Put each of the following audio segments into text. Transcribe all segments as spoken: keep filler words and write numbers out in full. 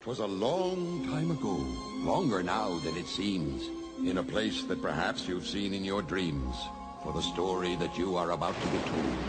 'Twas a long time ago, longer now than it seems, in a place that perhaps you've seen in your dreams, for the story that you are about to be told.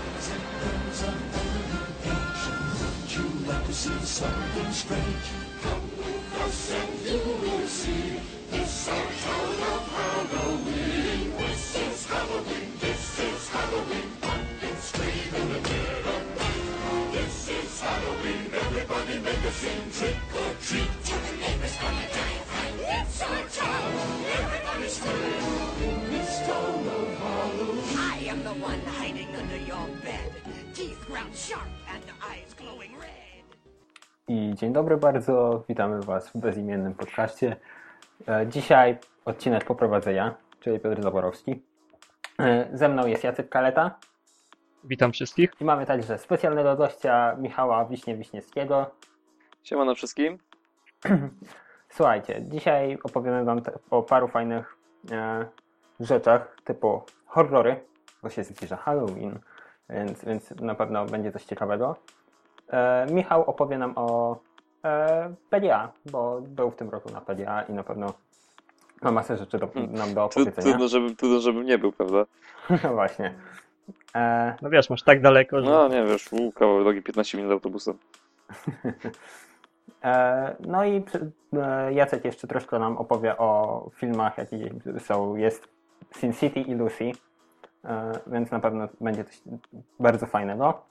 Would you like to see something strange? Come with us and you will see. This our town of Halloween. This is Halloween, this is Halloween. Pumpkin scream in the dead of night. This is Halloween, everybody make a scene. Trick or treat, tell the neighbors gonna die of fright. It's our town, everybody scream. In this town of Halloween. I am the one hiding under your bed. Teeth ground sharp and eyes glowing red. I dzień dobry bardzo, witamy Was w bezimiennym podcaście. Dzisiaj odcinek poprowadzę ja, czyli Piotr Zaborowski. Ze mną jest Jacek Kaleta. Witam wszystkich. I mamy także specjalnego gościa Michała Wiśnie-Wiśniewskiego. Siemano wszystkim. Słuchajcie, dzisiaj opowiemy Wam te, o paru fajnych e, rzeczach typu horrory, bo się zbliża Halloween, więc, więc na pewno będzie coś ciekawego. E, Michał opowie nam o e, P D A, bo był w tym roku na P D A i na pewno ma masę rzeczy do, nam do opowiedzenia. Trudno, żebym, trudno, żebym nie był, prawda? No właśnie. E, No wiesz, masz tak daleko, że... No nie wiesz, u, kawał drogi piętnaście minut autobusem. e, no i e, Jacek jeszcze troszkę nam opowie o filmach, jakie są. Jest Sin City i Lucy, e, więc na pewno będzie coś bardzo fajnego.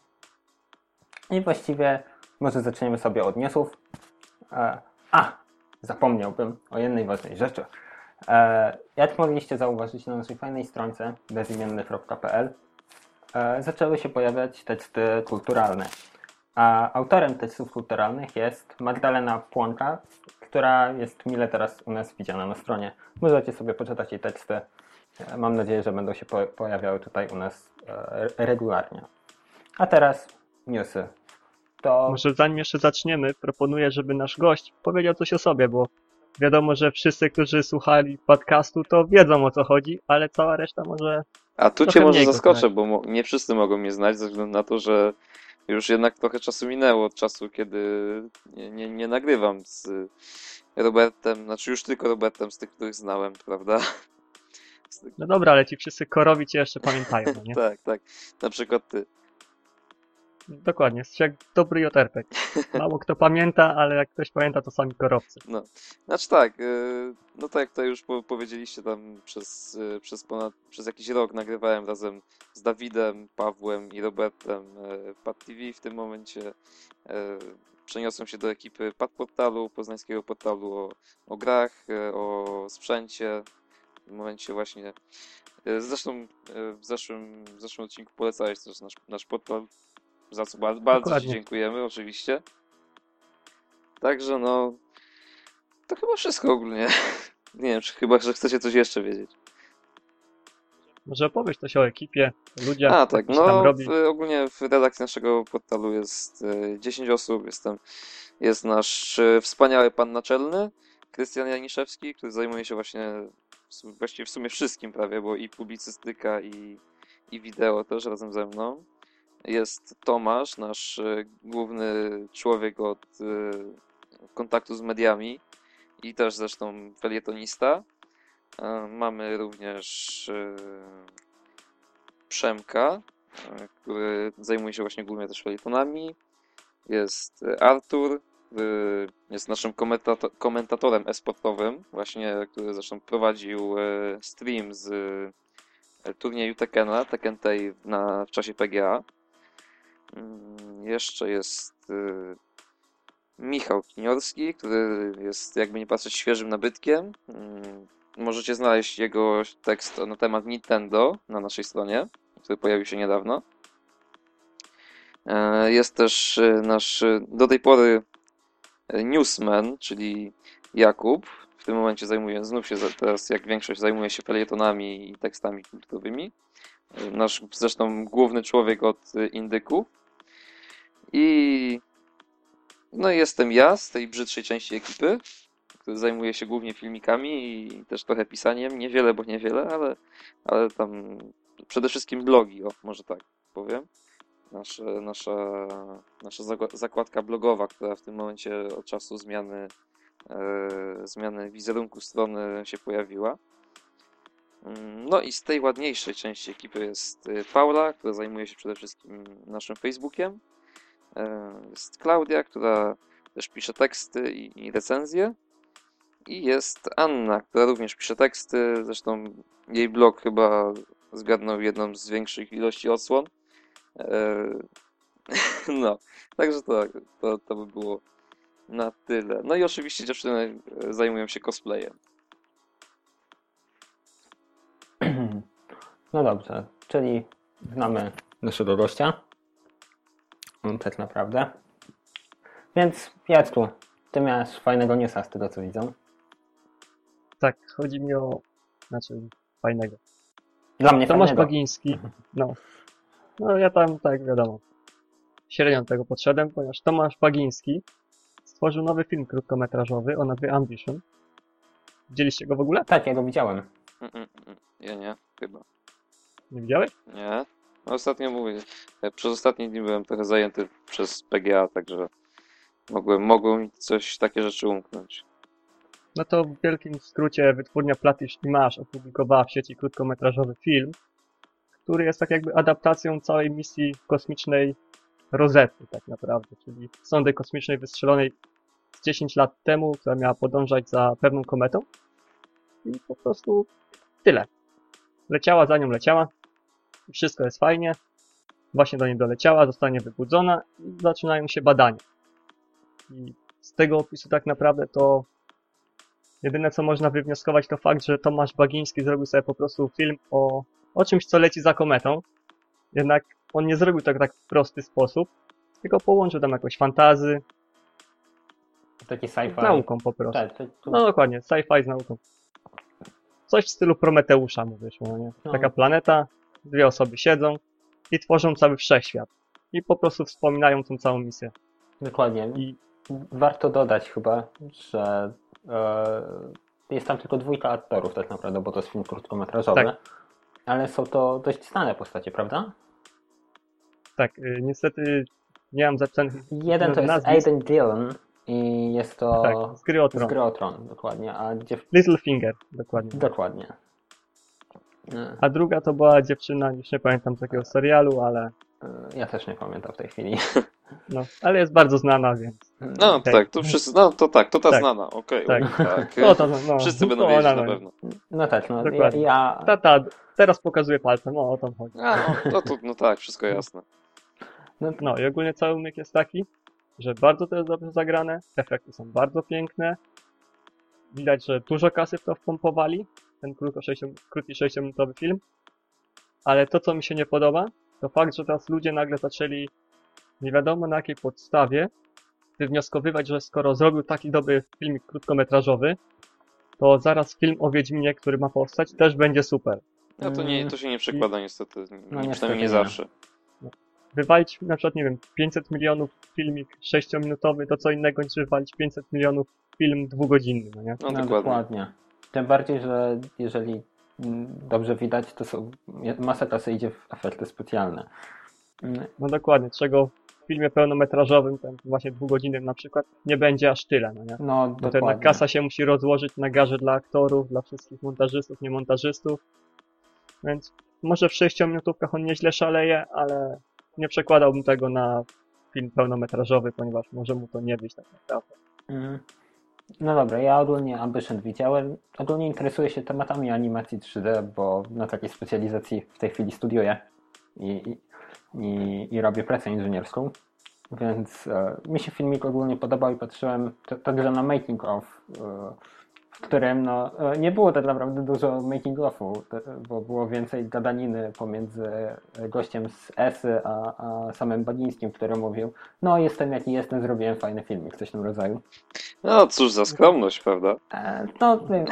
I właściwie może zaczniemy sobie od newsów. E, a, zapomniałbym o jednej ważnej rzeczy. E, jak mogliście zauważyć, na naszej fajnej stronce bezimienny kropka p l e, zaczęły się pojawiać teksty kulturalne. A autorem tekstów kulturalnych jest Magdalena Płonka, która jest mile teraz u nas widziana na stronie. Możecie sobie poczytać jej teksty. E, mam nadzieję, że będą się po, pojawiały tutaj u nas e, regularnie. A teraz newsy. To... Może zanim jeszcze zaczniemy, proponuję, żeby nasz gość powiedział coś o sobie, bo wiadomo, że wszyscy, którzy słuchali podcastu, to wiedzą, o co chodzi, ale cała reszta może... A tu trochę cię może mniej go zaskoczę, znać. bo mo- nie wszyscy mogą mnie znać, ze względu na to, że już jednak trochę czasu minęło od czasu, kiedy nie, nie, nie nagrywam z Robertem, znaczy już tylko Robertem z tych, których znałem, prawda? No dobra, ale ci wszyscy korowi cię jeszcze pamiętają, no nie? Tak, tak. Na przykład ty. Dokładnie, jest jak dobry joterpek. Mało kto pamięta, ale jak ktoś pamięta, to sami korowcy. No, znaczy tak, yy, no tak jak to już po- powiedzieliście tam przez, yy, przez ponad, przez jakiś rok nagrywałem razem z Dawidem, Pawłem i Robertem yy, Pad T V. W tym momencie yy, przeniosłem się do ekipy Pad Portalu, poznańskiego portalu o, o grach, yy, o sprzęcie. W tym momencie właśnie, yy, zresztą yy, w zeszłym, w zeszłym odcinku polecałeś też nasz, nasz portal, za co bardzo, bardzo Ci Dokładnie. dziękujemy oczywiście. Także no, to chyba wszystko ogólnie. Nie wiem, czy chyba, że chcecie coś jeszcze wiedzieć. Może opowiesz coś o ekipie, o ludziach, A tak, co się tam no robi. w, ogólnie w redakcji naszego portalu jest e, dziesięć osób. Jestem, jest nasz e, wspaniały pan naczelny, Krystian Janiszewski, który zajmuje się właśnie w, su- właściwie w sumie wszystkim prawie, bo i publicystyka, i, i wideo też razem ze mną. Jest Tomasz, nasz e, główny człowiek od e, kontaktu z mediami i też zresztą felietonista. E, Mamy również e, Przemka, e, który zajmuje się właśnie głównie też felietonami. Jest e, Artur, który jest naszym komentato- komentatorem e-sportowym, właśnie, który zresztą prowadził e, stream z e, turnieju Tekkena, Tekken Tay na, w czasie P G A. Mm, Jeszcze jest y, Michał Kiniorski, który jest, jakby nie patrzeć, świeżym nabytkiem. Mm, Możecie znaleźć jego tekst na temat Nintendo na naszej stronie, który pojawił się niedawno. E, Jest też y, nasz y, do tej pory y, newsman, czyli Jakub. W tym momencie zajmuje, znów się za- teraz, jak większość, zajmuje się felietonami i tekstami kulturowymi. Y, Nasz zresztą główny człowiek od y, Indyku. I no i jestem ja z tej brzydszej części ekipy, który zajmuje się głównie filmikami i też trochę pisaniem. Niewiele, bo niewiele, ale, ale tam przede wszystkim blogi, o, może tak powiem. nasze, nasza, nasza zagła- zakładka blogowa, która w tym momencie od czasu zmiany, e, zmiany wizerunku strony się pojawiła. Mm, No i z tej ładniejszej części ekipy jest y, Paula, która zajmuje się przede wszystkim naszym Facebookiem. E, Jest Klaudia, która też pisze teksty i, i recenzje. I jest Anna, która również pisze teksty. Zresztą jej blog chyba zgarnął jedną z większych ilości odsłon. E, No, także to, to, to by było na tyle. No i oczywiście dziewczyny e, zajmują się cosplayem. No dobrze, czyli znamy naszego gościa. On tak naprawdę. Więc Jacku, ty miałeś fajnego newsa z tego co widzę. Tak, chodzi mi o... Znaczy, fajnego. Dla mnie Tomasz fajnego. Bagiński, no. No ja tam, tak wiadomo, średnio do tego podszedłem, ponieważ Tomasz Bagiński stworzył nowy film krótkometrażowy o nazwie Ambition. Widzieliście go w ogóle? Tak, ja go widziałem. Mm, mm, mm. Ja nie, chyba. Nie widziałeś? Nie. No ostatnio mówię, ja przez ostatnie dni byłem trochę zajęty przez P G A, także mogłem, mogło mi coś, takie rzeczy umknąć. No to w wielkim skrócie wytwórnia Platysz Image opublikowała w sieci krótkometrażowy film, który jest tak jakby adaptacją całej misji kosmicznej Rosety tak naprawdę, czyli sondy kosmicznej wystrzelonej z dziesięć lat temu, która miała podążać za pewną kometą i po prostu tyle. Leciała, za nią leciała, wszystko jest fajnie, właśnie do niej doleciała, zostanie wybudzona i zaczynają się badania. I z tego opisu tak naprawdę to jedyne co można wywnioskować to fakt, że Tomasz Bagiński zrobił sobie po prostu film o, o czymś co leci za kometą. Jednak on nie zrobił tego tak w prosty sposób, tylko połączył tam jakąś fantazy Taki z sci-fi. nauką po prostu. Tak, to, to, No dokładnie, sci-fi z nauką. Coś w stylu Prometeusza mu wyszło, no nie? No. Taka planeta, dwie osoby siedzą i tworzą cały wszechświat. I po prostu wspominają tą całą misję. dokładnie. I Warto dodać chyba, że e, jest tam tylko dwójka aktorów tak naprawdę, bo to jest film krótkometrażowy. Tak. Ale są to dość znane postacie, prawda? tak, y, niestety nie mam zapisanych Jeden to jest nazwisk. Aidan Dillon i jest to Tak, z gry o z Tron. gry o Tron, dokładnie. A dziew... Littlefinger, dokładnie. Dokładnie. E, A druga to była dziewczyna, już nie pamiętam z takiego serialu, ale e, Ja też nie pamiętam w tej chwili. no, ale jest bardzo znana, więc No Okej. tak, to wszyscy, no to tak, to ta Tak. znana, okej, Tak. okay, tak. No to, no, Wszyscy będą to wiedzieć ona, na no. pewno. No tak, no ja, Dokładnie. ja Ta, ta, teraz pokazuję palcem, no o to chodzi. A, no, to, to, no tak, wszystko jasne. no, No i ogólnie cały myk jest taki, że bardzo to jest dobrze zagrane, efekty są bardzo piękne, widać, że dużo kasy w to wpompowali, ten krótko sześcio- krótki sześciominutowy film, ale to co mi się nie podoba, to fakt, że teraz ludzie nagle zaczęli nie wiadomo na jakiej podstawie wywnioskowywać, że skoro zrobił taki dobry filmik krótkometrażowy, to zaraz film o Wiedźminie, który ma powstać, też będzie super. No to, nie, to się nie przekłada niestety, No przynajmniej niestety nie nie. zawsze. Wywalić na przykład, nie wiem, pięćset milionów filmik sześciominutowy, to co innego niż wywalić pięćset milionów film dwugodzinny, no nie? No, no dokładnie. dokładnie. Tym bardziej, że jeżeli mm, dobrze widać, to są, masa kasy idzie w efekty specjalne. Mm, No dokładnie, czego w filmie pełnometrażowym, ten właśnie dwugodzinnym na przykład, nie będzie aż tyle, no nie? No Bo to jednak dokładnie. kasa się musi rozłożyć na garze dla aktorów, dla wszystkich montażystów, niemontażystów, więc może w sześciominutówkach on nieźle szaleje, ale nie przekładałbym tego na film pełnometrażowy, ponieważ może mu to nie wyjść tak naprawdę. Mm. No dobra, ja ogólnie Ambition widziałem. Ogólnie interesuję się tematami animacji trzy D, bo na takiej specjalizacji w tej chwili studiuję i, i, i, i robię pracę inżynierską. Więc e, mi się filmik ogólnie podobał i patrzyłem t- także na making of, e, w którym no, e, nie było tak naprawdę dużo making ofu, t- bo było więcej gadaniny pomiędzy e, gościem z Esy a, a samym Bagińskim, który mówił: no jestem jaki jestem, zrobiłem fajny filmik, coś w tym rodzaju. No cóż za skromność, prawda? E, no, nie.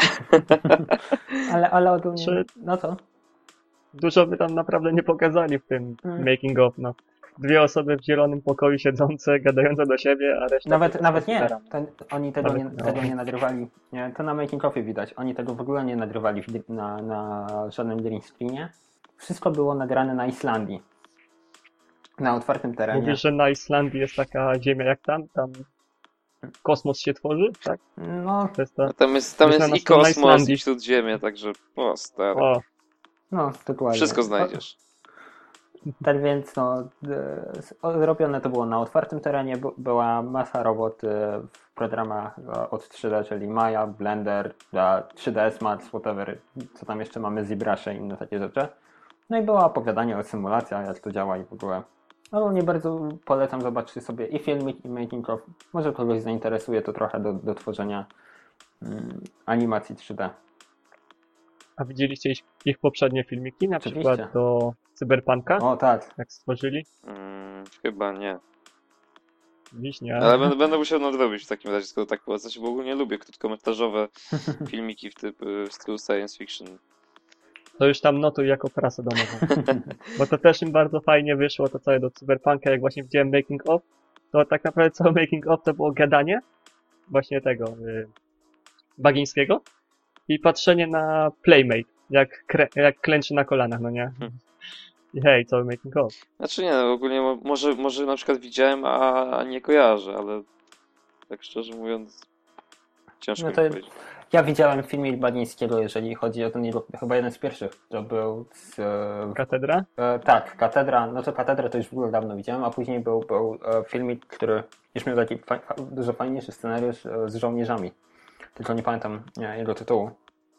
ale, ale ogólnie, Czy- no co? Dużo by tam naprawdę nie pokazali w tym Mm. making of, no. Dwie osoby w zielonym pokoju siedzące, gadające do siebie, a reszta... Nawet, po nawet prostu nie, stara. to, oni tego, Nawet nie, no. tego nie nagrywali, nie, to na making offie widać, oni tego w ogóle nie nagrywali w, na, na żadnym green screenie. Wszystko było nagrane na Islandii. na otwartym terenie. Mówisz, że na Islandii jest taka ziemia jak tam? Tam kosmos się tworzy, tak? No, To jest to. A tam jest, tam Jest jest na i nas- na kosmos, Islandii. i śródziemie, także o stary, O, no, dokładnie. wszystko znajdziesz. Tak więc no, e, zrobione to było na otwartym terenie, bu- była masa robót e, w programach e, od trzy D, czyli Maya, Blender, e, trzy D S Max, whatever, co tam jeszcze mamy, ZBrush i inne takie rzeczy. No i było opowiadanie o symulacjach, jak to działa i w ogóle. No nie bardzo polecam, zobaczcie sobie i filmik, i making of. Może kogoś zainteresuje to trochę do, do tworzenia mm, animacji trzy D. a widzieliście ich, ich poprzednie filmiki? Na Oczywiście. przykład do Cyberpunka, O tak, jak stworzyli? Mm, chyba nie. Wiśnie. Ale będę, będę musiał nadrobić w takim razie, skoro tak było. Znaczy, bo ogólnie lubię krótkometrażowe filmiki w, typ, w stylu science fiction. To już tam notuj jako prasę domową. Bo to też im bardzo fajnie wyszło, to całe do Cyberpunka, jak właśnie widziałem making of, to tak naprawdę cały making of to było gadanie właśnie tego y, Bagińskiego i patrzenie na Playmate, jak, krę, jak klęczy na kolanach, no nie? I hej, cały making of. Znaczy nie, no, ogólnie mo- może, może na przykład widziałem, a, a nie kojarzę, ale tak szczerze mówiąc ciężko No mi to- powiedzieć. ja widziałem filmik Bagińskiego, jeżeli chodzi o ten jego, chyba jeden z pierwszych, to był z, e, Katedra? e, tak, Katedra, no to Katedrę to już w ogóle dawno widziałem, a później był, był e, filmik, który już miał taki fa- fa- dużo fajniejszy scenariusz e, z żołnierzami, tylko nie pamiętam e, jego tytułu.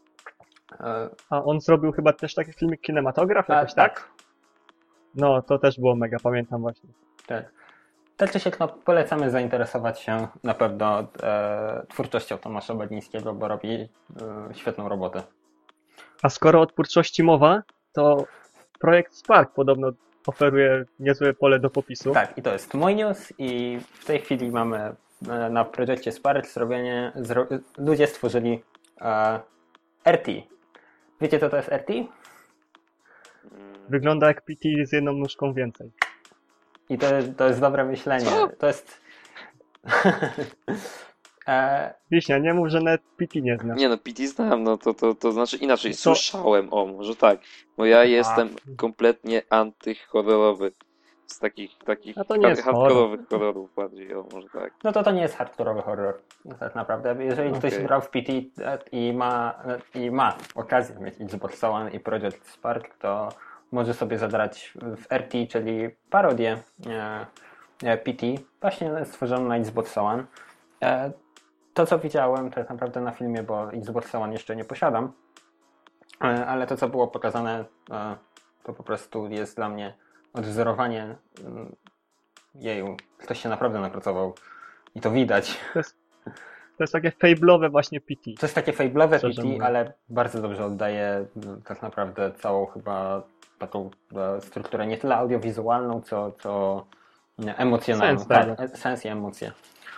E, A on zrobił chyba też taki filmik kinematograf, a, jakoś tak? tak, No, to też było mega, pamiętam właśnie. tak. Tak czy siak, no, polecamy zainteresować się na pewno e, twórczością Tomasza Bagińskiego, bo robi e, świetną robotę. A skoro o twórczości mowa, to projekt Spark podobno oferuje niezłe pole do popisu. Tak, i to jest mój news i w tej chwili mamy e, na projekcie Spark zrobienie, zro, ludzie stworzyli e, R T. Wiecie co to jest R T? Wygląda jak P T z jedną nóżką więcej. I to, to jest dobre myślenie. Co? To jest... e, Wiśnia, nie mów, że nawet P T nie znasz. Nie no, P T znam, no to, to, to znaczy inaczej, To- słyszałem, o może tak, bo ja jestem kompletnie antyhorrorowy. Z takich, takich A to nie jest hardkorowych horrorów bardziej, o może tak. no to to nie jest hardkorowy horror, tak naprawdę. Jeżeli ktoś Okej. grał w P T e, i ma, e, i ma okazję mieć Xbox One i Project Spark, to może sobie zagrać w R T, czyli parodię e, e, P T, właśnie stworzoną na Xbox One. E, to, co widziałem, to tak naprawdę na filmie, bo Xbox One jeszcze nie posiadam, e, ale to, co było pokazane, e, to po prostu jest dla mnie odwzorowanie mm, jeju, ktoś się naprawdę napracował i to widać. To jest takie fable'owe właśnie P T. To jest takie fable'owe P Szczerze T, mówiąc. ale bardzo dobrze oddaje mm, tak naprawdę całą chyba taką e, strukturę nie tyle audiowizualną, co, co nie, emocjonalną. Sens tak, tego. e, sens i emocje.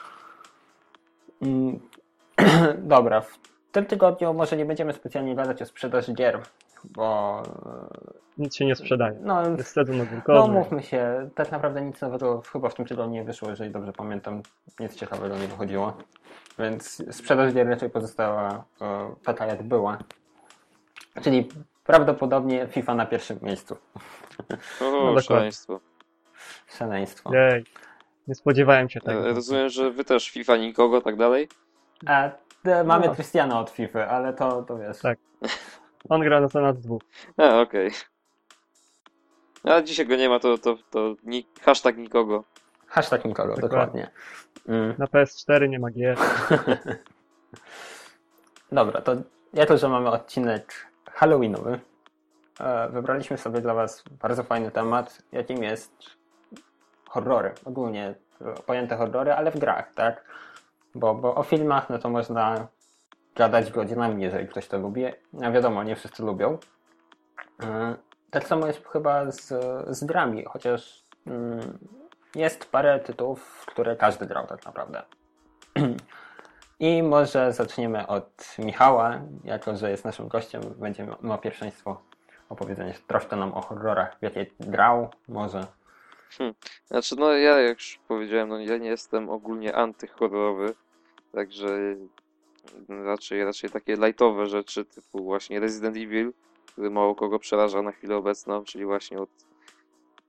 Mm, Dobra, w tym tygodniu może nie będziemy specjalnie gadać o sprzedaży gier, bo e, Nic się nie sprzedaje. no, Jest sezon no ogórkowy. mówmy się, tak naprawdę nic nowego chyba w tym tygodniu nie wyszło, jeżeli dobrze pamiętam, nic ciekawego nie wychodziło. Więc sprzedaż gier raczej pozostała e, taka jak była. Czyli prawdopodobnie FIFA na pierwszym miejscu. O, dokładnie. szaleństwo. Szaleństwo. Jej. Nie spodziewałem się tego. E, Rozumiem, że wy też FIFA nikogo, tak dalej? A e, mamy No. Cristiano od FIFA, ale to, to wiesz. Tak. On gra na nas dwóch. A, okej. A dzisiaj go nie ma, to, to, to ni- hashtag nikogo. Hashtag nikogo, Dokładnie. dokładnie. Mm. Na P S cztery nie ma gier. Dobra, to jako, że mamy odcinek halloweenowy, e, wybraliśmy sobie dla Was bardzo fajny temat, jakim jest horrory. Ogólnie e, pojęte horrory, ale w grach, tak? Bo, bo o filmach, no to można gadać godzinami, jeżeli ktoś to lubi. A wiadomo, nie wszyscy lubią. E, Tak samo jest chyba z, z grami, chociaż mm, jest parę tytułów, w które każdy grał tak naprawdę. I może zaczniemy od Michała, jako że jest naszym gościem, będzie miał pierwszeństwo opowiedzenia troszkę nam o horrorach, w jakie grał, może. Znaczy, no ja jak już powiedziałem, no ja nie jestem ogólnie antyhorrorowy, także raczej, raczej takie lightowe rzeczy typu właśnie Resident Evil, który mało kogo przeraża na chwilę obecną, czyli właśnie od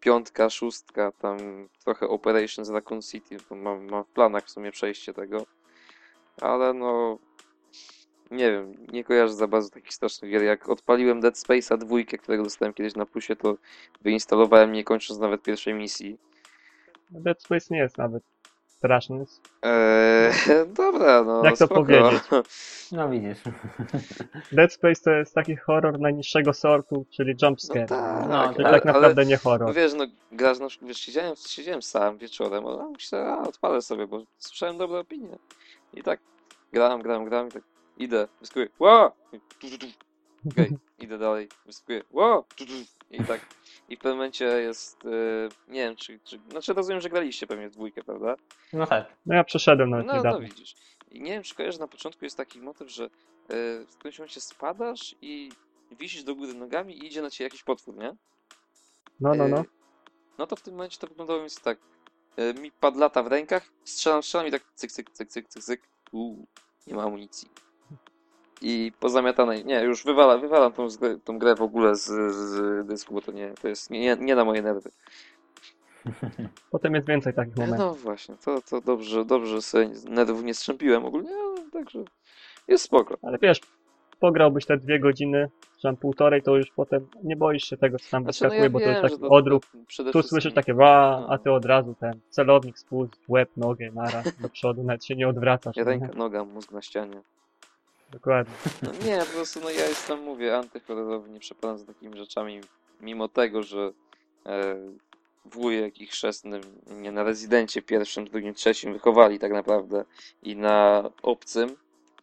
piątka, szóstka, tam trochę Operations Raccoon City, to mam, mam w planach w sumie przejście tego, ale no nie wiem, nie kojarzę za bardzo takich strasznych gier. Jak odpaliłem Dead Space'a dwójkę, którego dostałem kiedyś na plusie, to wyinstalowałem nie kończąc nawet pierwszej misji. Dead Space nie jest nawet straszny. Eee, dobra, no Jak to spoko. powiedzieć? No widzisz. Dead Space to jest taki horror najniższego sortu, czyli No jumpscare. tak, No, Czyli ale, tak naprawdę ale nie horror. no wiesz, no grasz, no, wiesz, siedziałem, siedziałem sam wieczorem, a myślę, a odpalę sobie, bo słyszałem dobre opinie. I tak gram, gram, gram i tak idę, wyskuję, ła! I tu, tu, tu. Okej, idę dalej, wyskuję, ła! Tu, tu. I tak, i w pewnym momencie jest, yy, nie wiem, czy, czy, znaczy rozumiem, że graliście pewnie w dwójkę, prawda? No tak. No ja przeszedłem nawet No, no niedawno. widzisz. I nie wiem, czy kojarzysz, na początku jest taki motyw, że yy, w którymś momencie spadasz i wisisz do góry nogami i idzie na ciebie jakiś potwór, nie? No, no, no. Yy, No to w tym momencie to wyglądało więc tak. Yy, mi padł lata w rękach, strzelam, strzelam i tak cyk, cyk, cyk, cyk, cyk, cyk. Uuu, nie ma amunicji. I pozamiatanej, nie, już wywala, wywalam tą, zgrę- tą grę w ogóle z, z dysku, bo to nie, to jest nie, nie na moje nerwy. Potem jest więcej takich momentów. No właśnie, to, to dobrze, dobrze sobie nerwów nie strzępiłem ogólnie, ale także jest spoko. Ale wiesz, pograłbyś te dwie godziny, czy tam półtorej, to już potem nie boisz się tego, co tam Znaczy, no wyskakuje, ja bo to wiem, jest że taki to, odruch. to przede Tu wszystkim... słyszysz takie wa, No. a ty od razu ten celownik spust, łeb, nogę, naraz do przodu, nawet się nie odwracasz. Ja nie? ręka, noga, mózg na ścianie. Dokładnie. No nie, po prostu no ja jestem, mówię, antyhorrorowy, nie przepadam za takimi rzeczami, mimo tego, że e, wujek i chrzestny mnie na rezydencie pierwszym, drugim, trzecim wychowali tak naprawdę i na obcym.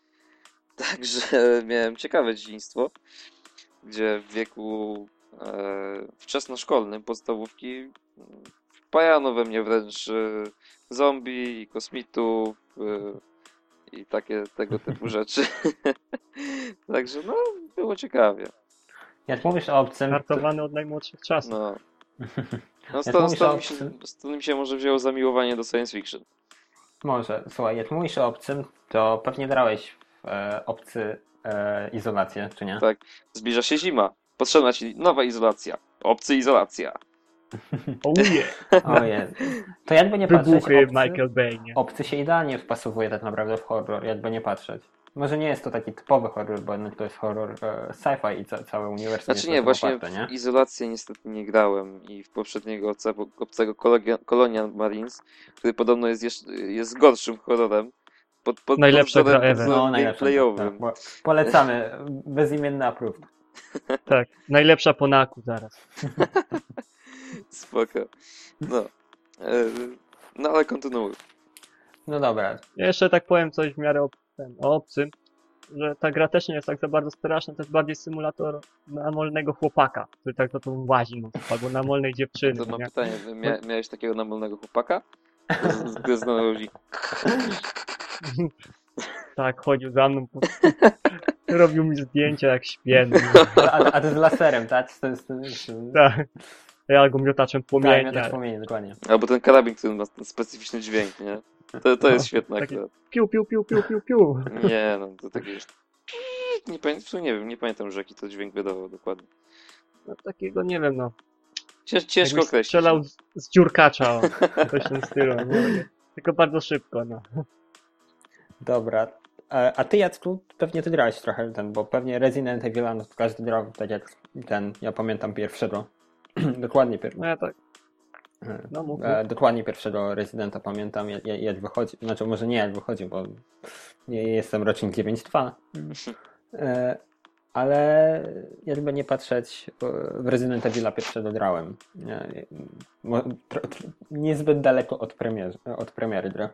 Także miałem ciekawe dzieciństwo, gdzie w wieku e, wczesnoszkolnym, podstawówki, wpajano we mnie wręcz e, zombie i kosmitów, e, i takie tego typu rzeczy. Także no, było ciekawie. Jak mówisz o obcym, to, Hartowany od najmłodszych czasów. No, no Jak stąd, mówisz stąd, o mi się, obcym- stąd mi się może wzięło zamiłowanie do science fiction. może, słuchaj, jak mówisz o obcym, to pewnie grałeś w e, obcy e, izolację, czy nie? Tak, zbliża się zima. Potrzebna ci nowa izolacja. Obcy izolacja. Ouje, O Jezu. To jakby nie patrzeć, wybuchy obcy, Michael Bay, nie? obcy się idealnie wpasowuje tak naprawdę w horror, jakby nie patrzeć. Może nie jest to taki typowy horror, bo jednak to jest horror e, sci-fi i ca całe uniwersum Znaczy jest nie, na tym właśnie oparte, nie? w izolację niestety nie grałem i w poprzedniego obcego, obcego Colonia- Colonial Marines, który podobno jest, jeszcze, jest gorszym horrorem. Pod, pod, Najlepsza pod względem- gra pod ever. względem No, najlepsze. Tak, gameplayowym. bo polecamy. Bezimienny approved. Tak, najlepsza po naku zaraz. Spoko. No. E, no ale kontynuuj. No dobra. Ja jeszcze tak powiem coś w miarę o, ten, o obcym, że ta gra też nie jest tak za bardzo straszna, to jest bardziej symulator namolnego chłopaka, który tak za tą łazi, no, albo namolnej dziewczyny, To mam nie? pytanie, mia, miałeś takiego namolnego chłopaka? Z- z gry znanej ludzi. Tak, chodził za mną, po... robił mi zdjęcia jak świetny. A, a, a ty z laserem, tak? Z, z, z, z, Tak. Ja go miotaczem tak, płomienia. ja też płomienie, dokładnie. Albo ten karabin, który ma ten specyficzny dźwięk, nie? To, to jest No, świetne taki- akurat. Piu, piu, piu, piu, piu, piu. Nie, no to takie już... Nie pamiętam, w sumie nie wiem, nie pamiętam, że jaki to dźwięk wydawał dokładnie. No, takiego nie wiem, no. Cięż, ciężko Jakbyś określić. strzelał z, z dziurkacza, o, coś w tym stylu. Nie? Tylko bardzo szybko, no. Dobra. A, a ty, Jacku, pewnie ty grałeś trochę ten, bo pewnie Resident Evil, no to każdy grał tak jak ten, ja pamiętam pierwszego. dokładnie No pierwszego. ja tak, no mów, E, mów. dokładnie pierwszego Residenta pamiętam, jak, jak wychodzi, znaczy może nie jak wychodzi, bo nie jestem rocznik dziewięć dwa, e, ale jakby nie patrzeć, e, w Resident Evila pierwszego grałem. Nie, mo- tr, tr, niezbyt daleko od, premier, od premiery gry.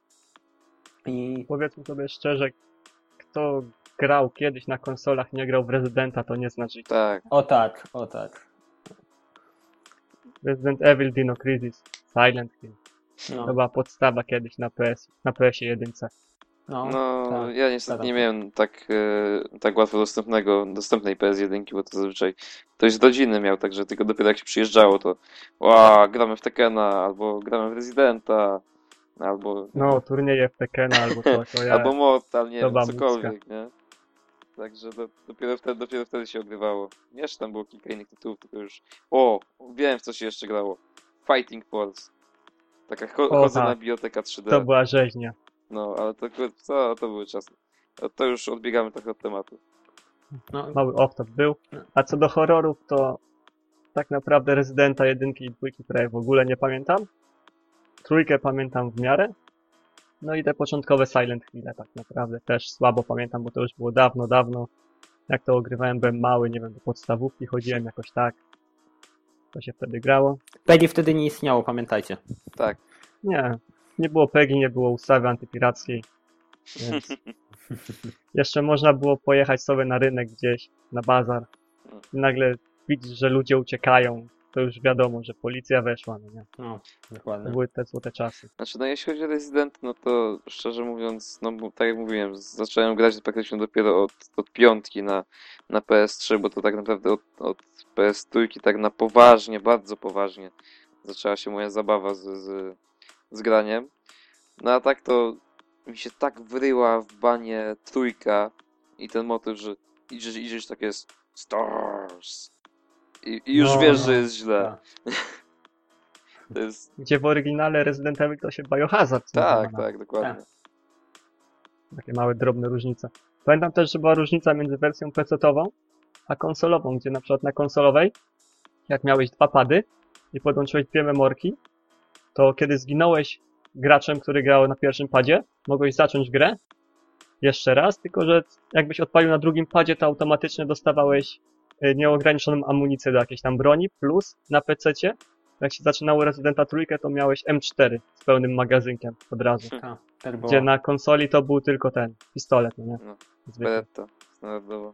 I Powiedzmy sobie szczerze, kto grał kiedyś na konsolach, nie grał w Residenta, to nie znaczy. Tak. o tak, o tak. Resident Evil, Dino Crisis, Silent Hill. No, To była podstawa kiedyś na P S, na P S jeden. no, No, tak, ja niestety zgadzam nie się. miałem tak, e, tak łatwo dostępnego, dostępnej P S jeden, bo to zazwyczaj ktoś z rodziny miał, także tylko dopiero jak się przyjeżdżało, to ła, gramy w Tekena, albo gramy w Residenta, albo, No, turnieje w Tekena albo coś, to ja. albo Mortal, nie to wiem, była cokolwiek, nie? Także do, dopiero, wtedy, dopiero wtedy się ogrywało. Jeszcze tam było kilka innych tytułów, tylko już... O! Wiem, w co się jeszcze grało. Fighting Force. Taka cho O, chodzona tak. biblioteka trzy D. To była rzeźnia. No, ale to, kur- co, to były czasy. To, to już odbiegamy trochę od tematu. No, Mały off-top był. A co do horrorów, to tak naprawdę Rezydenta jedynki i dwójki prawie w ogóle nie pamiętam. Trójkę pamiętam w miarę. No i te początkowe Silent Hill'e tak naprawdę też słabo pamiętam, bo to już było dawno, dawno. Jak to ogrywałem, byłem mały, nie wiem, do podstawówki chodziłem jakoś tak. To się wtedy grało. Peggy wtedy nie istniało, pamiętajcie. Tak. Nie, nie było PEGI, nie było ustawy antypirackiej. Więc jeszcze można było pojechać sobie na rynek gdzieś, na bazar. I nagle widzisz, że ludzie uciekają. To już wiadomo, że policja weszła, no nie? No, To dokładnie. były te złote czasy. Znaczy, no jeśli chodzi o Resident, no to szczerze mówiąc, no bo tak jak mówiłem, zacząłem grać praktycznie dopiero od, od piątki na, na P S trzy, bo to tak naprawdę od, od P S trzy tak na poważnie, bardzo poważnie zaczęła się moja zabawa z, z, z graniem. No a tak to mi się tak wryła w banie trójka i ten motyw, że idziesz, idziesz tak jest Stars i, i już No, wiesz, no, że jest źle. To jest... Gdzie w oryginale Resident Evil to się Biohazard Tak, nazywa. tak, dokładnie. Takie małe, drobne różnice. Pamiętam też, że była różnica między wersją pecetową a konsolową, gdzie na przykład na konsolowej, jak miałeś dwa pady i podłączyłeś dwie memorki, to kiedy zginąłeś graczem, który grał na pierwszym padzie, mogłeś zacząć grę jeszcze raz, tylko że jakbyś odpalił na drugim padzie, to automatycznie dostawałeś y, nieograniczoną amunicję do jakiejś tam broni, plus na pececie, jak się zaczynało Residenta trójkę, to miałeś M cztery z pełnym magazynkiem od razu. Tak, też było. Gdzie na konsoli to był tylko ten pistolet, no nie? No, Zwykły. Beretta, standardowo.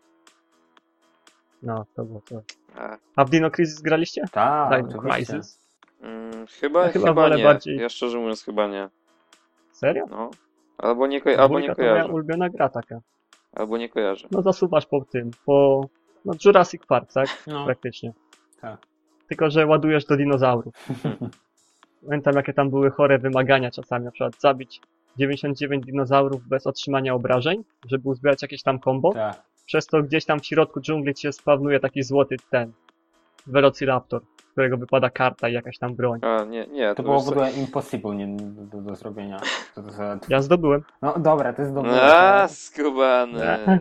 No, to było to. A, A w Dino Crisis graliście? Tak, Dino oczywiście. Crisis? mm, chyba, Ja chyba chyba wolę nie. bardziej- Ja szczerze mówiąc chyba nie. Serio? No. Albo nie, ko- albo nie Dwójka to moja kojarzę. ulubiona gra taka. Albo nie kojarzę. No zasuwasz po tym, po... No Jurassic Park, tak? No, Praktycznie. tak. Tylko, że ładujesz do dinozaurów. Pamiętam, jakie tam były chore wymagania czasami, na przykład zabić dziewięćdziesiąt dziewięć dinozaurów bez otrzymania obrażeń, żeby uzbierać jakieś tam combo. Tak. Przez to gdzieś tam w środku dżungli ci się spawnuje taki złoty ten Velociraptor, z którego wypada karta i jakaś tam broń. A, nie, nie. To było już w ogóle impossible nie, do, do, do zrobienia. To, to, to, Ja zdobyłem. no dobra, to jest dobre. A, skubany. Nie.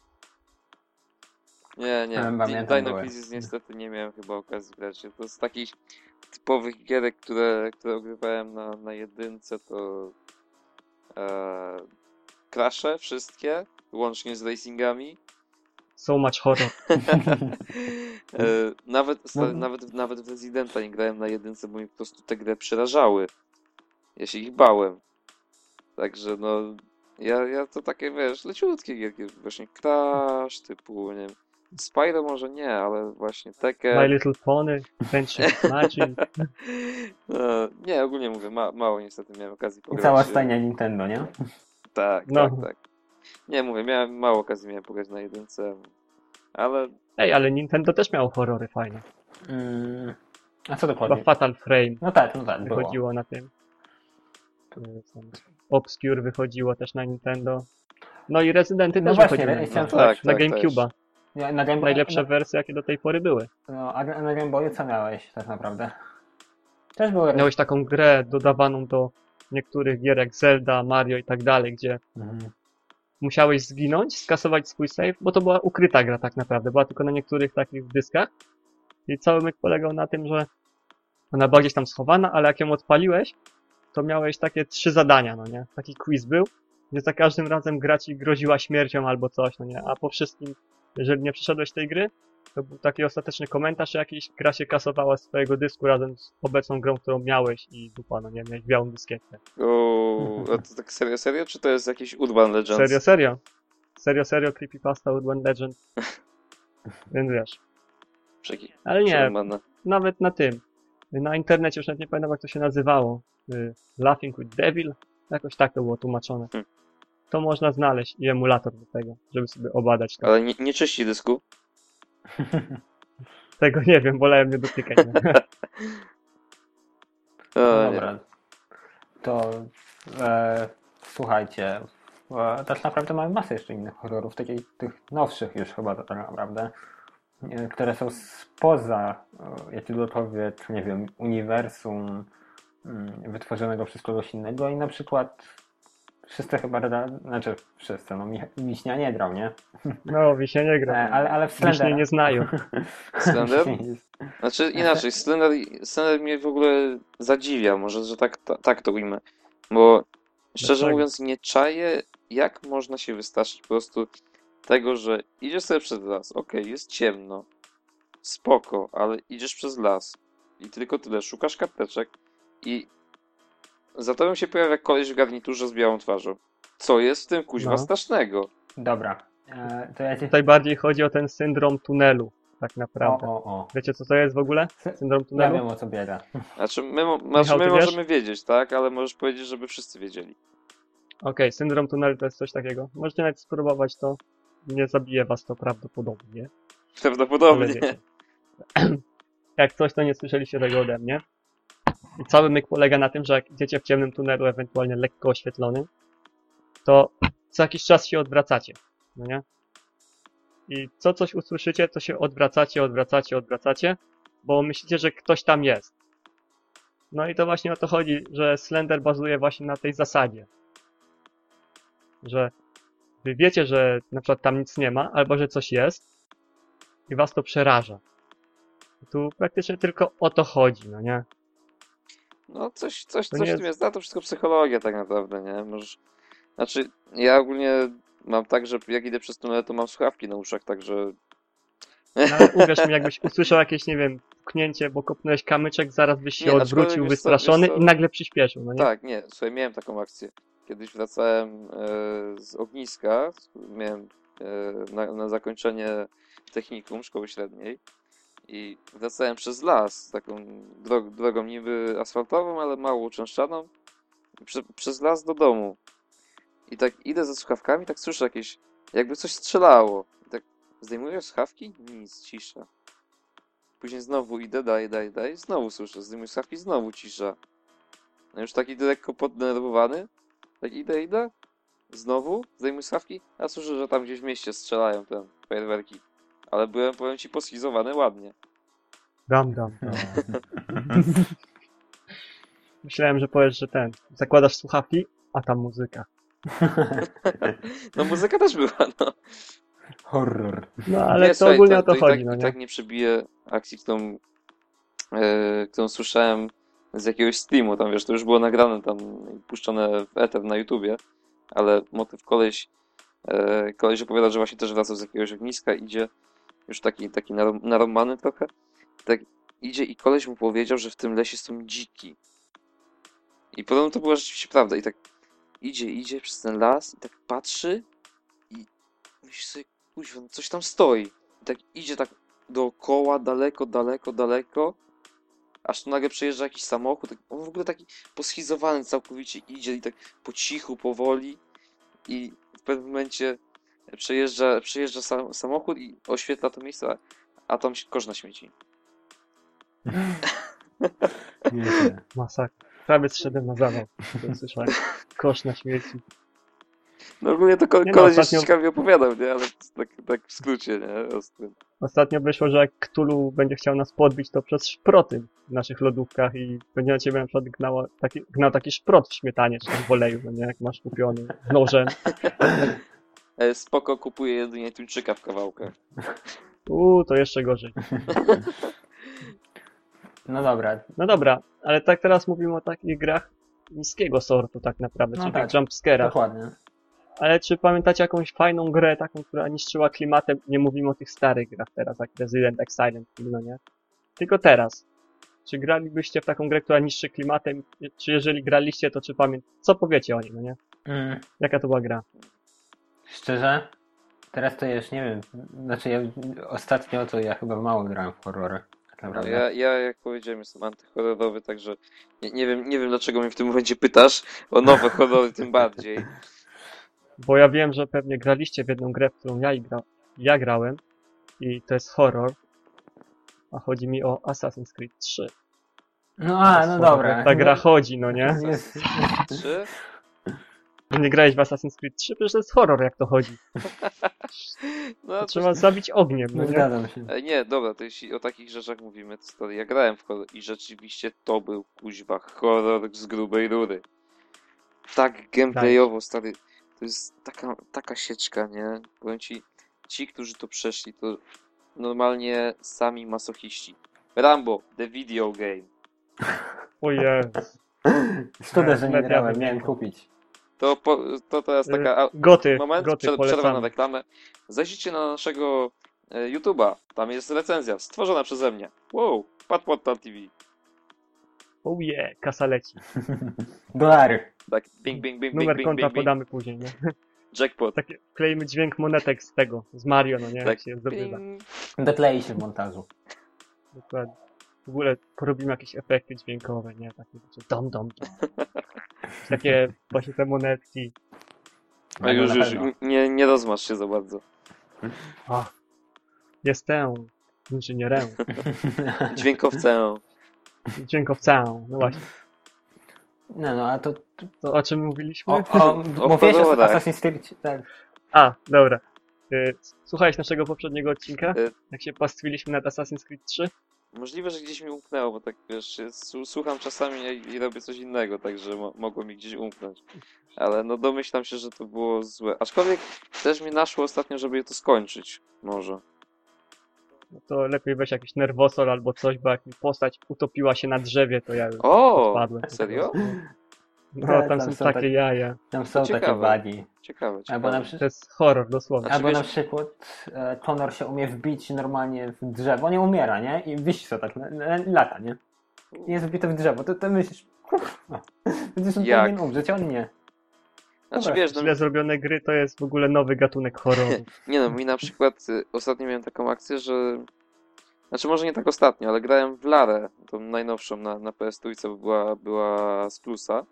Nie, nie. Ale Di- pamiętam, Dino były. Crisis niestety nie miałem chyba okazji grać. To z takich typowych gierek, które, które ogrywałem na, na jedynce, to e, Crashe wszystkie, łącznie z racingami. So much horror. E, nawet, sta, No. nawet, nawet w Residenta nie grałem na jedynce, bo mi po prostu te gry przerażały. Ja się ich bałem. Także no, ja, ja to takie, wiesz, leciutkie gierki, właśnie Crash, typu, nie wiem, Spyro może nie, ale właśnie My Tekken. Little Pony, Friendship Magic. No, nie, ogólnie mówię, ma, mało niestety miałem okazji I pograć. cała e, stajnia Nintendo, nie? Tak, No. tak, tak. Nie, mówię, miałem mało okazji miałem pograć na jedynce, ale Ej, ale Nintendo też miało horrory fajne. Mm, a co Chyba dokładnie? Fatal Frame No tak, no tak, było. wychodziło na tym. Y, tam Obscure wychodziło też na Nintendo. No i Rezydenty No też właśnie, wychodziły re- na, chciałem na, tak, na tak, GameCube'a. Ja, na Game Boy, Najlepsze no, wersje, jakie do tej pory były. no, a na na Game Boyu co miałeś tak naprawdę? Też były... Miałeś taką grę dodawaną do niektórych gier jak Zelda, Mario i tak dalej, gdzie Mhm. musiałeś zginąć, skasować swój save, bo to była ukryta gra tak naprawdę, była tylko na niektórych takich dyskach. I cały myk polegał na tym, że ona była gdzieś tam schowana, ale jak ją odpaliłeś, to miałeś takie trzy zadania, no nie? Taki quiz był, gdzie za każdym razem gra ci groziła śmiercią albo coś, no nie? A po wszystkim, jeżeli nie przeszedłeś tej gry, to był taki ostateczny komentarz, że jakiś gra się kasowała z twojego dysku razem z obecną grą, którą miałeś i dupa, no nie? Miałeś białą dyskietkę. o, a to tak serio, serio? Czy to jest jakiś Urban Legends? Serio, serio. Serio, serio, Creepypasta Urban Legend. Więc wiesz. Przeki- Ale nie, przerąbane. nawet na tym. Na internecie już nawet nie pamiętam jak to się nazywało. Y, Laughing with Devil? Jakoś tak to było tłumaczone. Hmm. To można znaleźć i emulator do tego, żeby sobie obadać to. Ale nie, nie czyści dysku? Tego nie wiem, wolałem nie dotykać. Nie? No O, nie. dobra. To e, słuchajcie, Bo tak naprawdę mamy masę jeszcze innych horrorów, takich tych nowszych już chyba tak naprawdę, e, które są spoza e, jakiegokolwiek, nie wiem, uniwersum mm, wytworzonego przez kogoś innego i na przykład wszyscy chyba, rada- znaczy wszyscy, no Mi- Wiśnia nie grał, nie? No, Wiśnia nie gra. E, ale, ale w Wiśnie Slender... nie znają. Slender? Wiśnie nie- Znaczy inaczej, Slender, Slender mnie w ogóle zadziwia, może, że tak, ta, tak to ujmę. Bo szczerze Dlaczego? mówiąc nie czaję, jak można się wystraszyć po prostu tego, że idziesz sobie przez las, okej, jest ciemno, spoko, ale idziesz przez las i tylko tyle, szukasz karteczek i za tobą się pojawia koleś w garniturze z białą twarzą. Co jest w tym kuźwa No. strasznego? Dobra, e, to ja ci... Tutaj bardziej chodzi o ten syndrom tunelu, tak O, naprawdę. o, o. Wiecie, co to jest w ogóle? Syndrom Ja tunelu? wiem, o co biega. Znaczy my, mo- Michał, znaczy, my ty wiesz? możemy wiedzieć, tak? Ale możesz powiedzieć, żeby wszyscy wiedzieli. Okej, syndrom tunelu to jest coś takiego. Możecie nawet spróbować to. Nie zabije was to prawdopodobnie. Ale Prawdopodobnie. wiecie. Jak coś, to nie słyszeliście tego ode mnie. I cały myk polega na tym, że jak idziecie w ciemnym tunelu, ewentualnie lekko oświetlonym, to co jakiś czas się odwracacie, no nie? I co coś usłyszycie, to się odwracacie, odwracacie, odwracacie, bo myślicie, że ktoś tam jest. No i to właśnie o to chodzi, że Slender bazuje właśnie na tej zasadzie. Że wy wiecie, że na przykład tam nic nie ma, albo że coś jest i was to przeraża. I tu praktycznie tylko o to chodzi, no nie? No coś, coś, To coś nie w tym jest- jest, no to wszystko psychologia tak naprawdę, nie? Możesz... Znaczy, ja ogólnie mam tak, że jak idę przez tunel, to mam słuchawki na uszach, także... No ale uwierz mi, jakbyś usłyszał jakieś, nie wiem, puknięcie, bo kopnąłeś kamyczek, zaraz byś się Nie, aczkolwiek odwrócił, wiesz co, wystraszony wiesz co? i nagle przyspieszył, no nie? Tak, nie, słuchaj, miałem taką akcję. Kiedyś wracałem e, z ogniska, miałem e, na, na zakończenie technikum szkoły średniej i wracałem przez las, taką drog, drogą niby asfaltową, ale mało uczęszczaną, prze, przez las do domu. I tak idę ze słuchawkami, tak słyszę jakieś, jakby coś strzelało. I tak zdejmuję słuchawki, nic, cisza. Później znowu idę, daj, daj, daj, znowu słyszę, zdejmuję słuchawki, znowu cisza. No już taki lekko poddenerwowany, tak idę, idę, znowu zdejmuję słuchawki, a słyszę, że tam gdzieś w mieście strzelają te fajerwerki. Ale byłem, powiem ci, poschizowany ładnie. Dam, dam. Myślałem, że powiesz, że ten, zakładasz słuchawki, a tam muzyka. No muzyka też była, no. Horror. No ale Nie, to słuchaj, ogólnie o to i chodzi, tak, no i nie? tak nie przebije akcji, którą, e, którą słyszałem z jakiegoś streamu, tam wiesz, to już było nagrane tam i puszczone w eter na YouTubie, ale motyw koleś, e, koleś opowiada, że właśnie też wracał z jakiegoś ogniska, idzie, już taki, taki narom- narąbany trochę, tak idzie i koleś mu powiedział, że w tym lesie są dziki. I podobno to była rzeczywiście prawda i tak idzie, idzie przez ten las i tak patrzy i myśli sobie, kuźwa, no coś tam stoi. I tak idzie tak dookoła, daleko, daleko, daleko, aż tu nagle przejeżdża jakiś samochód, tak, on w ogóle taki poschizowany całkowicie idzie i tak po cichu, powoli i w pewnym momencie przejeżdża, przejeżdża sam, samochód i oświetla to miejsce, a, a tam kosz na śmieci. Nieźle. Masakra. Prawie zszedłem na zawał, to słyszałem. Kosz na śmieci. No ogólnie to ko- Nie no, koleś ostatnio- jeszcze ciekawie opowiadał, nie? Ale tak, tak w skrócie, nie? Ostrym. Ostatnio wyszło, że jak Cthulhu będzie chciał nas podbić, to przez szproty w naszych lodówkach i będzie na ciebie na przykład gnała taki, gnał taki szprot w śmietanie, czy tam w oleju, no nie? Jak masz kupiony nożem. E, Spoko kupuje jedynie tuńczyka w kawałkach. Uuu, to jeszcze gorzej. No dobra. No dobra, ale tak teraz mówimy o takich grach niskiego sortu tak naprawdę, No czyli tak, tych jumpscarach. Dokładnie. Ale czy pamiętacie jakąś fajną grę, taką, która niszczyła klimatem? Nie mówimy o tych starych grach teraz, jak Resident Evil, Silent Hill, no nie? Tylko teraz. Czy gralibyście w taką grę, która niszczy klimatem? Czy jeżeli graliście, to czy pamiętacie? Co powiecie o niej, no nie? Mm, Jaka to była gra? szczerze, teraz to już nie wiem. Znaczy ja ostatnio to ja chyba mało grałem w horrory. Tak No, naprawdę. ja, ja, jak powiedziałem, jestem antyhorrorowy, także nie, nie, wiem, nie wiem, dlaczego mnie w tym momencie pytasz o nowe horrory, tym bardziej. Bo ja wiem, że pewnie graliście w jedną grę, w którą ja, i gra... ja grałem i to jest horror. A chodzi mi o Assassin's Creed trzy. No a, no dobra. Ta gra chodzi, no nie? Jest, Trzy? No nie grałeś w Assassin's Creed trzy? Przecież to jest horror, jak to chodzi. No, To to trzeba zabić ogniem, no No nie? zgadzam się. E, Nie, dobra, to jeśli o takich rzeczach mówimy, to stary, ja grałem w horror i rzeczywiście to był kuźwa horror z grubej rury. Tak gameplayowo, stary, to jest taka, taka sieczka, nie? Powiem ci, ci, którzy to przeszli, to normalnie sami masochiści. Rambo, the video game. O Jezu. Szkoda, że nie Media grałem, wybiegła. miałem kupić. To, po, to teraz taka a, Goty, moment, goty przed, przerwa na polecamy. reklamę. Zajrzyjcie na naszego e, YouTube'a, tam jest recenzja stworzona przeze mnie. Wow, Patpot.T V. Oh yeah, kasa leci. Dolary. Tak, bing, bing, bing, Numer bing, konta bing, bing, podamy później, nie? jackpot. Takie, wkleimy dźwięk monetek z tego, z Mario, no nie? Jak Tak, się zdobywa. bing. Doklei się w montażu. Dokładnie. W ogóle porobimy jakieś efekty dźwiękowe, nie? Takie rzeczy. Dom, dom, dom. Takie właśnie te monetki. A już, Na już, pewno. nie, nie rozmasz się za bardzo. O, jestem inżynierem, Dźwiękowcem. dźwiękowcem. No właśnie. No, no, a to... To o czym mówiliśmy? O, o, O mówiłeś o horrorach. Assassin's Creed, tak. A, dobra. Y, Słuchałeś naszego poprzedniego odcinka? Y. Jak się pastwiliśmy nad Assassin's Creed trzy? Możliwe, że gdzieś mi umknęło, bo tak wiesz, s- słucham czasami i, i robię coś innego, także mo mogło mi gdzieś umknąć. Ale no domyślam się, że to było złe. Aczkolwiek też mi naszło ostatnio, żeby je to skończyć. Może. No to lepiej weź jakiś nerwosol albo coś, bo jak mi postać utopiła się na drzewie, to ja już O! odpadłem. Serio? No, Tak, tam tam są są takie tak- jaja. Tam są takie ciekawe. wagi. Ciekawe, Albo ciekawe. na, To przy... jest horror, dosłownie. Znaczy, Albo na wiesz- przykład e, Connor się umie wbić normalnie w drzewo, nie umiera, nie? I wisi to tak na, na, lata, nie? I jest wbity w drzewo, to, to myślisz, kurwa, będziesz on Jak? powinien umrzeć, a on nie. Znaczy Dobra, wiesz, no, Źle zrobione gry to jest w ogóle nowy gatunek horroru. nie no, mi na przykład y, ostatnio miałem taką akcję, że... Znaczy może nie tak ostatnio, ale grałem w Larę, tą najnowszą na, na P S dwa, bo była, była z plusa.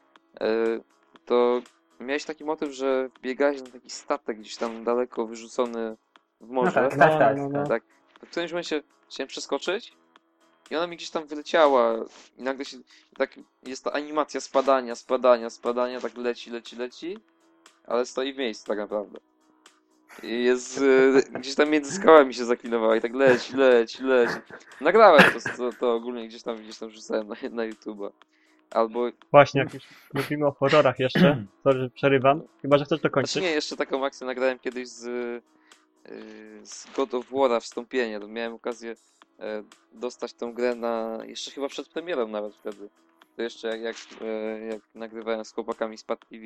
Y, to miałeś taki motyw, że biegałeś na taki statek gdzieś tam daleko wyrzucony w No morze. tak, tak, tak. no, no. tak. Tak. To w którymś momencie chciałem przeskoczyć i ona mi gdzieś tam wyleciała i nagle się, i tak jest ta animacja spadania, spadania, spadania, tak leci, leci, leci, ale stoi w miejscu tak naprawdę. I jest, e, gdzieś tam między skałami się zaklinowała i tak leci, leci, leci. Nagrałem to, to, to ogólnie gdzieś tam, gdzieś tam wrzucałem na, na YouTube'a. Albo, Właśnie, jak już mówimy o horrorach jeszcze, sorry, że przerywam, chyba że chcesz znaczy dokończyć. nie, jeszcze taką akcję nagrałem kiedyś z, e, z God of War'a wstąpienie, to miałem okazję e, dostać tą grę na, jeszcze chyba przed premierą nawet wtedy. To jeszcze jak, jak, e, jak nagrywałem z chłopakami z Pad T V.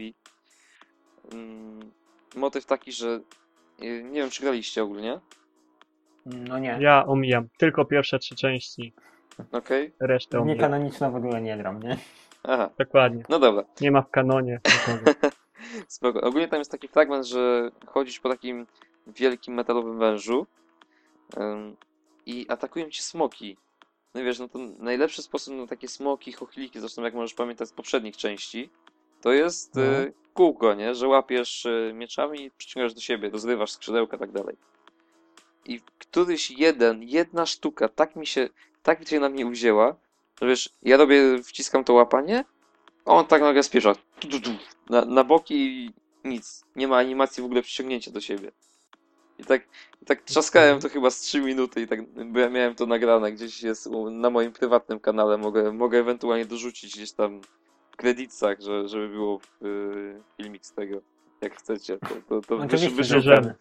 Mm, motyw taki, że e, nie wiem czy graliście ogólnie, No nie. Ja omijam tylko pierwsze trzy części, okej? resztę Nie omijam. kanoniczno w ogóle nie gram, nie? Aha, Dokładnie. no dobra. Nie ma w kanonie nikogo. Spoko. Ogólnie tam jest taki fragment, że chodzisz po takim wielkim metalowym wężu ym, i atakują cię smoki. No i wiesz, no to najlepszy sposób na takie smoki, chochliki, zresztą jak możesz pamiętać z poprzednich części, to jest No. y, kółko, nie? Że łapiesz y, mieczami i przyciągasz do siebie, rozrywasz skrzydełka i tak dalej. I któryś jeden, jedna sztuka tak mi się, tak się na mnie uwzięła, że wiesz, ja robię, wciskam to łapanie, a on tak nagle spieprza. Tu, tu, tu, na, na boki i nic. Nie ma animacji w ogóle przyciągnięcia do siebie. I tak, i tak trzaskałem to chyba z trzy minuty i tak, bo ja miałem to nagrane, gdzieś jest u- na moim prywatnym kanale, mogę, mogę ewentualnie dorzucić gdzieś tam w kredytach, że, żeby było y, filmik z tego, jak chcecie. To, to, to wyszy, Oczywiście, wyszukam. że-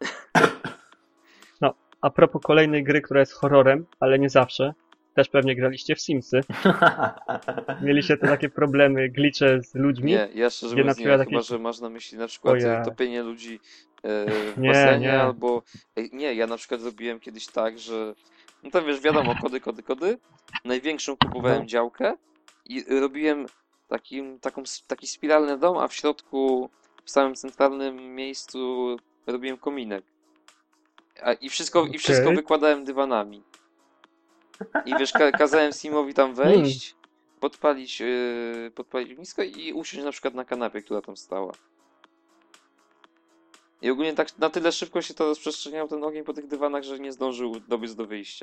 A propos kolejnej gry, która jest horrorem, ale nie zawsze, też pewnie graliście w Simsy. Mieliście te takie problemy, glitche z ludźmi. Nie, ja szczerze Gdzie na mówiąc nie, przykład chyba, jakieś- że masz na myśli na przykład Ojej. e, topienie ludzi e, w Nie, basenie, nie. albo... Ej, nie, ja na przykład zrobiłem kiedyś tak, że... No to wiesz, wiadomo, kody, kody, kody. Największą kupowałem No. działkę i robiłem takim, taką, taki spiralny dom, a w środku, w samym centralnym miejscu robiłem kominek. A, i, wszystko, I wszystko Okej. wykładałem dywanami. I wiesz, ka kazałem Simowi tam wejść, podpalić, yy, podpalić ognisko i usiąść na przykład na kanapie, która tam stała. I ogólnie tak na tyle szybko się to rozprzestrzeniał ten ogień po tych dywanach, że nie zdążył dobiec do wyjścia.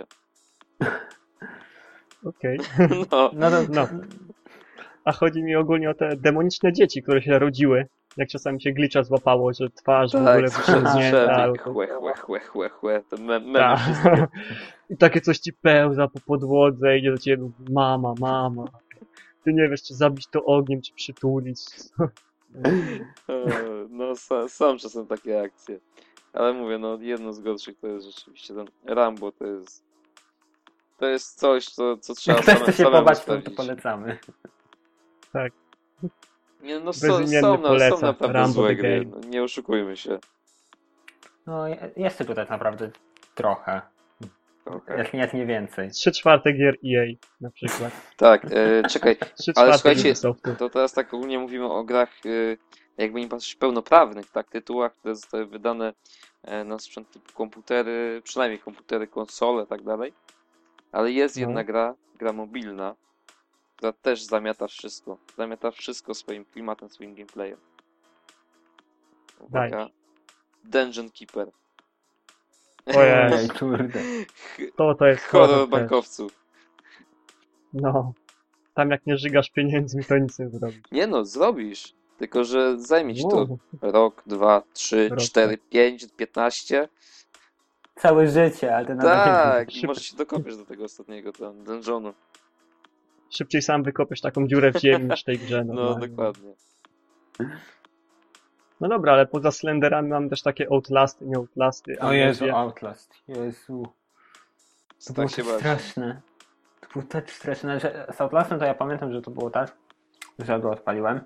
Okej. No, No to, No. A chodzi mi ogólnie o te demoniczne dzieci, które się rodziły Jak czasami się glitcha złapało, że twarz w Tak, ogóle strzeli, wyciągnięta. chłe, chłe, chłe, chłe, chłe, te me- memy Tak. wszystkie. I takie coś ci pełza po podłodze, idzie do ciebie, mówi, mama, mama. Ty nie wiesz, czy zabić to ogniem, czy przytulić. E, No, sa- są czasem takie akcje. Ale mówię, no jedno z gorszych to jest rzeczywiście ten Rambo, to jest... To jest coś, co, co trzeba Jak ktoś same, chce się samemu pobać, to, to sprawdzić. polecamy. Tak. Nie, no są, Bezimienny są, na, poleca, są naprawdę Rambo złe the gry, Game. no, nie oszukujmy się. No, je- jest tego tak naprawdę trochę. Trochę. Jak nie, nie więcej. Trzy czwarte gier E A na przykład. Tak, e, czekaj, Trzy ale czwarte słuchajcie, Ubisoftu. to teraz tak ogólnie mówimy o grach, e, jakby nie patrzeć, pełnoprawnych, tak, tytułach, które zostały wydane e, na sprzęt typu komputery, przynajmniej komputery, konsole i tak dalej. Ale jest No. jedna gra, gra mobilna, która też zamiata wszystko. Zamiata wszystko swoim klimatem, swoim gameplayem. Uwaga. Dajesz. Dungeon Keeper. Ojej, Ojej, kurde. to to jest Horror horror też. bankowców. No. Tam jak nie żygasz pieniędzmi, to nic nie zrobisz. Nie no, zrobisz. Tylko, że zajmie ci to Wow. rok, dwa, trzy, Rok, cztery, pięć, piętnaście. Całe życie, ale ty nadal Tak, Szybko. może się dokopiesz do tego ostatniego tam dungeonu. Szybciej sam wykopiesz taką dziurę w ziemi niż w tej grze. No, normalnie. dokładnie. No dobra, ale poza Slenderami mam też takie Outlasty, nie Outlasty. O Jezu, Amnezję. Outlast. Jezu. To było Tak się tak bać. straszne. To było tak straszne, że z Outlastem to ja pamiętam, że to było tak, że go odpaliłem.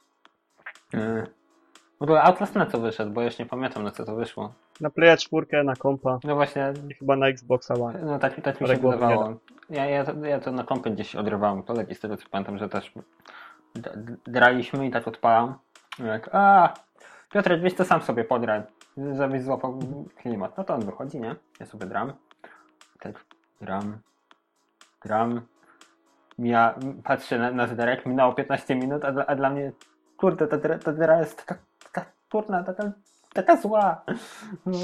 Yy. W ogóle Outlast na co wyszedł, bo ja już nie pamiętam na co to wyszło. Na Playa cztery, na kompa No właśnie, i chyba na Xboxa One. no tak, tak mi Ale się głowy nie wydawało. Ja, ja, to, ja to na kompie gdzieś odrywałem kolegi, z tego co pamiętam, że też d- d- draliśmy i tak odpalam. Jak, a Piotrek, wiesz to sam sobie podraj, żebyś złapał klimat. No to on wychodzi, nie? Ja sobie dram. Tak, dram, dram. Ja patrzę na, na zegarek, minęło piętnaście minut, a dla, a dla mnie, kurde, ta, dra- ta gra jest taka, taka turna, taka, taka zła. No.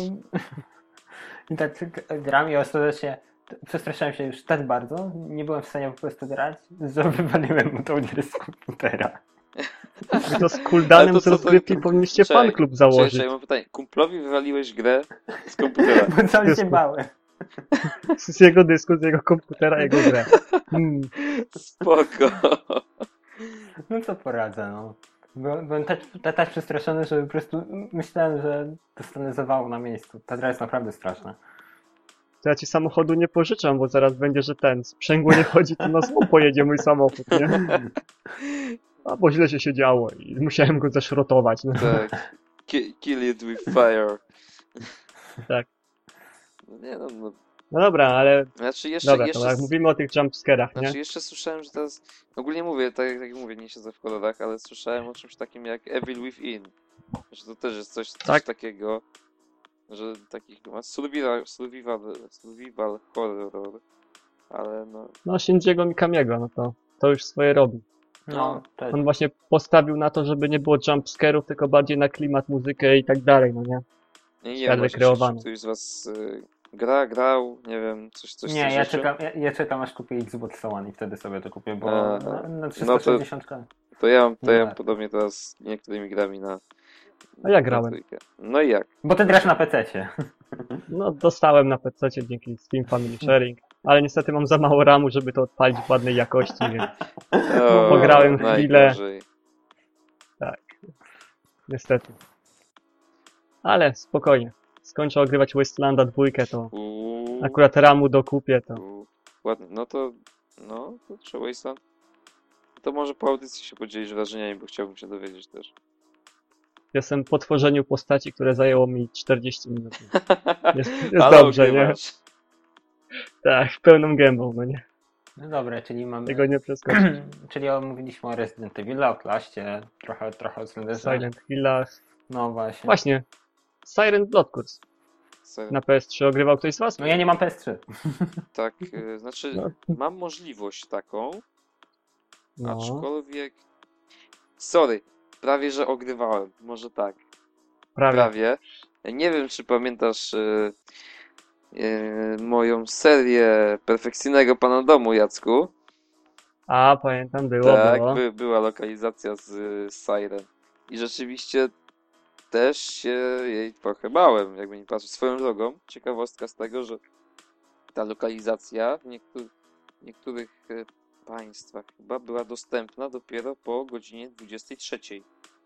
I tak gram i ostatecznie przestraszyłem się już tak bardzo, nie byłem w stanie po prostu grać, że wywaliłem mu tą grę z komputera. I to z Ale cooldanem to z co, to- rozgrywki to- powinniście Czekaj, fanklub Cześć, założyć. ja mam pytanie. Kumplowi wywaliłeś grę z komputera. Bo cały się bałem. Z jego dysku, z jego komputera, jego grę. Hmm. Spoko. No co poradzę, no. Byłem, byłem tak, tak, tak przestraszony, że po prostu myślałem, że dostanę zawału na miejscu. Ta gra jest naprawdę straszna. To ja ci samochodu nie pożyczam, bo zaraz będzie, że ten sprzęgło nie chodzi, to na zło pojedzie mój samochód, nie? A bo źle się siedziało i musiałem go zeszrotować. No. Tak. Ki- Kill it with fire. Tak. No nie no, no. No dobra, ale Znaczy jeszcze, dobra, jeszcze, to jak mówimy o tych jumpscarach, nie? znaczy jeszcze słyszałem, że teraz, ogólnie mówię, tak jak mówię, nie siedzę w horrorach, ale słyszałem o czymś takim jak Evil Within. Że to też jest coś, coś Tak. takiego, że taki chyba survival, survival, survival horror, ale no, No Shinjiego Mikamiego, no to, to już swoje robi. No, to On właśnie postawił na to, żeby nie było jumpscarów, tylko bardziej na klimat, muzykę i tak dalej, no nie? nie, nie Świat wiem, właśnie, wykreowany. czy ktoś z was y, gra, grał, nie wiem, coś, coś nie, coś ja jeszcze? czekam, ja, ja czekam aż kupię Xbox One i wtedy sobie to kupię, bo A, na, na no to- trzysta sześćdziesiąt. To ja mam, to ja mam Nie. podobnie teraz z niektórymi grami na. A ja na grałem. trójkę. No i jak? Bo ty grasz na pececie. No dostałem na P C dzięki Steam Family Sharing, ale niestety mam za mało ramu, żeby to odpalić w ładnej jakości, więc O, pograłem chwilę. najgorzej. niestety. Ale spokojnie. Skończę ogrywać Wastelanda dwójkę, to Uuu, akurat ramu dokupię, to uuu, ładnie. No to, no, to trzeba Wasteland. To może po audycji się podzielić wrażeniami, bo chciałbym się dowiedzieć też. jestem po tworzeniu postaci, które zajęło mi czterdzieści minut. Jest, jest Ale dobrze, nie? ogrywasz. Tak, pełną gębą, no nie? No dobra, czyli mamy... Tego nie przeskoczyć. czyli omówiliśmy o Resident Evil, Outlaście, trochę, trochę o Slenderze. Silent Hillach. No właśnie. Właśnie. Silent Blood Kurs. Serio. Na P S trzy ogrywał ktoś z was? No ja nie mam P S trzy. Tak, y, znaczy No. mam możliwość taką, No. aczkolwiek... Sorry, prawie że ogrywałem, może tak. Prawie. Prawie. Nie wiem, czy pamiętasz y, y, moją serię Perfekcyjnego Pana Domu, Jacku. A, pamiętam, było, Tak, było. by, była lokalizacja z y, Siren. I rzeczywiście też się jej trochę bałem, jakby nie patrzeć. Swoją drogą, ciekawostka z tego, że ta lokalizacja w niektórych, w niektórych e, państwach chyba była dostępna dopiero po godzinie dwudziestej trzeciej.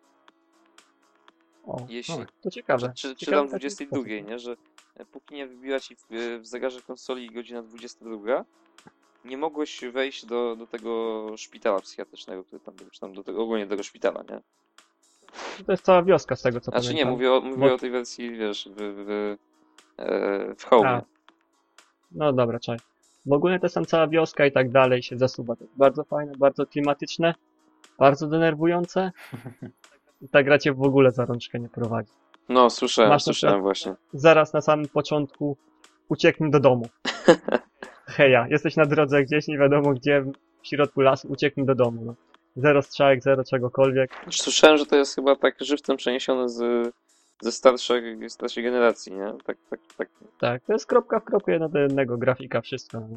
O, Jeśli, o, to ciekawe. czy, czy Ciekawe tam taki dwudziestej drugiej, sposób. nie? Że e, póki nie wybiła ci w, e, w zegarze konsoli godzina dwudziesta druga, nie mogłeś wejść do, do tego szpitala psychiatrycznego, który tam był, czy tam do tego, ogólnie do tego szpitala, nie? To jest cała wioska z tego, co Znaczy nie, pamiętam. mówię o, mówię Bo- o tej wersji, wiesz, w, w, e, w Home. A. No dobra, czaj. W ogóle to jest tam cała wioska i tak dalej się zasuwa. To jest bardzo fajne, bardzo klimatyczne, bardzo denerwujące. I ta gra cię w ogóle za rączkę nie prowadzi. No, słyszałem, Masz na słyszałem przykład- właśnie. Zaraz na samym początku ucieknij do domu. Heja, jesteś na drodze gdzieś, nie wiadomo gdzie, w środku lasu, ucieknij do domu. No. Zero strzałek, zero czegokolwiek. Słyszałem, że to jest chyba tak żywcem przeniesione z, ze starszej, starszej generacji, nie? Tak, tak, tak. Tak, to jest kropka w kropkę jedno do jednego, grafika, wszystko. No.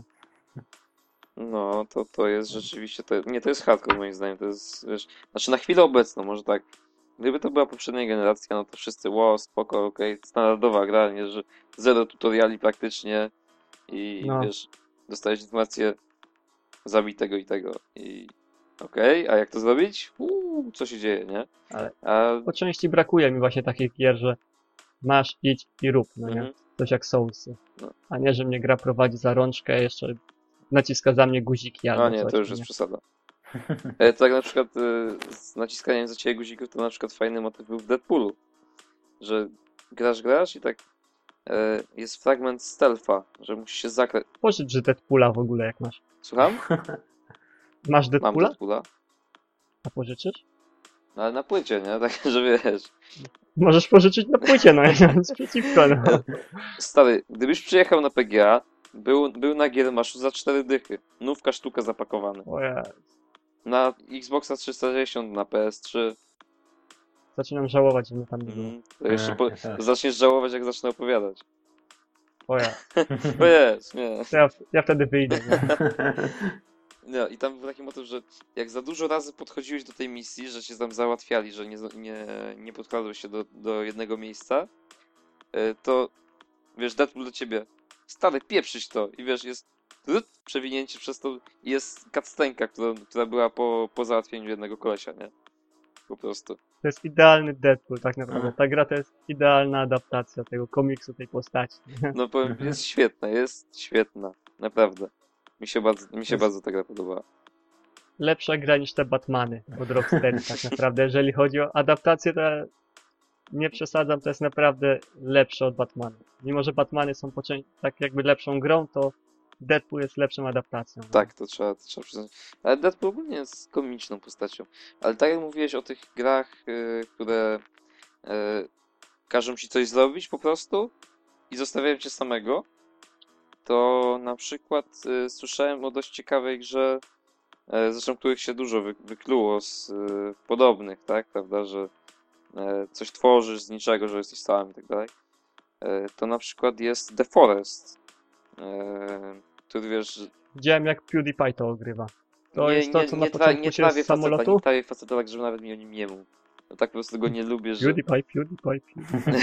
No, to, to jest rzeczywiście, to, nie, to jest hardcore moim zdaniem, to jest, wiesz, znaczy na chwilę obecną, może tak, gdyby to była poprzednia generacja, no to wszyscy, wow, spoko, okej, standardowa gra, nie, że zero tutoriali praktycznie i, No. wiesz, dostajesz informację, zabij tego i tego i okej, a jak to zrobić? Uuu, co się dzieje, nie? Ale- A, Po części brakuje mi właśnie takich gier, że masz, idź i rób, no nie? mhm. Coś jak Soulsy. No. A nie, że mnie gra prowadzi za rączkę, jeszcze naciska za mnie guziki albo A nie, coś, to już no jest nie? przesada. E, tak na przykład e, z naciskaniem za ciebie guzików to na przykład fajny motyw był w Deadpoolu, że grasz, grasz i tak e, jest fragment stealtha, że musisz się zakrać. Pożycz, że Deadpoola w ogóle jak masz. Słucham? Masz Mam Deadpoola? Deadpoola. A pożyczysz? No, ale na płycie, nie? Tak, że wiesz. Możesz pożyczyć na płycie, no ja nie mam nic przeciwko, no. Stary, gdybyś przyjechał na P G A, był, był na Giermaszu za cztery dychy. Nówka sztuka zapakowane. O ja, Na Xboxa trzysta sześćdziesiąt, na P S trzy. zaczynam żałować, że mnie tam nie było. Mm, to jeszcze E, po, ja też. zaczniesz żałować, jak zacznę opowiadać. O ja, To jest, nie. to ja, ja wtedy wyjdę, nie? No i tam był taki motyw, że jak za dużo razy podchodziłeś do tej misji, że cię tam załatwiali, że nie, nie, nie podkładłeś się do, do jednego miejsca, y, to wiesz, Deadpool do ciebie, stary, pieprzyć to i wiesz, jest tut, przewinięcie przez to i jest cutscenka, która, która była po, po załatwieniu jednego kolesia, nie? Po prostu. To jest idealny Deadpool, tak naprawdę. A. Ta gra to jest idealna adaptacja tego komiksu, tej postaci. No powiem, Mhm. jest świetna, jest świetna, naprawdę. Mi się bardzo, mi się Jest- bardzo ta gra podobała. Lepsza gra niż te Batmany od Rocksteady, tak naprawdę. Jeżeli chodzi o adaptację, to ja nie przesadzam, to jest naprawdę lepsze od Batmana. Mimo, że Batmany są po czę- tak jakby lepszą grą, to Deadpool jest lepszą adaptacją. Tak, to trzeba, to trzeba przyznać. Ale Deadpool ogólnie jest komiczną postacią. Ale tak jak mówiłeś o tych grach, y, które y, każą ci coś zrobić po prostu i zostawiają cię samego, to na przykład y, słyszałem o dość ciekawej grze, y, zresztą których się dużo wy, wykluło z y, podobnych, tak, prawda, że y, coś tworzysz z niczego, że jesteś sam i tak dalej. Y, to na przykład jest The Forest, y, który wiesz, Widziałem, jak PewDiePie to ogrywa. To nie, jest to, nie, co nie, na tra- początku nie się trawię z faceta, samolotu? nie trawię faceta tak, żeby nawet mi o nim nie mówił. No tak po prostu go nie lubię, że... PewDiePie, PewDiePie, PewDiePie.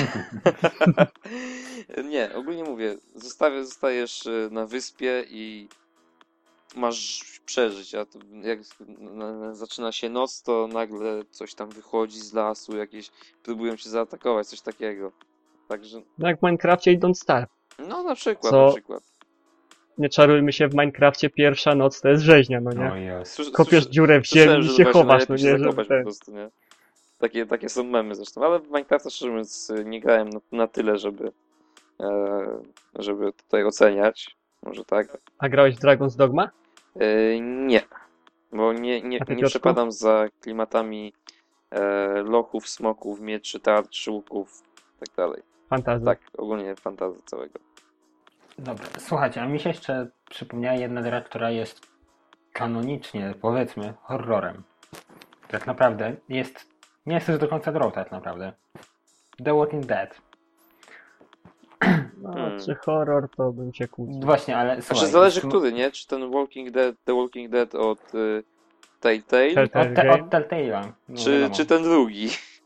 Nie, ogólnie mówię, zostawię, zostajesz y, na wyspie i masz przeżyć, a to jak na- na- zaczyna się noc, to nagle coś tam wychodzi z lasu, jakieś próbują cię zaatakować, coś takiego. Także, No jak w Minecrafcie i Don't Starve. no na przykład, Co? na przykład. Nie czarujmy się, w Minecrafcie pierwsza noc to jest rzeźnia, no nie? O jest. Słysz- Kopiesz słysz- dziurę w słyszałem, ziemi i że się właśnie chowasz, no najlepiej nie? się Żeby zakopać po ten... prostu, nie? Takie, takie są memy zresztą, ale w Minecrafta szczerze mówiąc y, nie grałem na, na tyle, żeby e, żeby tutaj oceniać. Może tak. A grałeś w Dragon's Dogma? E, nie, bo nie, nie, A ty, nie Piotrku? przepadam za klimatami e, lochów, smoków, mieczy, tarcz, łuków i tak dalej. Fantazja. Tak, ogólnie fantazji całego. Dobra, słuchajcie, a mi się jeszcze przypomniała jedna gra, która jest kanonicznie, powiedzmy, horrorem. Tak naprawdę jest, nie jest też do końca grą tak naprawdę. The Walking Dead. No, Hmm. czy horror, to bym cię kłócił. Właśnie, ale słuchaj... Znaczy zależy sm- który, nie? Czy ten Walking Dead, The Walking Dead od y, Telltale, Telltale Od, te, Game? od Telltale'a. No, czy, wiadomo. czy ten drugi?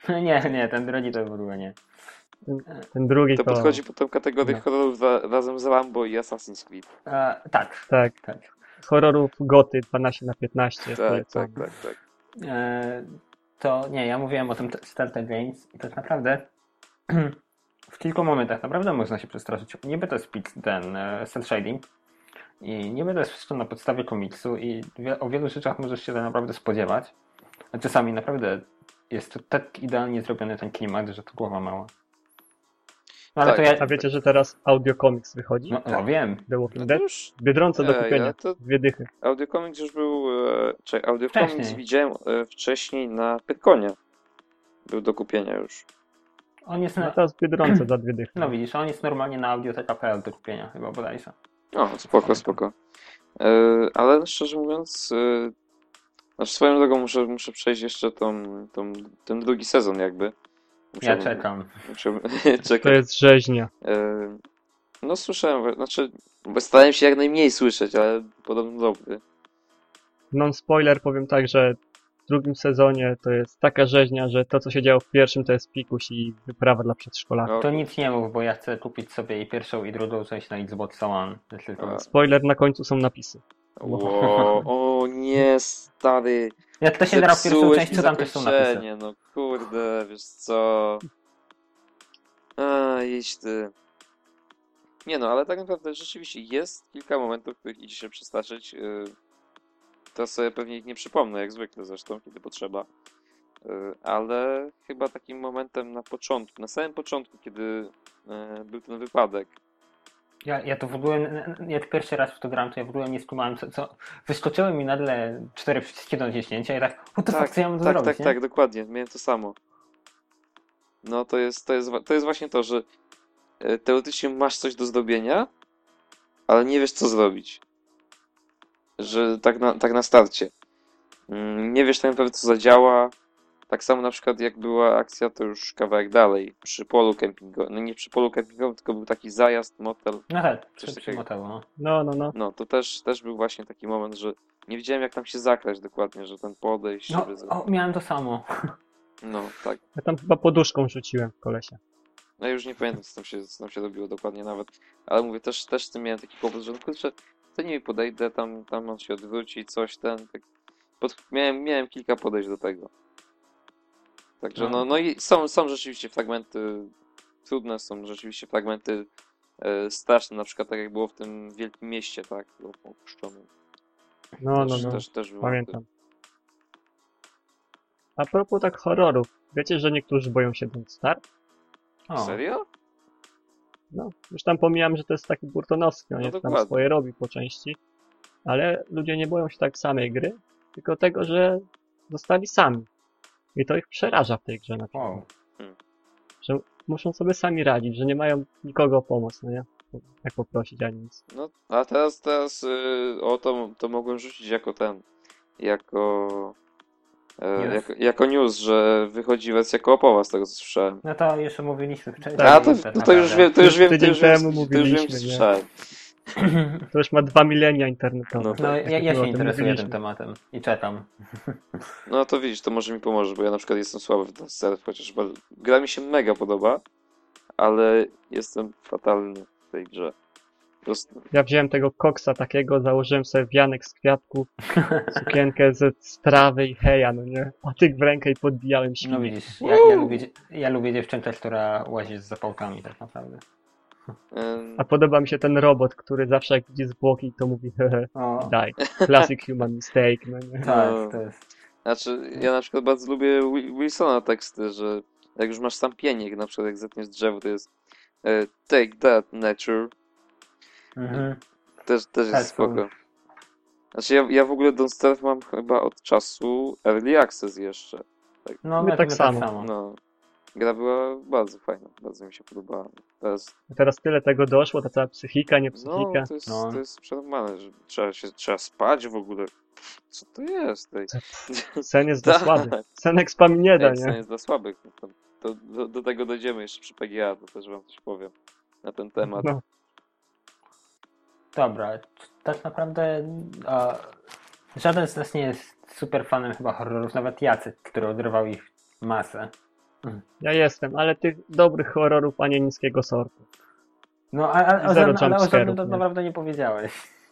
Nie, nie, ten drugi to w ogóle nie. Ten, ten drugi To to... podchodzi pod tą kategorię No. horrorów ra- razem z Rambo i Assassin's Creed. E, tak, Tak, tak. z horrorów goty dwanaście na piętnaście. Tak, polecam. tak, tak, tak. E, to nie, ja mówiłem o tym t- Telltale Games i tak naprawdę w kilku momentach naprawdę można się przestraszyć. Niby to jest pix- ten e, cel shading i niby to jest wszystko na podstawie komiksu i wie, o wielu rzeczach możesz się tak naprawdę spodziewać. A czasami naprawdę jest to tak idealnie zrobiony ten klimat, że to głowa mała. No ale Tak, to ja... A wiecie, że teraz audio comics wychodzi? No, no wiem. The Walking No to Dead? już W Biedronce do Ej, kupienia. ale to- Dwie dychy. Audiocomics już był... E, czekaj, Audiocomics Wcześniej. widziałem e, wcześniej na Pyrkonie. Był do kupienia już. On jest No na... teraz w Biedronce za dwie dychy. No widzisz, on jest normalnie na audioteka kropka p l do kupienia chyba bodajże. O, spoko, spoko. E, ale szczerze mówiąc, e, znaczy swoją drogą muszę, muszę przejść jeszcze tą, tą, ten drugi sezon jakby. Ja Musiałbym- czekam. Musiałbym To czekać. jest rzeźnia. E, no słyszałem, znaczy bo starałem się jak najmniej słyszeć, ale podobno dobry. Non-spoiler powiem tak, że w drugim sezonie to jest taka rzeźnia, że to co się działo w pierwszym to jest pikuś i wyprawa dla przedszkolaków. No, To nic nie mów, bo ja chcę kupić sobie i pierwszą i drugą część na Xbox One. To jest tylko... A. Spoiler, na końcu są napisy. Ło, o nie, stary. Jak ktoś się grał w pierwszą Zepsułeś część, mi to tam też są napisy. zakończenie, no kurde, wiesz co. A, idź ty. Nie no, ale tak naprawdę rzeczywiście jest kilka momentów, w których idzie się przestraszyć. Yy, Teraz sobie pewnie ich nie przypomnę, jak zwykle zresztą, kiedy potrzeba. Yy, Ale chyba takim momentem na początku, na samym początku, kiedy yy, był ten wypadek. Ja, ja to w ogóle, jak pierwszy raz w to grałem, to ja w ogóle nie skumałem, co, co... Wyskoczyły mi nagle cztery przyciski do naciśnięcia i tak, what the Tak, fuck, co ja mam tu tak, zrobić, tak, nie? tak, dokładnie, miałem to samo. No to jest, to jest, wa- to jest właśnie to, że e, teoretycznie masz coś do zrobienia, ale nie wiesz co zrobić. Że tak na, tak na starcie. Mm, Nie wiesz tak naprawdę co zadziała. Tak samo na przykład jak była akcja, to już kawałek dalej, przy polu kempingowym. No nie przy polu kempingowym, tylko był taki zajazd, motel. No tak, Coś przy, takiego. przy motelu, no. No, no, no. No to też, też był właśnie taki moment, że nie wiedziałem jak tam się zakraść dokładnie, że ten podejść, No, żeby zrobić. o, miałem to samo. No tak. Ja tam chyba poduszką rzuciłem w kolesia. No już nie pamiętam, co tam się, co tam się robiło dokładnie nawet, ale mówię, też, też z tym miałem taki kłopot, że no kurczę, to nie podejdę, tam, tam on się odwróci, coś ten, tak. Pod, miałem, miałem kilka podejść do tego. Także no, No. no i są, są rzeczywiście fragmenty trudne, są rzeczywiście fragmenty e, straszne, na przykład tak jak było w tym wielkim mieście, tak, opuszczonym. No, no, też, no. też, też było. Pamiętam. A propos tak horrorów. Wiecie, że niektórzy boją się Don't Starve? O, Serio? No, już tam pomijam, że to jest taki burtonowski, on No jest tam dokładnie. swoje robi po części. Ale ludzie nie boją się tak samej gry, tylko tego, że zostali sami. I to ich przeraża w tej grze na przykład. wow. Że muszą sobie sami radzić, że nie mają nikogo o pomoc, no nie? Jak poprosić ani nic. No, a teraz, teraz y, o to, to mogłem rzucić jako ten, jako, e, News? jako, jako news, że wychodzi wersja koopowa z tego co słyszałem. No to już omówiliśmy wcześniej. Tak, A to, tak no to już naprawdę. wiem, to już wiem, to Tydzień już wiem, temu to już wiem, mówiliśmy, co nie? słyszałem. To już ma dwa milenia internetowe. No No, ja, ja Było, się to interesuję mówiliśmy. tym tematem i czekam. No to widzisz, to może mi pomoże, bo ja na przykład jestem słaby w ten stealth, chociaż ba- gra mi się mega podoba, ale jestem fatalny w tej grze. Po prostu, Ja wziąłem tego koksa takiego, założyłem sobie wianek z kwiatków, sukienkę ze z trawy i heja, no nie? Patyk w rękę i podbijałem No świnie. widzisz, ja, ja, lubię, dzie- ja lubię dziewczynkę, która łazi z zapałkami tak naprawdę. em, A podoba mi się ten robot, który zawsze jak widzi zwłoki, to mówi hehe, O, daj. Classic human mistake, no nie? tak, No. to jest... Znaczy, ja na przykład bardzo lubię Wi- Wilsona teksty, że jak już masz sam pieniek, na przykład jak zetniesz drzewo, to jest e, take that nature. Mhm. Też, też Tak, jest spoko. Znaczy ja, ja w ogóle Don't Starve mam chyba od czasu Early Access jeszcze. No, My my tak tak samo. samo. No. Gra była bardzo fajna, bardzo mi się podobała. Teraz, A teraz tyle tego doszło, ta cała psychika, nie no, psychika. to jest, No. to jest przenormalne, że trzeba się, trzeba spać w ogóle. Co to jest? Ej? Sen jest dla Tak. słabych. Sen expa mi nie da, Ej, nie? sen jest dla słabych. No to, to, do, do tego dojdziemy jeszcze przy P G A, to też wam coś powiem na ten temat. No. Dobra, tak naprawdę a, żaden z nas nie jest super fanem chyba horrorów, nawet Jacek, który odrywał ich masę. Ja jestem, ale tych dobrych horrorów, a nie niskiego sortu. No, a, a, a, Zero żadnym- ale o jumpscare'ów, żadnym to nie? naprawdę nie powiedziałeś.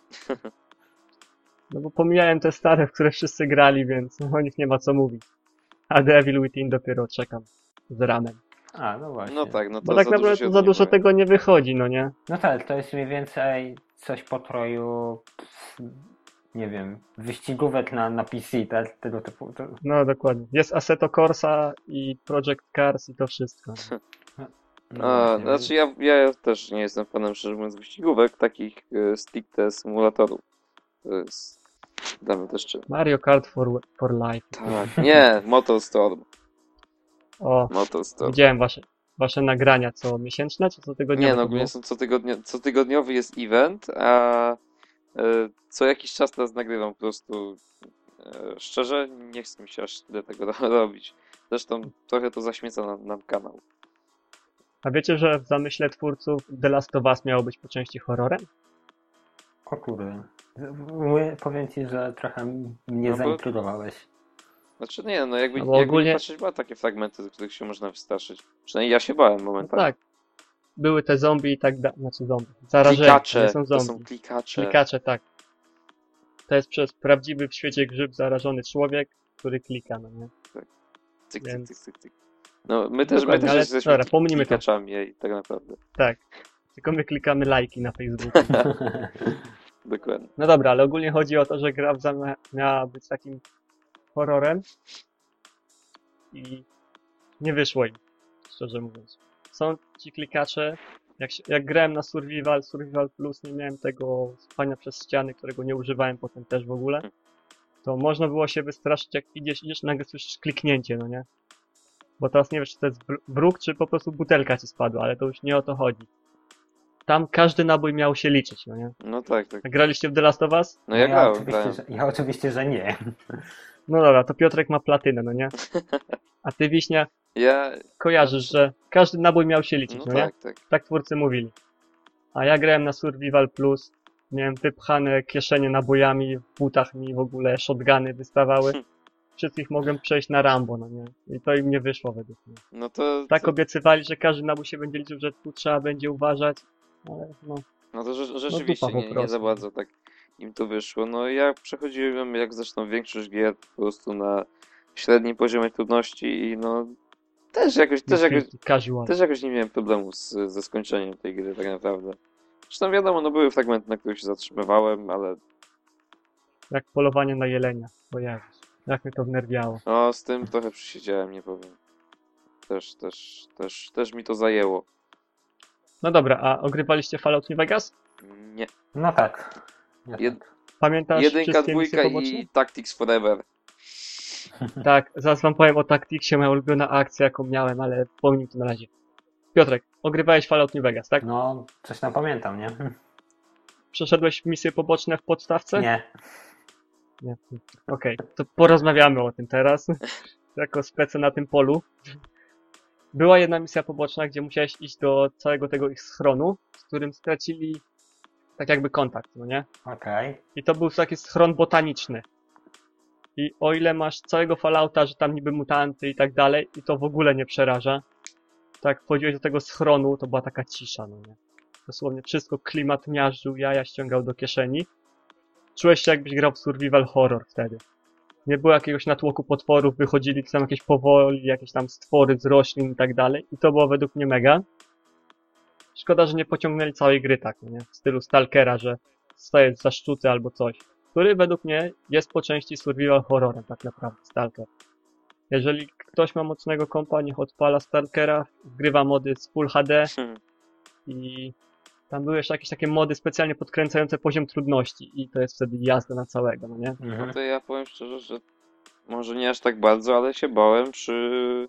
No bo pomijałem te stare, w które wszyscy grali, więc o nich nie ma co mówić. A The Evil Within dopiero czekam z ramem. A, no właśnie. No tak, no to Bo tak za dużo naprawdę się to o za tym nie dużo powiem. tego nie wychodzi, no nie? No tak, to jest mniej więcej coś po troju, nie wiem, wyścigówek na, na P C, tak? Tego typu. To... No dokładnie. Jest Assetto Corsa i Project Cars i to wszystko. No A, właśnie, znaczy ja, ja też nie jestem fanem, szczerze mówiąc, wyścigówek, takich e, stricte symulatorów. To jest dla mnie też czym. Mario Kart for, for Life. Tak, nie, Motorstorm. O, Motorstorm. widziałem wasze, wasze nagrania co miesięczne, czy co tygodniowe? Nie, no to było? ogólnie są cotygodnio, cotygodniowy jest event, a e, co jakiś czas teraz nagrywam po prostu. E, szczerze, nie chce mi się aż tyle tego robić. Zresztą trochę to zaśmieca nam, nam kanał. A wiecie, że w zamyśle twórców The Last of Us miało być po części horrorem? O kurde. Mówię- Powiem ci, że trochę mnie No bo- zaintrygowałeś. Znaczy nie, no jakby, No bo jakby ogólnie- nie patrzeć, ma takie fragmenty, z których się można wystraszyć. Przynajmniej ja się bałem No momentami. tak. Były te zombie i tak dalej. Znaczy zombie. Zarażeni. Klikacze, nie są to zombie. są klikacze. Klikacze, tak. To jest przez prawdziwy w świecie grzyb zarażony człowiek, który klika, no nie? Cyk, cyk, Więc- cyk, cyk, cyk. No my też, my Dokładnie, też ale jesteśmy dobra, pomijmy to. klikaczami, ej, tak naprawdę. Tak. Tylko my klikamy lajki na Facebooku. Dokładnie. No dobra, ale ogólnie chodzi o to, że gra w zamian miała być takim horrorem i nie wyszło im, szczerze mówiąc. Są ci klikacze, jak, się, jak grałem na Survival, Survival Plus, nie miałem tego spania przez ściany, którego nie używałem potem też w ogóle, to można było się wystraszyć, jak idziesz, idziesz, nagle słyszysz kliknięcie, no nie? Bo teraz nie wiesz, czy to jest wr- wróg, czy po prostu butelka ci spadła, ale to już nie o to chodzi. Tam każdy nabój miał się liczyć, no nie? No tak, tak. A graliście w The Last of Us? No ja ja, grałem, oczywiście, grałem. że, ja oczywiście, że nie. No dobra, to Piotrek ma platynę, no nie? A ty, Wiśnia, Ja, kojarzysz, że każdy nabój miał się liczyć, no no nie? tak, tak. Tak twórcy mówili. A ja grałem na Survival Plus, miałem wypchane kieszenie nabojami, w butach mi w ogóle shotguny wystawały. Wszystkich mogłem przejść na Rambo, no nie? I to im nie wyszło według mnie. No to, Tak to, obiecywali, że każdy nabój się będzie liczył, że tu trzeba będzie uważać, ale no, no to rze- rzeczywiście dupa po nie, nie prostu. za bardzo tak im to wyszło. No ja przechodziłem, jak zresztą większość gier, po prostu na średnim poziomie trudności i no też jakoś, też jakoś, casual. też jakoś nie miałem problemu z, ze skończeniem tej gry tak naprawdę. Zresztą wiadomo, no były fragmenty, na których się zatrzymywałem, ale Jak polowanie na jelenia, bo jak, jak mnie to wnerwiało. no z tym trochę przysiedziałem, nie powiem. Też, też, też, też mi to zajęło. No dobra, a ogrywaliście Fallout New Vegas? Nie. No tak. Ja Jed- tak. Pamiętasz Jedynka, wszystkie misje dwójka poboczne? i Tactics Forever. Tak, zaraz wam powiem o Tacticsie, moja ulubiona akcja, jaką miałem, ale pomnij to na razie. Piotrek, ogrywałeś Fallout New Vegas, tak? No, coś tam pamiętam, nie? Przeszedłeś misje poboczne w podstawce? Nie. Nie. Okej, to porozmawiamy o tym teraz, jako spece na tym polu. Była jedna misja poboczna, gdzie musiałeś iść do całego tego ich schronu, z którym stracili tak jakby kontakt, no nie? Okej. I to był taki schron botaniczny. I o ile masz całego Fallouta, że tam niby mutanty i tak dalej, i to w ogóle nie przeraża, tak wchodziłeś do tego schronu, to była taka cisza, no nie? Dosłownie wszystko, klimat miażdżył, jaja ściągał do kieszeni. Czułeś się, jakbyś grał w survival horror wtedy. Nie było jakiegoś natłoku potworów, wychodzili tam jakieś powoli, jakieś tam stwory z roślin i tak dalej. I to było według mnie mega. Szkoda, że nie pociągnęli całej gry tak, no nie? W stylu Stalkera, że stoję za sztuce albo coś. Który według mnie jest po części survival horrorem, tak naprawdę, Stalker. Jeżeli ktoś ma mocnego kompa, niech odpala Stalkera, wgrywa mody z Full H D Hmm. i tam były jeszcze jakieś takie mody specjalnie podkręcające poziom trudności i to jest wtedy jazda na całego, no nie? Mhm. No to ja powiem szczerze, że może nie aż tak bardzo, ale się bałem przy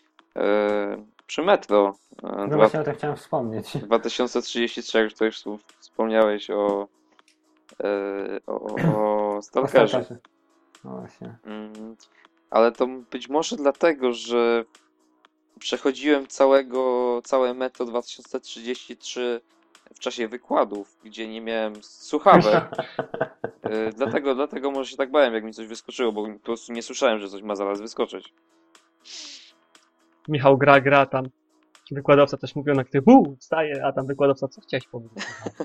e, przy Metro e, No dwa, właśnie o tym chciałem wspomnieć. dwa tysiące trzydzieści trzy, jak już tutaj wspom- wspomniałeś o e, o, o, o Stalkerze. Stalkerze. No właśnie. Mm, ale to być może dlatego, że przechodziłem całego, całe Metro dwa tysiące trzydzieści trzy w czasie wykładów, gdzie nie miałem słuchawek. Y, dlatego, dlatego może się tak bałem, jak mi coś wyskoczyło, bo po prostu nie słyszałem, że coś ma zaraz wyskoczyć. Michał gra, gra, tam wykładowca też mówił na tych, buu, wstaje, a tam wykładowca, co chciałeś powiedzieć?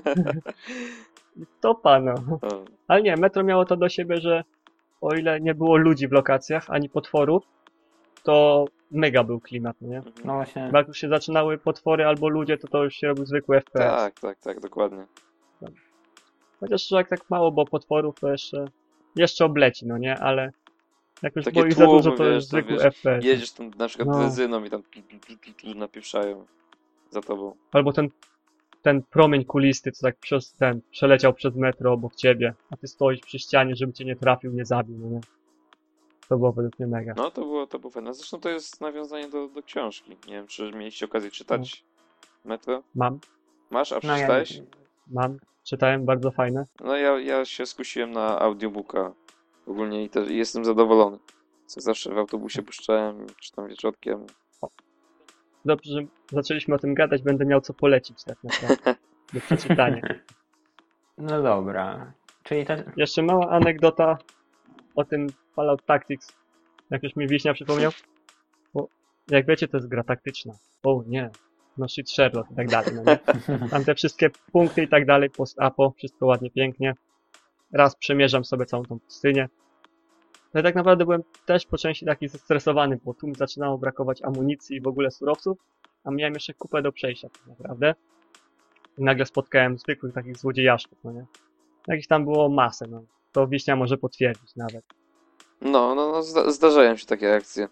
I to pana. O, Ale nie, Metro miało to do siebie, że o ile nie było ludzi w lokacjach, ani potworów, to mega był klimat, nie? No właśnie, Bo jak już się zaczynały potwory albo ludzie, to to już się robił zwykły F P S. tak, tak, tak, dokładnie. Chociaż jak tak mało było potworów, to jeszcze, jeszcze obleci, no nie? Ale jak już Takie było ich za tłumy, dużo, to wiesz, już to zwykły wiesz, F P S. Jedziesz tam na przykład No. drezyną i tam tu, tu, tu, tu, tu napieprzają za tobą. Albo ten, ten promień kulisty, co tak przez ten, przeleciał przez metro obok ciebie, a ty stoisz przy ścianie, żeby cię nie trafił, nie zabił, no nie? To było według mnie mega. No to było, to było fajne. Zresztą to jest nawiązanie do, do książki. Nie wiem, czy mieliście okazję czytać Metro? Mam, Masz, a no ja, przeczytałeś? mam, czytałem, bardzo fajne. No ja, ja się skusiłem na audiobooka ogólnie i też i jestem zadowolony. Co zawsze w autobusie puszczałem, czy tam wieczorkiem. Dobrze, że zaczęliśmy o tym gadać, będę miał co polecić tak naprawdę do przeczytania. no dobra. Czyli też, Jeszcze mała anegdota o tym Fallout Tactics, jak już mi Wiśnia przypomniał. Bo jak wiecie, to jest gra taktyczna. O nie, no shit Sherlock i tak dalej, no nie? Tam te wszystkie punkty i tak dalej, post-apo, wszystko ładnie, pięknie. Raz przemierzam sobie całą tą pustynię. Ale tak naprawdę byłem też po części taki zestresowany, bo tu mi zaczynało brakować amunicji i w ogóle surowców, a miałem jeszcze kupę do przejścia tak naprawdę. I nagle spotkałem zwykłych takich złodziejaszków, no nie? Jakich tam było masę, no. To Wiśnia może potwierdzić nawet. No, no, no zda zdarzają się takie akcje.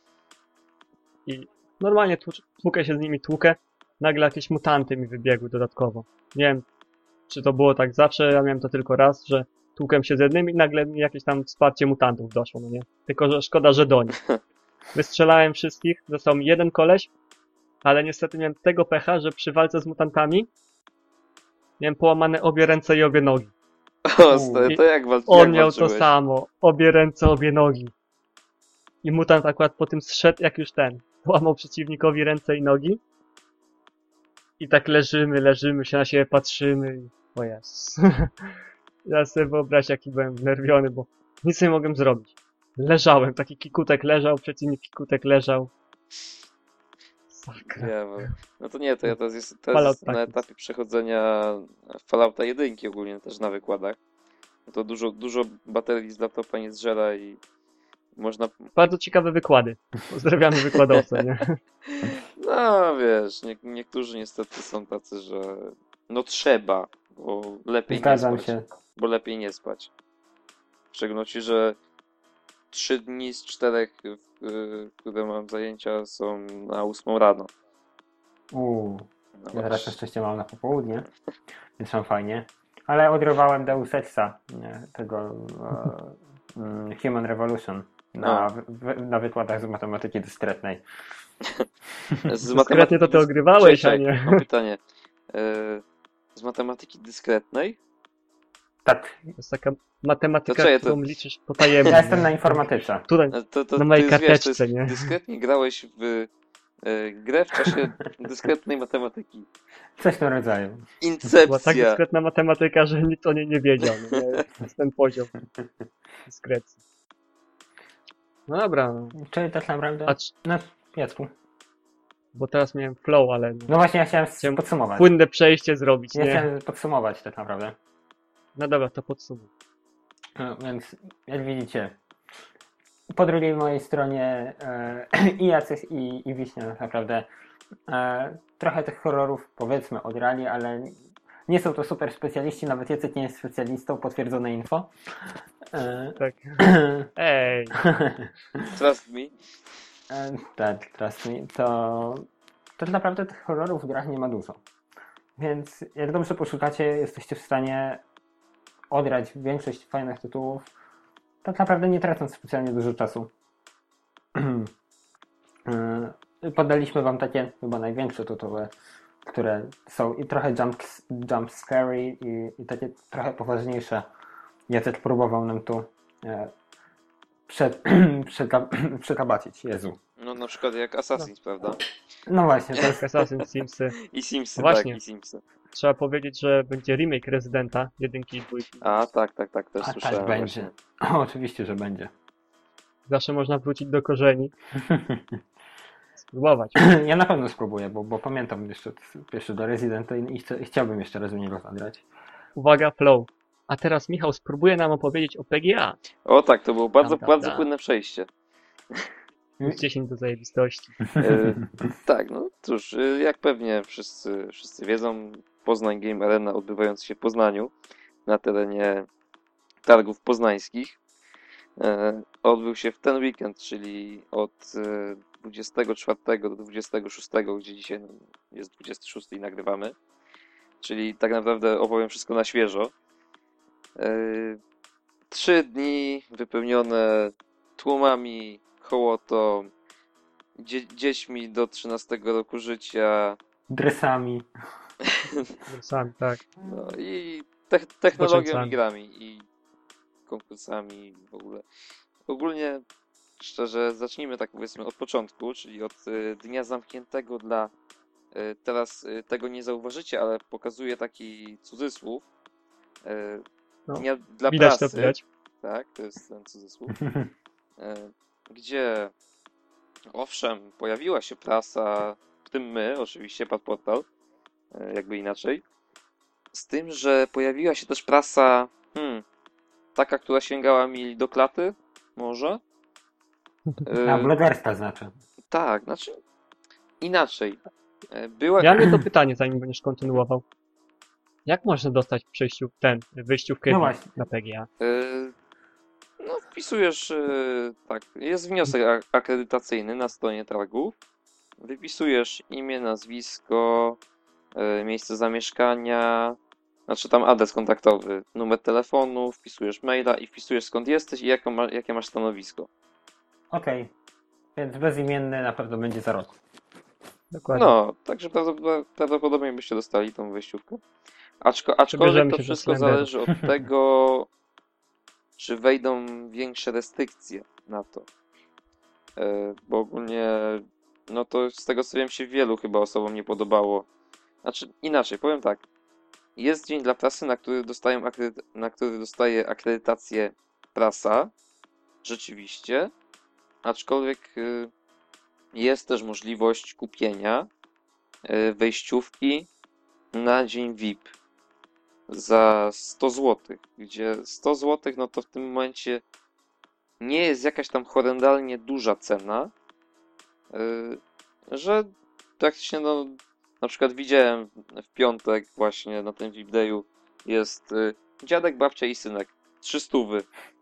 I normalnie tłuc- tłukę się z nimi, tłukę. Nagle jakieś mutanty mi wybiegły dodatkowo. Nie wiem, czy to było tak zawsze, ja miałem to tylko raz, że tłukłem się z jednym i nagle mi jakieś tam wsparcie mutantów doszło, no nie? Tylko, że szkoda, że do nich. Wystrzelałem wszystkich, został mi jeden koleś, ale niestety miałem tego pecha, że przy walce z mutantami miałem połamane obie ręce i obie nogi. O, stary, to jak, walczy, On jak miał to walczyłeś? samo. Obie ręce, obie nogi. I mutant akurat po tym zszedł, jak już ten. Połamał przeciwnikowi ręce i nogi. I tak leżymy, leżymy, się na siebie patrzymy. I... O Jezus. Ja sobie wyobraź, jaki byłem wnerwiony, bo nic nie mogłem zrobić. Leżałem, taki kikutek leżał, przeciwnik kikutek leżał. Sakra. Nie, bo... No to nie, to ja teraz, jest, teraz Fallout jest na Tactics. etapie przechodzenia Fallouta jedynki ogólnie też na wykładach. No to dużo, dużo baterii z laptopa nie zżera i można... Bardzo ciekawe wykłady. Pozdrawiamy wykładowcę, nie? No wiesz, nie, niektórzy niestety są tacy, że no trzeba, bo lepiej zgadzam nie spać. się. Bo lepiej nie spać. W szczególności, że trzy dni z czterech, w- y, które mam zajęcia, są na ósmą rano. Uuu, No ja teraz na właśnie. szczęście mam na popołudnie, więc mam fajnie. Ale odrywałem Deus Exa, nie, tego e, mm, Human Revolution na, No. w, na wykładach z matematyki dyskretnej. Z Dyskretnie to ty dys- ogrywałeś, Czekaj, a nie... mam pytanie. E, z matematyki dyskretnej? Tak, To jest taka matematyka, To czekaj, to- którą liczysz potajemnie. ja jestem na informatyce. Tutaj, E, To, to, Na mojej to jest, wiesz, to karteczce, jest, nie? dyskretnie grałeś w e, grę w czasie dyskretnej matematyki. Coś w tym rodzaju. była tak Incepcja. dyskretna matematyka, że nikt o niej nie wiedział. No, nie? To jest ten poziom dyskrecji. No dobra, no. Czyli tak naprawdę... A, c- No, Jacku. bo teraz miałem flow, ale No właśnie, ja chciałem Chciałem podsumować. płynne przejście zrobić, Ja nie? chciałem podsumować tak naprawdę. No dobra, to podsumuj. No, więc jak widzicie, po drugiej mojej stronie e, i Jacek i, i Wiśnia tak naprawdę e, trochę tych horrorów powiedzmy odrali, ale nie są to super specjaliści, nawet Jacek nie jest specjalistą, potwierdzone info. E, Tak. Ej, Trust me. e, tak, trust me, to, to tak naprawdę tych horrorów w grach nie ma dużo. Więc jak dobrze poszukacie, jesteście w stanie odrać większość fajnych tytułów, tak naprawdę nie tracąc specjalnie dużo czasu. Yy, Podaliśmy wam takie chyba największe tytuły, które są i trochę jump, jump scary i, i takie trochę poważniejsze. Jacek próbował nam tu e, przed, przeka, przekabacić, Jezu. No na przykład jak Assassin's, prawda? No właśnie, to jest Assassin's Simsy. I Simsy, Właśnie. tak, i Simsy. Trzeba powiedzieć, że będzie remake Rezydenta, jedynki i dwójki. A tak, tak, tak, też a słyszałem tak będzie. właśnie. O, oczywiście, że będzie. Zawsze można wrócić do korzeni. spróbować. Ja na pewno spróbuję, bo, bo pamiętam jeszcze, jeszcze do Residenta i, i, chce, i chciałbym jeszcze raz w niego zagrać. Uwaga, flow. A teraz Michał spróbuje nam opowiedzieć o P G A. O tak, to było bardzo, Tam, tam, bardzo tam. płynne przejście. Plus dziesięć do zajebistości. E, tak, no cóż, e, jak pewnie wszyscy, wszyscy wiedzą, Poznań Game Arena odbywająca się w Poznaniu na terenie targów poznańskich e, odbył się w ten weekend, czyli od e, dwudziestego czwartego do dwudziestego szóstego, gdzie dzisiaj no, jest dwudziesty szósty i nagrywamy. Czyli tak naprawdę opowiem wszystko na świeżo. E, Trzy dni wypełnione tłumami, hołotą, dzie- dziećmi do trzynastego roku życia, Dresami. Sami, tak. no i te- technologią i Zboczeńcami. grami i konkursami w ogóle. Ogólnie, szczerze, zacznijmy tak powiedzmy od początku, czyli od y, dnia zamkniętego dla... Y, teraz y, tego nie zauważycie, ale pokazuję taki cudzysłów. Y, No, dnia dla Widać to, prasy. widać. Tak, to jest ten cudzysłów. E, gdzie owszem, pojawiła się prasa, w tym my, oczywiście, Padportal, e, jakby inaczej. Z tym, że pojawiła się też prasa, hmm, taka, która sięgała mi do klaty, może? E, A, blogerska znaczy. tak, znaczy inaczej. E, była... Ja mam jedno pytanie, zanim będziesz kontynuował. Jak można dostać przejściu ten, wyjściówkę No V I P właśnie. na P G A? E, No, wpisujesz, e, tak, jest wniosek a- akredytacyjny na stronie targów. Wypisujesz imię, nazwisko, e, miejsce zamieszkania, znaczy tam adres kontaktowy, numer telefonu, wpisujesz maila i wpisujesz skąd jesteś i jaką ma, jakie masz stanowisko. Okej. Więc bezimienny na pewno będzie za rok. Dokładnie. No, także prawdopodobnie, prawdopodobnie byście dostali tą wejściówkę. Aczko, aczkolwiek Przebierzemy to się do wszystko Slenderu. zależy od tego, czy wejdą większe restrykcje na to. E, Bo ogólnie, no to z tego co wiem się wielu chyba osobom nie podobało. Znaczy inaczej, powiem tak. Jest dzień dla prasy, na który dostają akredyt- na który dostaje akredytację prasa. Rzeczywiście. Aczkolwiek y, jest też możliwość kupienia y, wejściówki na dzień V I P za sto złotych, gdzie sto złotych no to w tym momencie nie jest jakaś tam horrendalnie duża cena, yy, że praktycznie no na przykład widziałem w piątek właśnie na tym V I P Dayu jest yy, dziadek, babcia i synek, trzy stówy.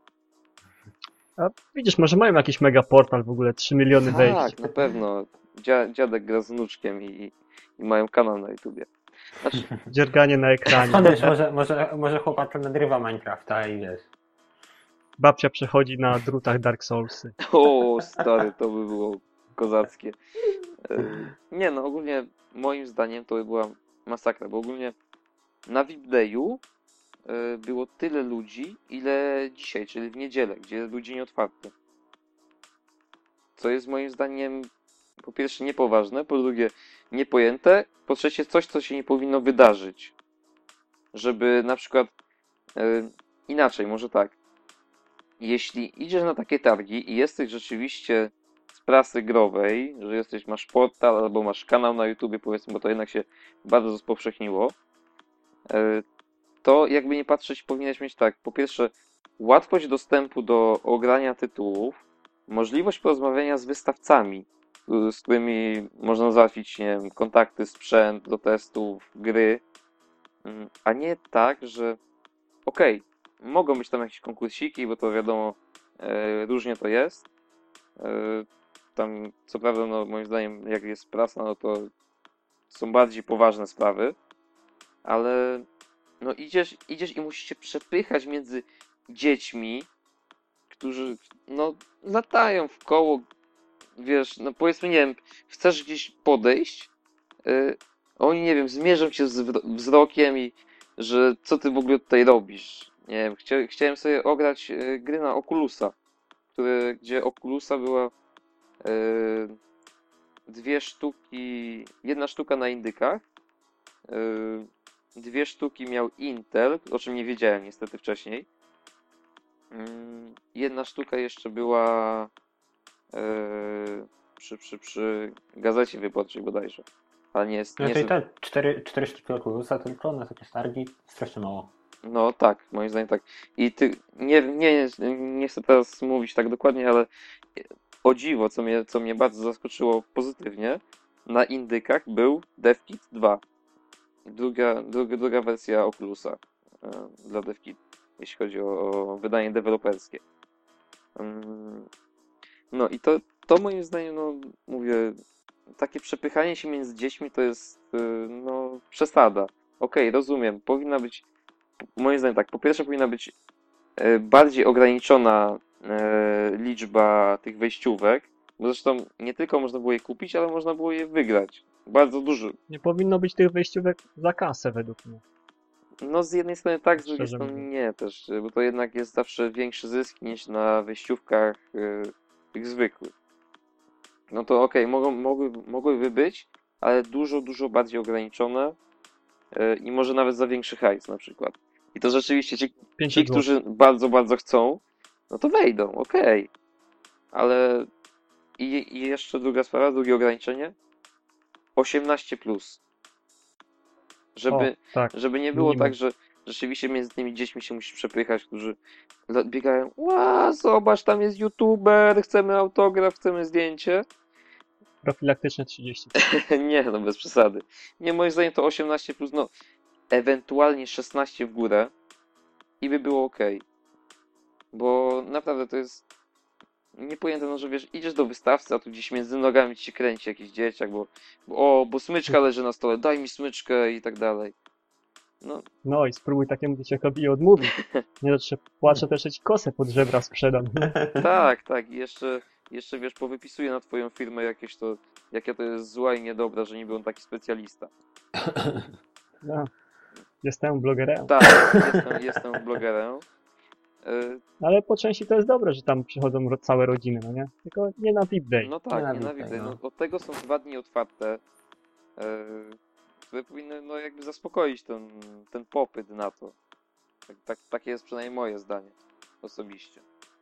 A widzisz, może mają jakiś mega portal w ogóle, trzy miliony wejść. Tak, na pewno. Dzia, dziadek gra z wnuczkiem i, i mają kanał na YouTubie. Znaczy, Dzierganie na ekranie. Skąd wiesz, może, może, może chłopak nagrywa Minecrafta i wiesz. Babcia przechodzi na drutach Dark Soulsy. o stary, to by było kozackie. Yy, Nie no, ogólnie moim zdaniem to by była masakra, bo ogólnie na V I P Dayu yy, było tyle ludzi, ile dzisiaj, czyli w niedzielę, gdzie był dzień otwarty. Co jest moim zdaniem po pierwsze niepoważne, po drugie niepojęte, po trzecie coś, co się nie powinno wydarzyć. Żeby na przykład yy, inaczej, może tak. Jeśli idziesz na takie targi i jesteś rzeczywiście z prasy growej, że jesteś, masz portal albo masz kanał na YouTubie, powiedzmy, bo to jednak się bardzo spowszechniło, yy, to jakby nie patrzeć, powinieneś mieć tak, po pierwsze łatwość dostępu do ogrania tytułów, możliwość porozmawiania z wystawcami, y, z którymi można załatwić, nie wiem, kontakty, sprzęt do testów, gry, Mm, a nie tak, że okej, mogą być tam jakieś konkursiki, bo to wiadomo, e, różnie to jest. E, tam, co prawda, no, moim zdaniem, jak jest prasa, no to są bardziej poważne sprawy, ale no idziesz, idziesz i musisz się przepychać między dziećmi, którzy no latają w koło, wiesz, no powiedzmy, nie wiem, chcesz gdzieś podejść, y, oni, nie wiem, zmierzą cię z wzro- wzrokiem i że co ty w ogóle tutaj robisz? Nie wiem, chcia, chciałem sobie ograć y, gry na Oculusa, który, gdzie Oculusa była y, dwie sztuki, jedna sztuka na indykach, y, dwie sztuki miał Intel, o czym nie wiedziałem niestety wcześniej. Mm, Jedna sztuka jeszcze była yy, przy, przy, przy gazecie wyborczej bodajże. Ale nie jest... No Nie to i jest tak, cztery, cztery sztuki Oculusa tylko na takie targi, strasznie mało. no tak, moim zdaniem tak. I ty, nie, nie, nie chcę teraz mówić tak dokładnie, ale o dziwo, co mnie, co mnie bardzo zaskoczyło pozytywnie, na indykach był DevKit dwa. Druga, druga, druga wersja Oculusa e, dla DevKit, jeśli chodzi o, o wydanie deweloperskie. Ym, No i to, to moim zdaniem, no mówię, takie przepychanie się między dziećmi to jest y, no przesada. Okej, rozumiem, powinna być, moim zdaniem tak, po pierwsze powinna być e, bardziej ograniczona e, liczba tych wejściówek, bo zresztą nie tylko można było je kupić, ale można było je wygrać. Bardzo dużo. Nie powinno być tych wejściówek za kasę według mnie. No z jednej strony tak, z drugiej Szczerze strony mówiąc. nie też, bo to jednak jest zawsze większy zysk niż na wejściówkach y, tych zwykłych. No to okej, mogą, mogły, mogłyby być, ale dużo, dużo bardziej ograniczone y, i może nawet za większy hajs na przykład. I to rzeczywiście ci, ci pięćset złotych. którzy bardzo, bardzo chcą, no to wejdą, okej. Ale i, i jeszcze druga sprawa, drugie ograniczenie, osiemnaście plus. Żeby, O, tak. żeby nie było minimum. tak, że rzeczywiście między tymi dziećmi się musisz przepychać, którzy la- biegają, ła, zobacz, tam jest youtuber, chcemy autograf, chcemy zdjęcie. Profilaktyczne trzydzieści. Nie, no bez przesady. Nie, moim zdaniem to osiemnaście plus, no ewentualnie szesnaście w górę i by było ok. Bo naprawdę to jest niepojęte, no że wiesz, idziesz do wystawcy, a tu gdzieś między nogami ci się kręci jakiś dzieciak, bo, bo o, bo smyczka leży na stole, daj mi smyczkę i tak dalej. No, No i spróbuj takiemu dzieciakowi odmówić. Nie to, że płaczę, też ci kosę pod żebra sprzedam. tak, tak. I jeszcze, jeszcze wiesz, powypisuję na twoją firmę jakieś to, jakie to jest zła i niedobra, że niby on taki specjalista. No. Jestem blogerem. Tak, jestem, jestem blogerem. Y, Ale po części to jest dobre, że tam przychodzą ro- całe rodziny, no nie? Tylko nie na V I P Day. No tak, Nienawidzę, nienawidzę. no. No, od tego są dwa dni otwarte, y, które powinny no jakby zaspokoić ten, ten popyt na to. Tak, tak, takie jest przynajmniej moje zdanie osobiście.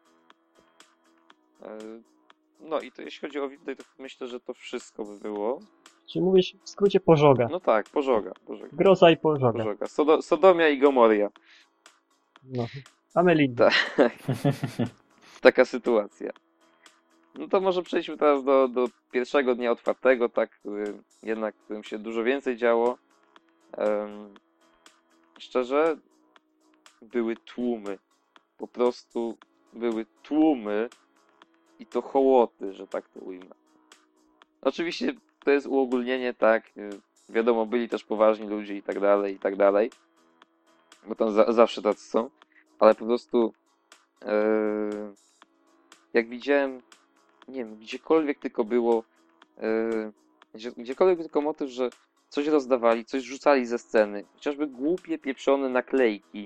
Y, No i to jeśli chodzi o V I P Day, to myślę, że to wszystko by było. Czyli mówisz w skrócie pożoga. No tak, pożoga, pożoga. Groza i pożoga. pożoga. Sodo, Sodomia i Gomoria. No. Amelinda. Tak. Taka sytuacja. No to może przejdźmy teraz do, do pierwszego dnia otwartego, tak, który, jednak w którym się dużo więcej działo. Em, szczerze, były tłumy. Po prostu były tłumy i to hołoty, że tak to ujmę. Oczywiście to jest uogólnienie, tak, y, wiadomo, byli też poważni ludzie i tak dalej, i tak dalej, bo tam za, zawsze tacy są, ale po prostu e, jak widziałem, nie wiem, gdziekolwiek tylko było, e, gdzie, gdziekolwiek tylko motyw, że coś rozdawali, coś rzucali ze sceny, chociażby głupie, pieprzone naklejki,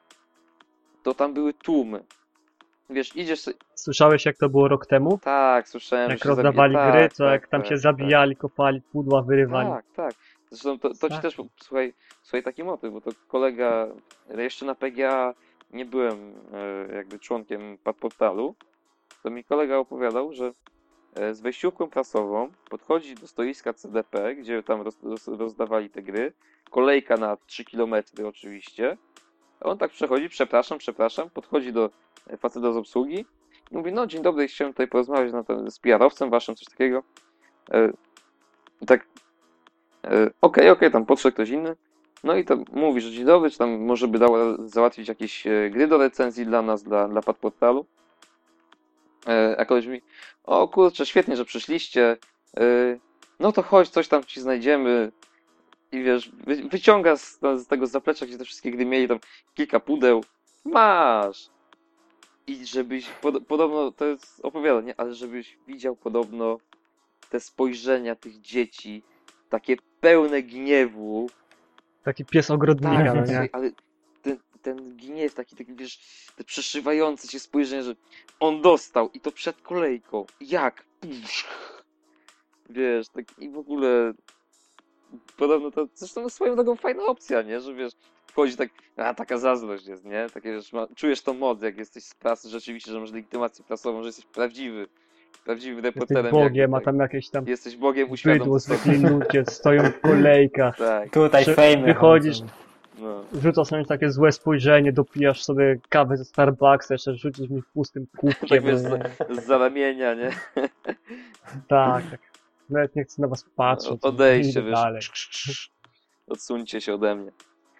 to tam były tłumy. Wiesz, idziesz sobie... Słyszałeś, jak to było rok temu? Tak, słyszałem, Jak że się rozdawali zabija- gry, tak, to tak, jak tam tak, się tak. zabijali, kopali, pudła wyrywali. Tak, tak. Zresztą to, to ci Tak. też, słuchaj, słuchaj, taki motyw, bo to kolega, ja jeszcze na P G A nie byłem e, jakby członkiem portalu, to mi kolega opowiadał, że e, z wejściówką prasową podchodzi do stoiska C D P, gdzie tam roz, roz, rozdawali te gry, kolejka na trzy kilometry oczywiście, a on tak przechodzi, przepraszam, przepraszam, podchodzi do e, faceta z obsługi i mówi, no dzień dobry, chciałem tutaj porozmawiać na ten, z P R-owcem waszym, coś takiego. E, i tak Okej, okej, okay, tam podszedł ktoś inny. No i to mówi, że dzień dobry, czy tam może by dało załatwić jakieś e, gry do recenzji dla nas, dla, dla Padportalu. E, a koleś mi, o kurczę, świetnie, że przyszliście. E, no to chodź, coś tam ci znajdziemy. I wiesz, wy, wyciąga z, z tego zaplecza, gdzie te wszystkie gry mieli, tam kilka pudeł. Masz! I żebyś, pod, podobno, to jest opowiadanie, ale żebyś widział podobno te spojrzenia tych dzieci, takie pełne gniewu. Taki pies ogrodnika, Tak, no nie? słuchaj, ale ten, ten gniew, taki, taki, wiesz, te przeszywające się spojrzenie, że on dostał i to przed kolejką. Jak? Pff. Wiesz, tak i w ogóle podobno to, zresztą swoją drogą fajna opcja, nie? Że wiesz, wchodzi tak, a taka zazdrość jest, nie? Takie, wiesz, ma, czujesz tą moc, jak jesteś z prasy rzeczywiście, że masz legitymację prasową, że jesteś prawdziwy. prawdziwym Jesteś reporterem. Bogiem, jakby, a tak. tam jakieś tam Jesteś Bogiem, uświadom bydło, to sobie. zwykli ludzie stoją w kolejkach. Tak, Tutaj Że fejmy wychodzisz, chodzą. no. rzucasz na nie takie złe spojrzenie, dopijasz sobie kawę ze Starbucksa, jeszcze rzucisz mi pustym Tak kubkiem. wiesz, z, z zaramienia, nie? Tak, tak. Nawet nie chcę na was patrzeć. O- Odejście, Idę wiesz. dalej. Krz, krz, krz. Odsuńcie się ode mnie.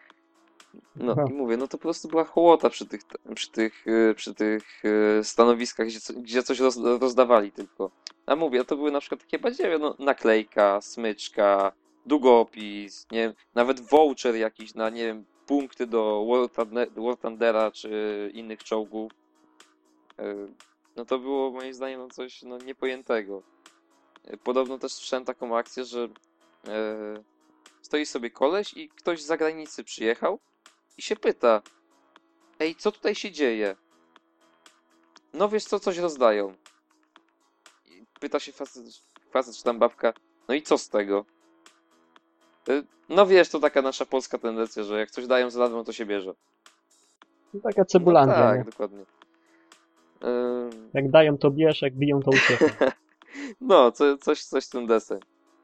No No. i mówię, no to po prostu była hołota przy tych, przy tych, y, przy tych y, stanowiskach, gdzie, co- gdzie coś roz, rozdawali tylko. A mówię, to były na przykład takie badziewie, no naklejka, smyczka, długopis, nie wiem, nawet voucher jakiś na, nie wiem, punkty do War Thunder- War Thundera czy innych czołgów. Y, No to było moim zdaniem no coś no, niepojętego. Y, Podobno też słyszałem taką akcję, że e, stoi sobie koleś i ktoś z zagranicy przyjechał i się pyta: ej, co tutaj się dzieje? No wiesz co, coś rozdają. I pyta się facet, facet czy tam babka: no i co z tego? Y, No wiesz, to taka nasza polska tendencja, że jak coś dają za darmo, to się bierze. No, taka cebulandia, No tak, nie? dokładnie. Y, Jak dają to bierz, jak biją to uciekaj. No, co, coś, coś w tym deseń.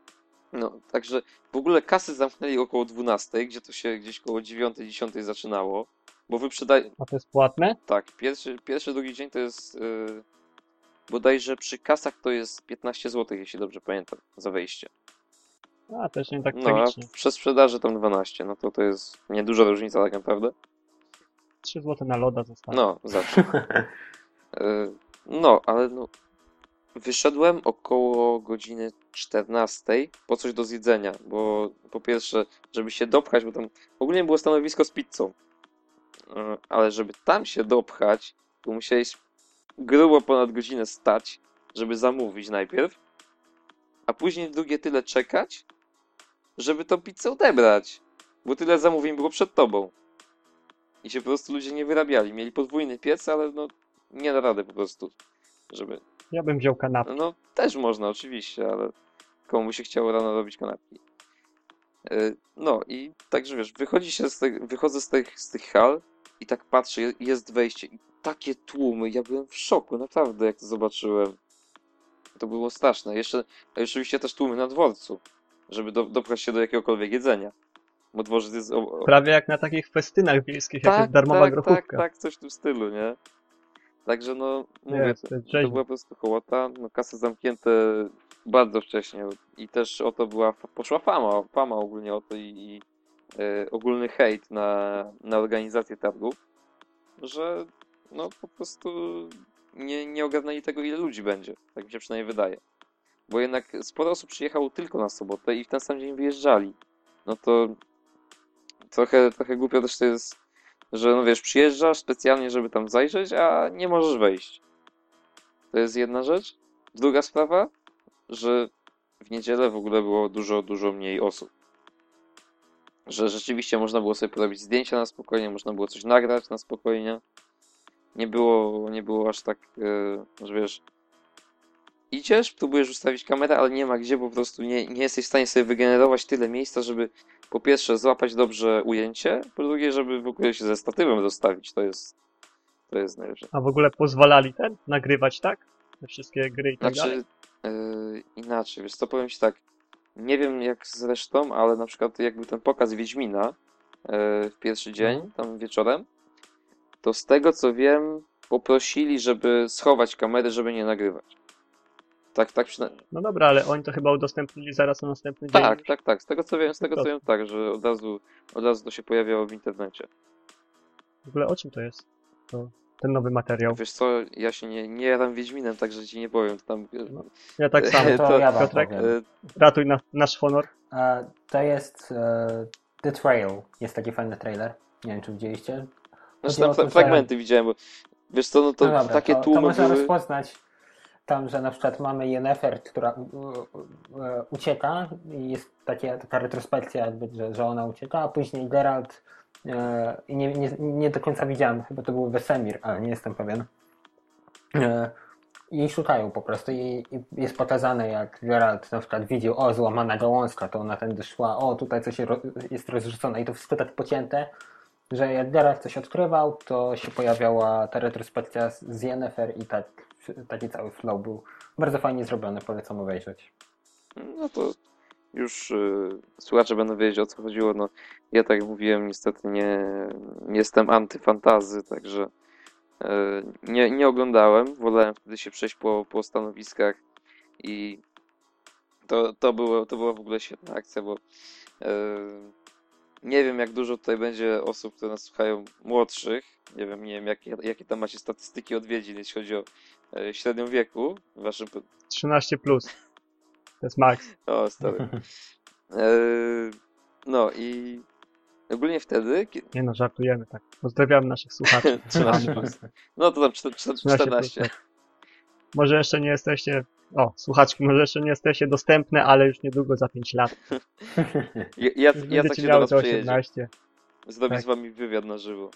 No, także w ogóle kasy zamknęli około dwunastej, gdzie to się gdzieś koło dziewiątej, dziesiątej zaczynało, bo wyprzedaj... A to jest płatne? Tak, pierwszy, pierwszy, drugi dzień to jest yy, bodajże przy kasach to jest piętnaście złotych, jeśli dobrze pamiętam, za wejście. A, też nie tak No, a tragicznie. przy sprzedaży tam dwanaście, no to to jest nieduża różnica tak naprawdę. trzy złote na loda zostało. No, zawsze. Yy, no, ale no, wyszedłem około godziny czternastej po coś do zjedzenia, bo po pierwsze, żeby się dopchać, bo tam ogólnie było stanowisko z pizzą, Yy, ale żeby tam się dopchać, to musiałeś grubo ponad godzinę stać, żeby zamówić najpierw, a później drugie tyle czekać, żeby tą pizzę odebrać, bo tyle zamówień było przed tobą. I się po prostu ludzie nie wyrabiali. Mieli podwójny piec, ale no nie da rady po prostu, żeby... Ja bym wziął kanapkę. No też można oczywiście, ale komu się chciało rano robić kanapki. Yy, No i także wiesz, wychodzi się z tych, wychodzę z tych, z tych hal i tak patrzę, je- jest wejście i takie tłumy, ja byłem w szoku, naprawdę, jak to zobaczyłem. To było straszne. Jeszcze a oczywiście też tłumy na dworcu, żeby do, dopchać się do jakiegokolwiek jedzenia. Bo dworzec jest... O, o... Prawie jak na takich festynach wiejskich, jak jest darmowa tak, grochówka. tak, tak, coś w tym stylu, nie? Także no, mówię, Nie, to, to jest to rzeźnia. była po prostu hołota, no kasy zamknięte bardzo wcześnie i też o to była, poszła fama, fama ogólnie o to i, i e, ogólny hejt na, na organizację targów, że no po prostu nie, nie ogarnęli tego, ile ludzi będzie, tak mi się przynajmniej wydaje. Bo jednak sporo osób przyjechało tylko na sobotę i w ten sam dzień wyjeżdżali. No to trochę, trochę głupio też to jest, że no wiesz, przyjeżdżasz specjalnie, żeby tam zajrzeć, a nie możesz wejść. To jest jedna rzecz. Druga sprawa, że w niedzielę w ogóle było dużo, dużo mniej osób. Że rzeczywiście można było sobie porobić zdjęcia na spokojnie, można było coś nagrać na spokojnie. Nie było, nie było aż tak, yy, że wiesz, idziesz, próbujesz ustawić kamerę, ale nie ma gdzie, bo po prostu nie, nie jesteś w stanie sobie wygenerować tyle miejsca, żeby po pierwsze złapać dobrze ujęcie, po drugie, żeby w ogóle się ze statywem rozstawić. To jest, to jest najlepsze. A w ogóle pozwalali ten nagrywać, tak? Te wszystkie gry i tak dalej. Znaczy, yy, inaczej, wiesz co, powiem ci tak, nie wiem jak z resztą, ale na przykład jak był ten pokaz Wiedźmina yy, w pierwszy dzień, Mhm. tam wieczorem, to z tego co wiem, poprosili, żeby schować kamery, żeby nie nagrywać. Tak, tak przynajmniej. No dobra, ale oni to chyba udostępnili zaraz na następny dzień. Tak, tak, tak. Z tego co wiem, z tego To- co wiem, tak, że od razu, od razu to się pojawiało w internecie. W ogóle o czym to jest? To, ten nowy materiał. Wiesz co, ja się nie, nie jaram Wiedźminem, także ci nie powiem. To tam, No, Ja tak samo. No to, to- ja wam Piotrek? powiem. e, Ratuj na, nasz honor. E, to jest e, The Trail. Jest taki fajny trailer. Nie wiem, czy widzieliście. znaczy Chodzi tam o to, fra- że- fragmenty widziałem, bo wiesz co, no to No dobra, takie to, to tłumy można były. rozpoznać tam, że na przykład mamy Yennefer, która e, e, ucieka i jest takie, taka retrospekcja jakby, że, że ona ucieka, a później Geralt e, i nie, nie, nie do końca widziałem, chyba to był Wesemir, ale nie jestem pewien. E, I szukają po prostu i, i jest pokazane, jak Geralt na przykład widział, o, złamana gałązka, to ona tędy szła, o, tutaj coś ro, jest rozrzucone i to wszystko tak pocięte, że jak Geralt coś odkrywał, to się pojawiała ta retrospekcja z z Yennefer i tak taki cały flow był bardzo fajnie zrobiony, polecam obejrzeć. No to już y, słuchacze będą wiedzieć, o co chodziło. No, ja tak jak mówiłem, niestety nie, nie jestem antyfantazy, także y, nie, nie oglądałem. Wolałem wtedy się przejść po, po stanowiskach i to, to, było, to była w ogóle świetna akcja, bo y, nie wiem, jak dużo tutaj będzie osób, które nas słuchają młodszych. Nie wiem, nie wiem jakie, jakie tam macie statystyki odwiedzin, jeśli chodzi o y, średnią wieku w waszym... trzynaście plus. To jest max. O, stary. Eee, no i ogólnie wtedy... kie- Nie no, żartujemy tak. Pozdrawiamy naszych słuchaczy. trzynaście plus. No to tam czter- czter- czternaście. plus. Może jeszcze nie jesteście... O, słuchaczki, może jeszcze nie jesteście dostępne, ale już niedługo za pięć lat. Ja, ja, Już ja tak będziecie się do miały was te przyjedzie. osiemnaście. Zrobić Tak. z wami wywiad na żywo.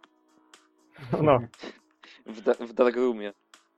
No, no. W, da- w Darkroomie.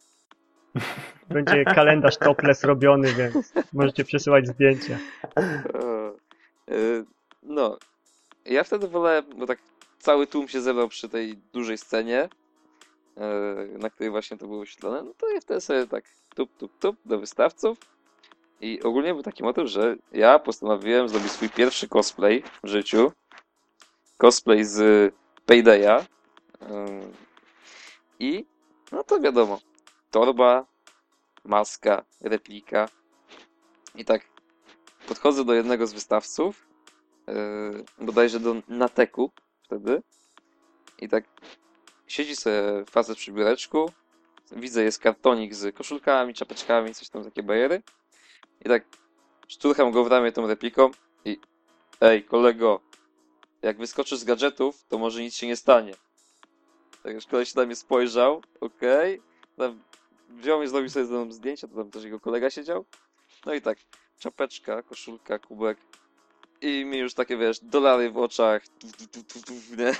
Będzie kalendarz topless robiony, więc możecie przesyłać zdjęcia. Eee, eee, No. Ja wtedy wolałem, bo tak cały tłum się zebrał przy tej dużej scenie, eee, na której właśnie to było oświetlone, no to ja wtedy sobie tak tup, tup, tup do wystawców. I ogólnie był taki motyw, że ja postanowiłem zrobić swój pierwszy cosplay w życiu. Cosplay z Paydaya. Ym, I no to wiadomo, torba, maska, replika. I tak podchodzę do jednego z wystawców, yy, bodajże do Nateku wtedy. I tak siedzi sobie facet przy biureczku. Widzę, jest kartonik z koszulkami, czapeczkami, coś tam, takie bajery. I tak szturcham go w ramię tą repliką i ej, kolego, jak wyskoczysz z gadżetów, to może nic się nie stanie. Tak już koleś na mnie spojrzał, okej. Tam wziął i zrobił sobie ze mną zdjęcia, to tam też jego kolega siedział. No i tak, czapeczka, koszulka, kubek. I mi już takie, wiesz, dolary w oczach. Tuf, tuf, tuf, tuf, tuf, nie?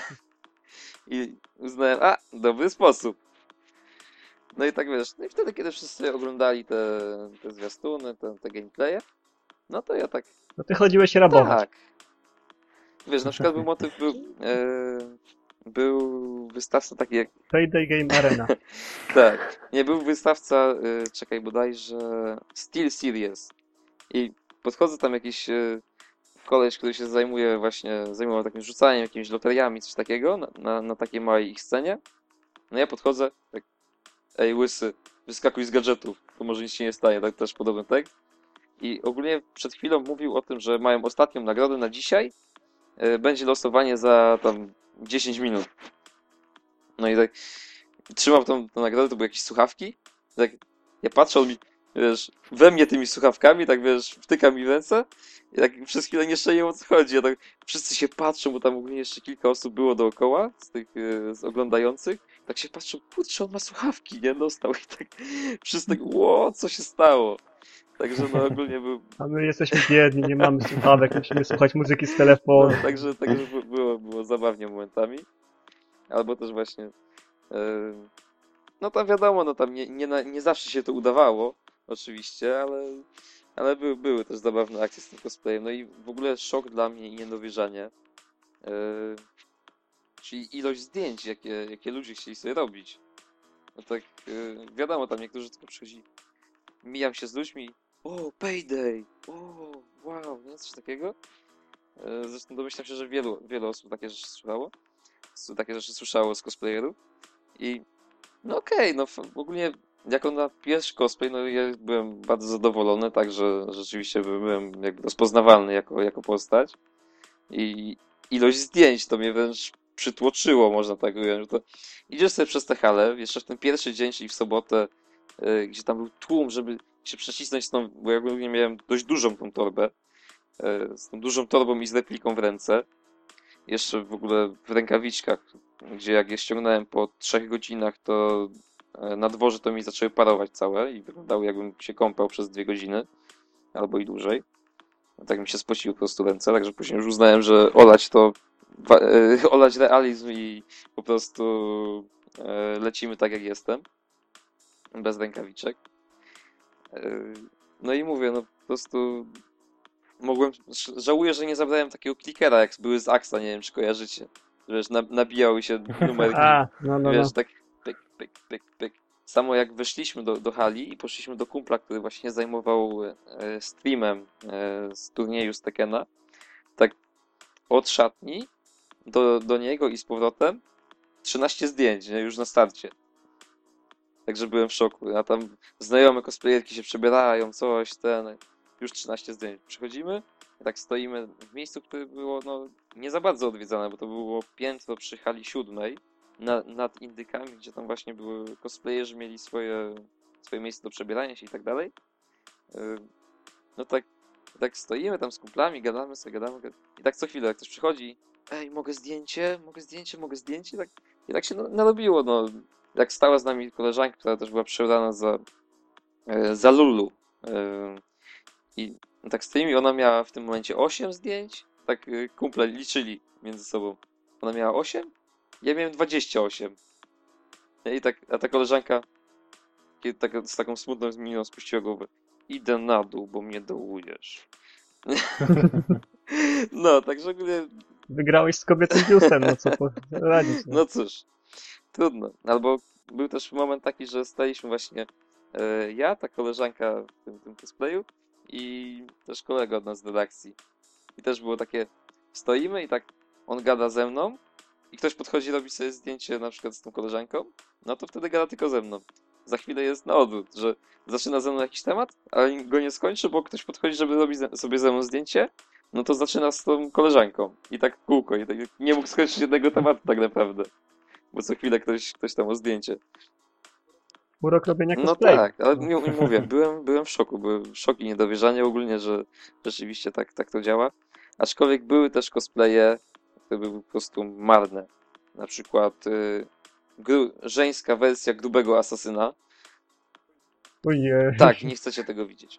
I uznałem, a, dobry sposób. No i tak wiesz, no i wtedy, kiedy wszyscy oglądali te, te zwiastuny, te, te gameplaye, no to ja tak, No ty chodziłeś się rabować. tak. Wiesz, na przykład był motyw, był, e, był wystawca taki jak, Payday Game Arena. tak, nie, był wystawca, e, czekaj, bodajże Steel Series. I podchodzę tam jakiś e, koleś, który się zajmuje właśnie, zajmował takim rzucaniem, jakimiś loteriami, coś takiego, na, na, na takiej małej ich scenie. No ja podchodzę, tak, ej łysy, wyskakuj z gadżetów, to może nic się nie stanie, tak też podobny tekst. I ogólnie przed chwilą mówił o tym, że mają ostatnią nagrodę na dzisiaj. Yy, będzie losowanie za tam dziesięć minut. No i tak trzymał tą, tą nagrodę, to były jakieś słuchawki. Tak, ja patrzę, on mi, wiesz, we mnie tymi słuchawkami, tak wiesz, wtyka mi w ręce. I tak przez chwilę nie szczęję, o co chodzi. Ja tak, wszyscy się patrzą, bo tam ogólnie jeszcze kilka osób było dookoła, z tych yy, z oglądających. Tak się patrzą, kurczę, on ma słuchawki, nie? Dostał i tak wszyscy tak, ło, co się stało? Także no ogólnie był, A my jesteśmy biedni, nie mamy słuchawek, musimy słuchać muzyki z telefonu. no, także, także bu- było, było zabawnie momentami. Albo też właśnie, yy, no tam wiadomo, no tam nie, nie, na- nie zawsze się to udawało, oczywiście, ale, ale były, były też zabawne akcje z tym cosplayem. No i w ogóle szok dla mnie i niedowierzanie. Yy, czyli ilość zdjęć, jakie, jakie ludzie chcieli sobie robić. No tak, yy, wiadomo, tam niektórzy tylko przychodzi, mijam się z ludźmi, o, Payday, o, wow, nie, coś takiego. Yy, Zresztą domyślam się, że wielu, wielu osób takie rzeczy słuchało, s- takie rzeczy słyszało z cosplayerów. I no okej, no f- ogólnie jako na pierwszy cosplay, no ja byłem bardzo zadowolony, także rzeczywiście by- byłem jakby rozpoznawalny jako, jako postać. I ilość zdjęć to mnie wręcz przytłoczyło, można tak ująć. To idziesz sobie przez tę halę, jeszcze w ten pierwszy dzień, czyli w sobotę, yy, gdzie tam był tłum, żeby się przecisnąć z tą, bo ja ogólnie miałem dość dużą tą torbę, yy, z tą dużą torbą i z repliką w ręce. Jeszcze w ogóle w rękawiczkach, gdzie jak je ściągnąłem po trzech godzinach, to e, na dworze to mi zaczęły parować całe i wyglądały jakbym się kąpał przez dwie godziny, albo i dłużej. Tak mi się spociły po prostu ręce, także później już uznałem, że olać to, wa- e, olać realizm i po prostu e, lecimy tak jak jestem, bez rękawiczek. E, No i mówię, no po prostu mogłem, ż- żałuję, że nie zabrałem takiego klikera, jak były z Axa, nie wiem czy kojarzycie. Wiesz, na, nabijały się numerki, A, no, no, no. wiesz, tak pyk, pyk, pyk, pyk. samo jak weszliśmy do, do hali i poszliśmy do kumpla, który właśnie zajmował e, streamem e, z turnieju z Tekkena, tak od szatni do, do niego i z powrotem trzynaście zdjęć, nie? Już na starcie. Także byłem w szoku. A tam znajome cosplayerki się przebierają, coś, ten... Już trzynaście zdjęć. Przychodzimy i tak stoimy w miejscu, które było no, nie za bardzo odwiedzane, bo to było piętro przy hali siódmej na, nad indykami, gdzie tam właśnie były cosplayerzy, mieli swoje, swoje miejsce do przebierania się i tak dalej. Yy, No tak, tak stoimy tam z kumplami, gadamy sobie, gadamy, gadamy. I tak co chwilę, jak ktoś przychodzi, ej, mogę zdjęcie, mogę zdjęcie, mogę zdjęcie, i tak, i tak się no, narobiło, no. Jak stała z nami koleżanka, która też była przebrana za, e, za Lulu. E, I tak stoimy i ona miała w tym momencie osiem zdjęć, tak e, kumple liczyli między sobą. Ona miała osiem, ja miałem dwadzieścia osiem. I tak, a ta koleżanka kiedy tak, z taką smutną miną spuściła głowę. Idę na dół, bo mnie dołujesz. No, także ogólnie... Wygrałeś z kobietym biustem, no co poradzić. No. No cóż, trudno. Albo był też moment taki, że staliśmy właśnie e, ja, ta koleżanka w tym, tym cosplayu i też kolega od nas z redakcji. I też było takie, stoimy i tak on gada ze mną i ktoś podchodzi robić sobie zdjęcie na przykład z tą koleżanką, no to wtedy gada tylko ze mną. Za chwilę jest na odwrót, że zaczyna ze mną jakiś temat, ale go nie skończy, bo ktoś podchodzi, żeby robić ze- sobie ze mną zdjęcie, no to zaczyna z tą koleżanką. I tak w kółko. I tak nie mógł skończyć jednego tematu tak naprawdę. Bo co chwilę ktoś, ktoś tam o zdjęcie. Urok robienia No cosplay. tak, ale mi- mi- mówię, byłem, byłem w szoku. Byłem szok i niedowierzanie ogólnie, że rzeczywiście tak, tak to działa. Aczkolwiek były też cosplaye, które były po prostu marne. Na przykład y, gru, żeńska wersja grubego asasyna. Ojej. Tak, nie chcecie tego widzieć.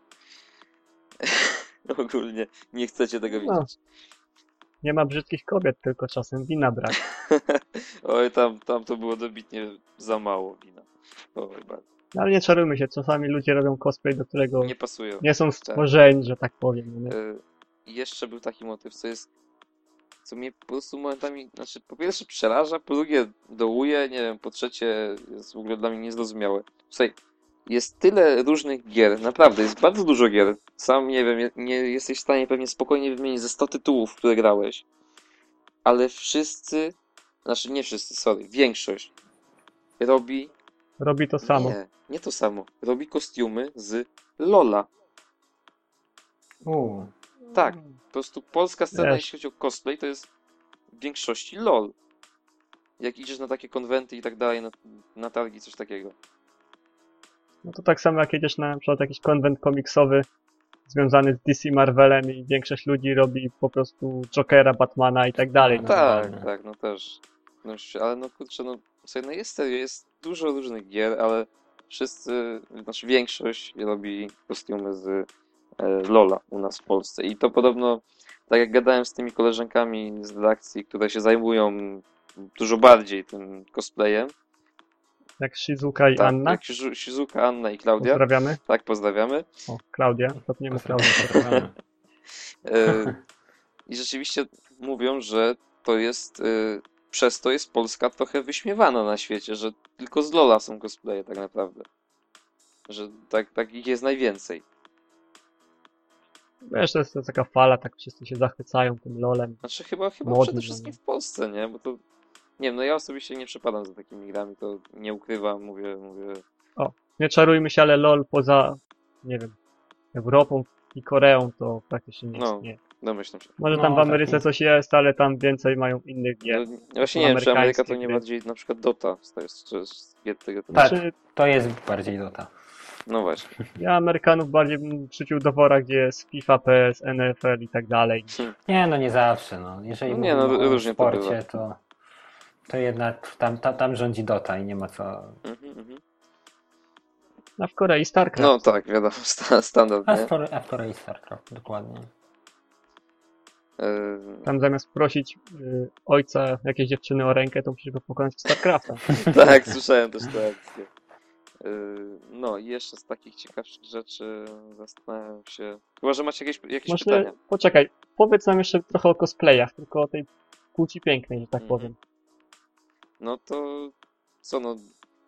Ogólnie nie chcecie tego No. widzieć. Nie ma brzydkich kobiet, tylko czasem wina brak. Oj, tam, tam to było dobitnie za mało wina. Oj, bardzo. No, ale nie czarujmy się, czasami ludzie robią cosplay, do którego Nie pasują. nie są stworzeni, że tak powiem. No nie? Y, I jeszcze był taki motyw, co jest, co mnie po prostu momentami, znaczy po pierwsze przeraża, po drugie dołuje, nie wiem, po trzecie jest w ogóle dla mnie niezrozumiałe. Słuchaj, jest tyle różnych gier, naprawdę, jest bardzo dużo gier. Sam, nie wiem, nie jesteś w stanie pewnie spokojnie wymienić ze sto tytułów, w które grałeś, ale wszyscy, znaczy nie wszyscy, sorry, większość robi Robi to samo. Nie, nie to samo. Robi kostiumy z Lola. Uuu. Tak, po prostu polska scena, Wiesz. jeśli chodzi o cosplay, to jest w większości LOL. Jak idziesz na takie konwenty i tak dalej, na, na targi, coś takiego. No to tak samo jak jedziesz na, na przykład jakiś konwent komiksowy związany z D C Marvelem i większość ludzi robi po prostu Jokera, Batmana i tak dalej. No. Tak, normalne. tak, no też. No, już- ale no kurczę, no, słuchaj, no jest serio, jest dużo różnych gier, ale wszyscy, znaczy większość robi kostiumy z e, Lola u nas w Polsce. I to podobno, tak jak gadałem z tymi koleżankami z redakcji, które się zajmują dużo bardziej tym cosplayem. Jak Shizuka i Tak, Anna. jak Shizu- Shizuka, Anna i Klaudia. Pozdrawiamy. Tak, pozdrawiamy. O, Klaudia. Zapomniemy Klaudię. E, I rzeczywiście mówią, że to jest, e, przez to jest Polska trochę wyśmiewana na świecie, że tylko z Lola są cosplaye tak naprawdę. Że tak, tak ich jest najwięcej. Wiesz, to jest, to jest taka fala, tak wszyscy się zachwycają tym lolem. Znaczy chyba, chyba Modny, przede no wszystkim nie? w Polsce, nie? Bo to, nie wiem, no ja osobiście nie przepadam za takimi grami, to nie ukrywam, mówię, mówię, Nie czarujmy się, ale lol poza, nie wiem, Europą i Koreą to praktycznie nie No. istnieje. domyślam się. Może No, tam w Ameryce taki- coś jest, ale tam więcej mają innych gier. No, właśnie nie wiem, czy Ameryka to nie gry. bardziej na przykład Dota, to jest, to jest gier tego typu. Tak. Znaczy, To jest bardziej Dota. No właśnie. ja Amerykanów bardziej bym przyciął do wora, gdzie jest FIFA, P S, N F L i tak dalej. Nie, no nie zawsze. No. Jeżeli No nie, no, mówimy o różnie to bywa. sporcie, to, to jednak tam, tam, tam rządzi Dota i nie ma co... Mhm, mhm. A w Korei StarCraft. No tak, wiadomo, sta- standard, A nie? w Korei, a w Korei StarCraft, dokładnie. Yy, Tam zamiast prosić y, ojca jakiejś dziewczyny o rękę, to musisz go pokonać w StarCrafta. tak, słyszałem też tę akcję. Yy, no i jeszcze z takich ciekawszych rzeczy zastanawiam się... Chyba, że macie jakieś, jakieś Może, pytania. poczekaj, powiedz nam jeszcze trochę o cosplayach, tylko o tej płci pięknej, że tak Mhm. powiem. No to co no...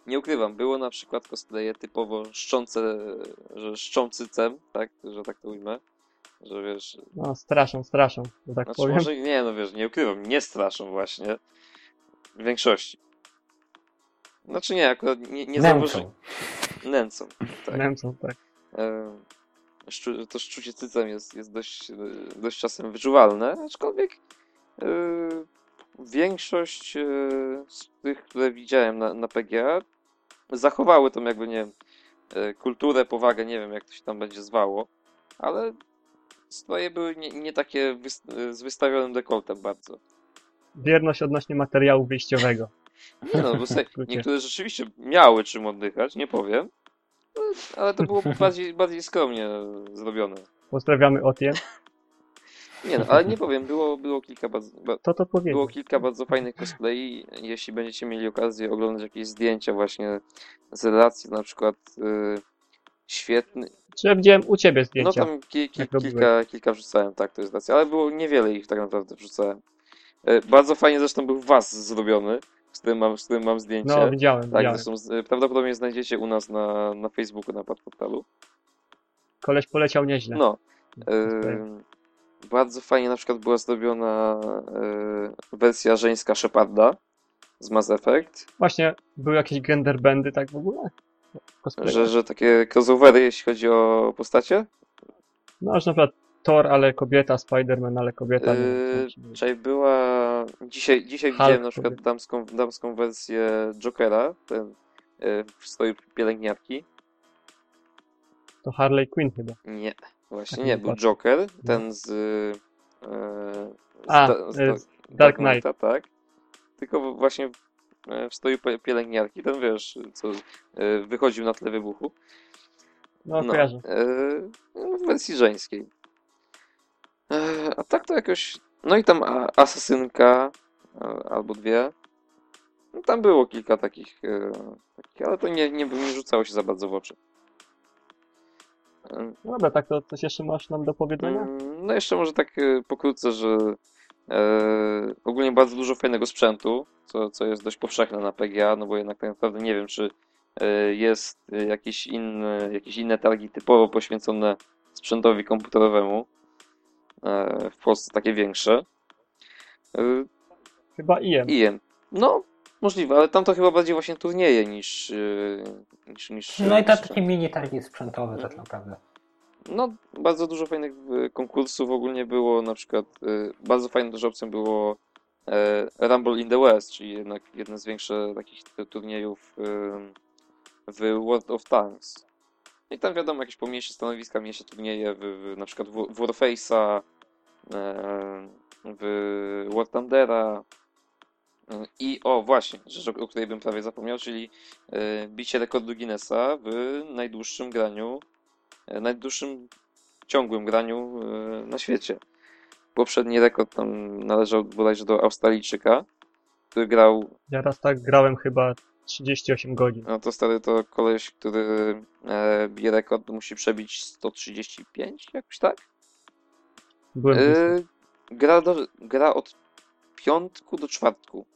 nie ukrywam, było na przykład cosplaye typowo szczące, że szczą cycem, tak, że tak to ujmę, że wiesz, No, straszą, straszą, że tak znaczy powiem. może nie, no wiesz, nie ukrywam, nie straszą właśnie, w większości. Znaczy nie, akurat nie, nie zauważyłem. Nęcą. Nęcą, tak. Niemcom, tak. E, szczu- to szczucie cycem jest, jest dość, e, dość czasem wyczuwalne, aczkolwiek e, większość e, z tych, które widziałem na, na P G A, zachowały tą jakby, nie wiem, e, kulturę, powagę, nie wiem jak to się tam będzie zwało, ale stroje były nie, nie takie wys- z wystawionym dekoltem bardzo. Wierność odnośnie materiału wyjściowego. Nie no, bo sobie, W skrócie. niektóre rzeczywiście miały czym oddychać, nie powiem, no, ale to było bardziej, bardziej skromnie zrobione. Pozdrawiamy Otien. Nie no, ale nie powiem, było, było kilka bardzo, ba- To to powiedział. było kilka bardzo fajnych cosplayi. Jeśli będziecie mieli okazję oglądać jakieś zdjęcia właśnie z relacji, na przykład yy, świetny. Czy ja widziałem u ciebie No zdjęcia? tam ki, ki, jak robiłeś. kilka, kilka wrzucałem, tak, to jest racja, ale było niewiele ich tak naprawdę wrzucałem. Yy, bardzo fajnie zresztą był was zrobiony, z którym mam, z którym mam zdjęcie. No, widziałem, Tak, widziałem. zresztą z, prawdopodobnie znajdziecie u nas na, na Facebooku, na Padportalu. Koleś poleciał nieźle. No. Yy, bardzo fajnie na przykład była zrobiona yy, wersja żeńska Sheparda z Mass Effect, Właśnie, były jakieś genderbendy tak w ogóle? Cosplay. że, że takie crossovery jeśli chodzi o postacie. No, że na przykład Thor, ale kobieta, Spider-Man, ale kobieta. nie wiem, Yy, co ci mówię. czyli była... Dzisiaj, dzisiaj Hulk widziałem na przykład kobieta. damską, damską wersję Jokera, ten yy, w stroju pielęgniarki. To Harley Quinn chyba. Nie, właśnie Tak nie, nie był patrzę. Joker, ten z... Yy, z, A, da- z, yy, da- z Dark Knight. Knighta, tak. Tylko właśnie w, w stroju pie- pielęgniarki, ten wiesz, co yy, wychodził na tle wybuchu. No, No, kojarzę. yy, w wersji żeńskiej. Yy, a tak to jakoś... No i tam a- asasynka, yy, albo dwie. No, tam było kilka takich, yy, takich ale to nie, nie, nie rzucało się za bardzo w oczy. Yy, No dobra, tak to coś jeszcze masz nam do powiedzenia? Mm, No jeszcze może tak e, pokrótce, że e, ogólnie bardzo dużo fajnego sprzętu, co, co jest dość powszechne na P G A, no bo jednak tak naprawdę nie wiem, czy e, jest e, jakieś inne, jakieś inne targi typowo poświęcone sprzętowi komputerowemu e, w Polsce, takie większe. E, Chyba I M. I M. No, możliwe, ale tam to chyba bardziej właśnie turnieje niż... e, niż, niż No i to niż- takie mini targi sprzętowe tak naprawdę. No, bardzo dużo fajnych y, konkursów ogólnie było, na przykład y, bardzo fajną też opcją było e, Rumble in the West, czyli jednak jeden z większych takich tu- turniejów y, w World of Tanks. I tam wiadomo, jakieś pomniejsze stanowiska, mniejsze turnieje, w, w, na przykład w, w Warface'a, e, w War Thundera. Y, I o, właśnie, rzecz, o o której bym prawie zapomniał, czyli e, bicie rekordu Guinnessa w najdłuższym graniu e, najdłuższym ciągłym graniu e, na świecie. Poprzedni rekord tam należał bodajże do Australijczyka, który grał, Ja raz tak grałem chyba trzydzieści osiem godzin. no to stary to koleś, który e, bije rekord, musi przebić sto trzydzieści pięć, jakoś tak? Byłem blisko. E, gra, do, gra od piątku do czwartku.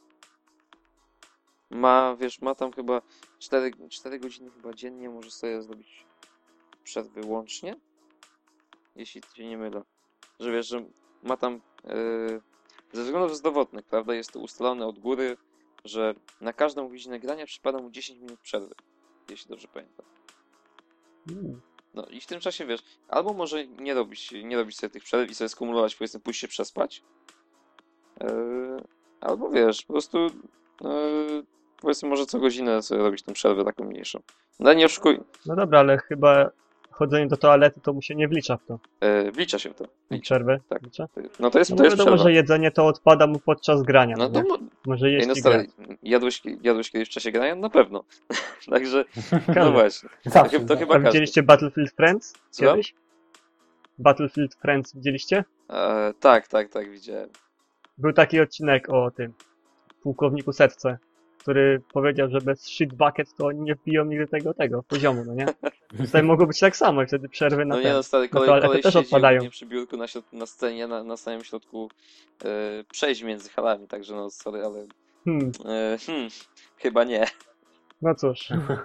Ma, wiesz, ma tam chyba cztery, cztery godziny chyba dziennie, może sobie zrobić przerwy łącznie, jeśli się nie mylę. Że wiesz, że ma tam yy, ze względów zdrowotnych, prawda, jest to ustalone od góry, że na każdą godzinę grania przypada mu dziesięć minut przerwy, jeśli dobrze pamiętam. Mm. No i w tym czasie, wiesz, albo może nie robić, nie robić sobie tych przerw i sobie skumulować, powiedzmy, pójść się przespać, yy, albo wiesz, po prostu yy, powiedzmy, może co godzinę sobie robić tę przerwę taką mniejszą. No nie oszukuj, No dobra, ale chyba chodzenie do toalety to mu się nie wlicza w to. yy, wlicza się w to. W Wlicza. przerwę. Tak. Wlicza? No to jest, No to jest wiadomo, przerwa. że jedzenie to odpada mu podczas grania. No No to nie? mo- Może Ej, jeść no i grać. stary, jadłeś, jadłeś kiedyś w czasie grania? Na pewno. Także, no Każdy. właśnie. Zawsze. To, to A chyba każdy. widzieliście Battlefield Friends Co? kiedyś? Battlefield Friends widzieliście? E, tak, tak, tak, widziałem. Był taki odcinek o tym pułkowniku Setce, który powiedział, że bez shit bucket to oni nie wbiją nigdy tego, tego poziomu, no nie? Tutaj mogło być tak samo i wtedy przerwy na No nie ten. no, stary, na kolej, toaletę kolej też siedzi odpadają. ogólnie przy biurku na, środ- na scenie, na, na samym środku e, przejść między halami, także no sorry, ale Hmm. e, hmm, chyba nie. No cóż,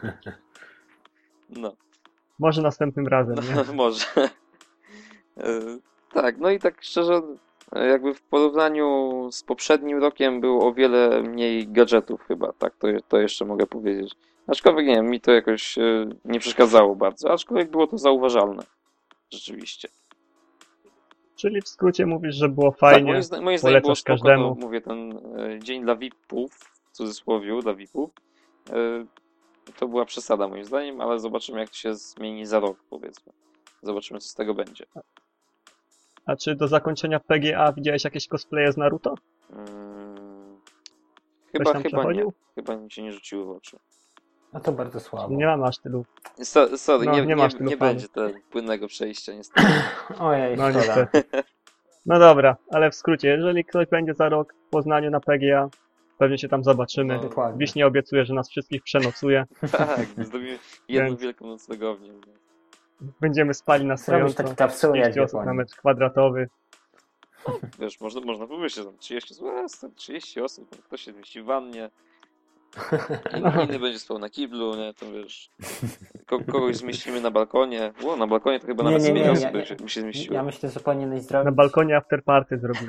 No, może następnym razem, nie? no może. E, Tak, no i tak szczerze, e, jakby w porównaniu z poprzednim rokiem było o wiele mniej gadżetów chyba, tak, to, je- to jeszcze mogę powiedzieć. Aczkolwiek nie wiem, mi to jakoś e, nie przeszkadzało bardzo, aczkolwiek było to zauważalne. Rzeczywiście. Czyli w skrócie mówisz, że było Tak, fajnie, moim, zda- moim zdaniem było polecasz spoko, każdemu. no, mówię, ten e, dzień dla V I P-ów, w cudzysłowie, dla V I P-ów, e, to była przesada moim zdaniem, ale zobaczymy jak to się zmieni za rok, powiedzmy. Zobaczymy co z tego będzie. A czy do zakończenia P G A widziałeś jakieś cosplaye z Naruto? Mm, Ktoś chyba, tam chyba nie. przechodził? Chyba mi się nie rzuciły w oczy. No to bardzo słabo. Nie mam aż tylu. So, sorry, No, nie, nie nie, masz nie, tylu nie fanów. będzie tego płynnego przejścia niestety. Ojej, No szkoda. niestety. No dobra, ale w skrócie, jeżeli ktoś będzie za rok w Poznaniu na P G A, pewnie się tam zobaczymy. No, Dokładnie. Wiśnie obiecuje, że nas wszystkich przenocuje. Tak, zrobimy jedną Więc- wielką noclegownię. Będziemy spali na Zrobić stojąco. taki kapsuły jak w trzydzieści osób na Japonii. metr kwadratowy. Wiesz, można, można pomyśleć, tam trzydzieści osób, a, sto- trzydzieści osób, no, ktoś się zmieści w wannie, inny, inny będzie spał na kiblu, nie, to wiesz, ko kogoś zmieścimy na balkonie, o, na balkonie to chyba Nie, nawet nie, z nie, pięć nie, osób nie. by się, by się zmieściło. Ja myślę, że powinieneś zrobić... Na balkonie afterparty zrobimy.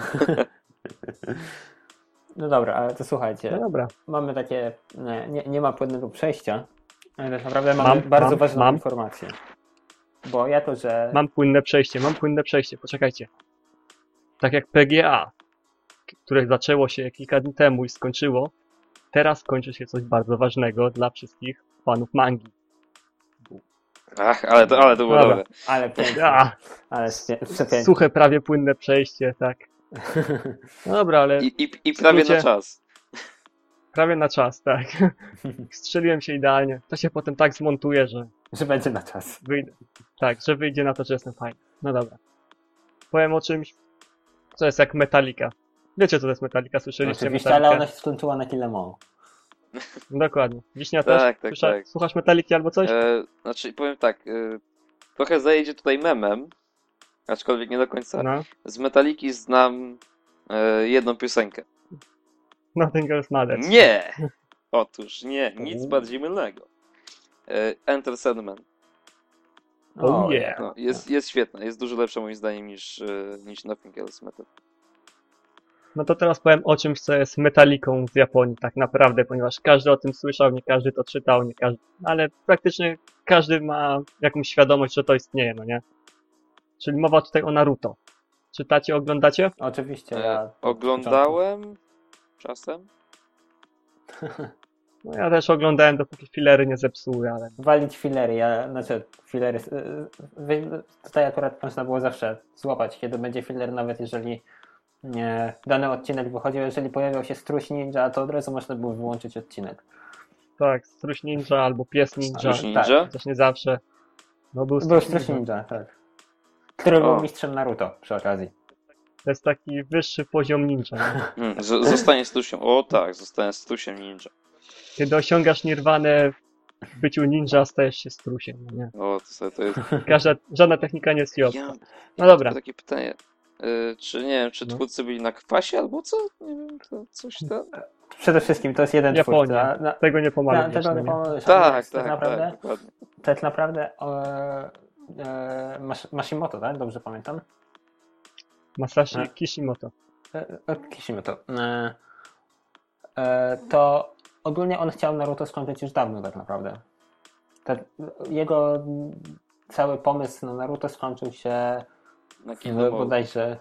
No dobra, ale to słuchajcie. No dobra. Mamy takie... Nie, nie, nie ma płynnego przejścia, ale tak naprawdę mamy Mam, bardzo mam, ważną mam. informację. Bo jako, że... Mam płynne przejście, mam płynne przejście, poczekajcie. Tak jak P G A, które zaczęło się kilka dni temu i skończyło, teraz kończy się coś bardzo ważnego dla wszystkich fanów mangi. Ach, ale to, ale to było Dobra. dobre. Ale pięknie, A, ale spie- przepięknie. suche, prawie płynne przejście, tak. No dobra, ale I, i, i prawie skrócie- na czas. prawie na czas, tak. Strzeliłem się idealnie. To się potem tak zmontuje, że Że będzie na czas. wyjdę. Tak, że wyjdzie na to, że jestem fajny. No dobra. Powiem o czymś, co jest jak Metallica. Wiecie, co to jest Metallica? Słyszeliście Oczywiście, Metallicę? ale ona się skończyła na Kill Em All. Dokładnie. Wiśnia Tak, też? tak, Słysza- tak. Słuchasz Metalliki albo coś? E, znaczy, powiem tak, e, trochę zajedzie tutaj memem, aczkolwiek nie do końca. No. Z Metalliki znam e, jedną piosenkę. Nothing Else Matters. Nie! Otóż nie, nic bardziej mylnego. E, Enter Sandman. Oh yeah. No, jest, jest świetna, jest dużo lepsza moim zdaniem niż, e, niż Nothing Else Matters. No to teraz powiem o czymś, co jest Metallicą z Japonii tak naprawdę, ponieważ każdy o tym słyszał, nie każdy to czytał, nie każdy, ale praktycznie każdy ma jakąś świadomość, że to istnieje, no nie? Czyli mowa tutaj o Naruto. Czytacie, oglądacie? Oczywiście, E, ja... oglądałem czasem. No ja też oglądałem, dopóki filery nie zepsuły, ale Walić filery, ja, znaczy filery, y, wy- tutaj akurat można było zawsze złapać, kiedy będzie filer, nawet jeżeli nie, dany odcinek wychodził, jeżeli pojawiał się struś ninja, to od razu można było wyłączyć odcinek. tak, Struś Ninja albo Pies Ninja, Struś tak. Ninja? chociaż nie zawsze. No był Był Struś struś Ninja. ninja, tak. Który był O. mistrzem Naruto przy okazji. To jest taki wyższy poziom ninja. Nie? Hmm, z- zostanie strusiem. O tak, zostałem strusiem ninja. Kiedy osiągasz nirwanę w byciu ninja, stajesz się strusiem, no nie? O, to, to jest... Każda, żadna technika nie jest jobka. Ja, No dobra. takie pytanie. Y, czy nie wiem, czy No. twórcy byli na kwasie albo co? Nie wiem, to coś tam. Przede wszystkim to jest jeden Japonia. twórca. Na, Tego nie na, pomaga. tego nie nie? pomożesz. Tak, Natomiast tak, tak naprawdę, tak, dokładnie. tak naprawdę e, e, Mash- Mashimoto, tak? Dobrze pamiętam? Masashi No. Kishimoto. E, e, Kishimoto. E, e, to ogólnie on chciał Naruto skończyć już dawno tak naprawdę. Te, jego mm, cały pomysł na Naruto skończył się Na w Kingdom bodajże...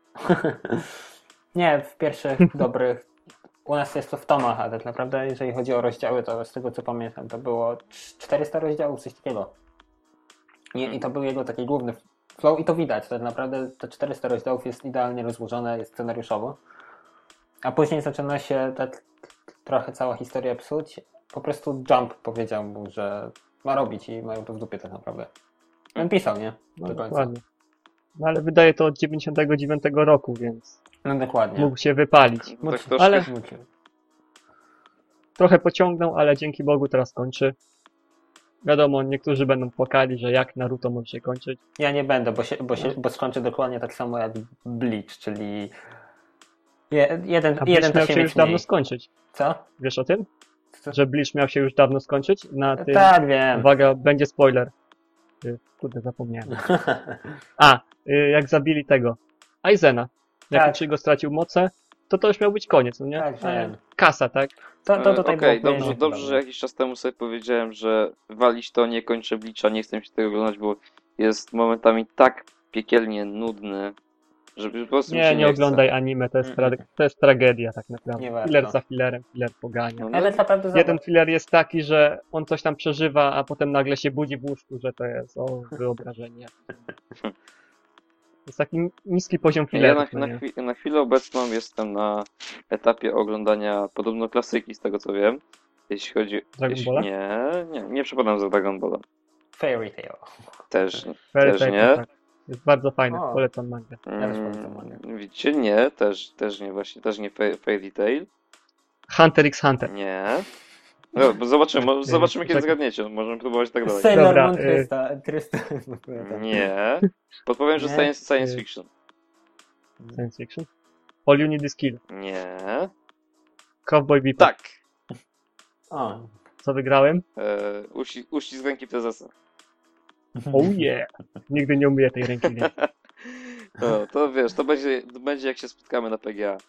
Nie, w pierwszych dobrych... U nas jest to w tomach, a tak naprawdę jeżeli chodzi o rozdziały, to z tego co pamiętam, to było czterysta rozdziałów, coś takiego. I, I to był jego taki główny flow i to widać, tak naprawdę te czterysta rozdziałów jest idealnie rozłożone, jest scenariuszowo. A później zaczyna się tak trochę cała historia psuć. Po prostu Jump powiedział mu, że ma robić i mają to w dupie tak naprawdę. On pisał, nie? No Do końca. dokładnie. No ale wydaje to od dziewięćdziesiątego dziewiątego roku, więc No dokładnie. mógł się wypalić. No tak Mógł- troszkę. ale- Mógł. Trochę pociągnął, ale dzięki Bogu teraz kończy. Wiadomo, niektórzy będą płakali, że jak Naruto może się kończyć. Ja nie będę, bo, się, bo, się, bo skończę dokładnie tak samo jak Bleach, czyli je, jeden, A jeden Bleach to miał się się mieć już dawno mniej. skończyć. Co? Wiesz o tym? że Bleach miał się już dawno skończyć na tym... Tak, wiem. Uwaga, będzie spoiler. Y, Kurde, zapomniałem. A, y, jak zabili tego Aizena. Jak Tak. Ichigo stracił moce, to to już miał być koniec, no nie? Tak, Ale wiem. Kasa, tak? To, to E, tutaj Okej, było dobrze, pięknie dobrze, chyba. że jakiś czas temu sobie powiedziałem, że walić to, nie kończę Bleacha, nie chcę mi się tego oglądać, bo jest momentami tak piekielnie nudny, że po prostu mi Nie, się nie nie oglądaj anime, to jest, tra to jest tragedia tak naprawdę. Nie warto. Filler za fillerem, filler pogania. No, Ale naprawdę Jeden filler jest taki, że on coś tam przeżywa, a potem nagle się budzi w łóżku, że to jest, o, wyobrażenie. To jest taki niski poziom Ja fillerów, na, no na, nie? chwi- na chwilę obecną jestem na etapie oglądania podobno klasyki, z tego co wiem. Jeśli chodzi... Dragon jeśli, Balla? nie, nie, nie przepadam za Dragon Ballem. Fairy Tail. Też, Fairy też Tail, nie. tak. Jest bardzo fajny, O. polecam mangę. Ja też polecam mangę. Mm, widzicie? Nie, też, też nie, właśnie, też nie Fa- Fairy Tail. Hunter x Hunter. Nie. No, bo zobaczymy, mo- zobaczymy kiedy Czekaj. zgadniecie. Możemy próbować tak dalej. Sailor Dobra, Moon y- trzysta. trzysta. Nie. Podpowiem, że Nie. science, science Y- fiction. Science fiction. All You Need Is Kill. Nie. Cowboy Bebop. Tak. O. Co wygrałem? E, uści, uścisk ręki prezesa. Oh yeah! Nigdy nie umyję tej ręki. Nie? No, to wiesz, to będzie, to będzie jak się spotkamy na P G A.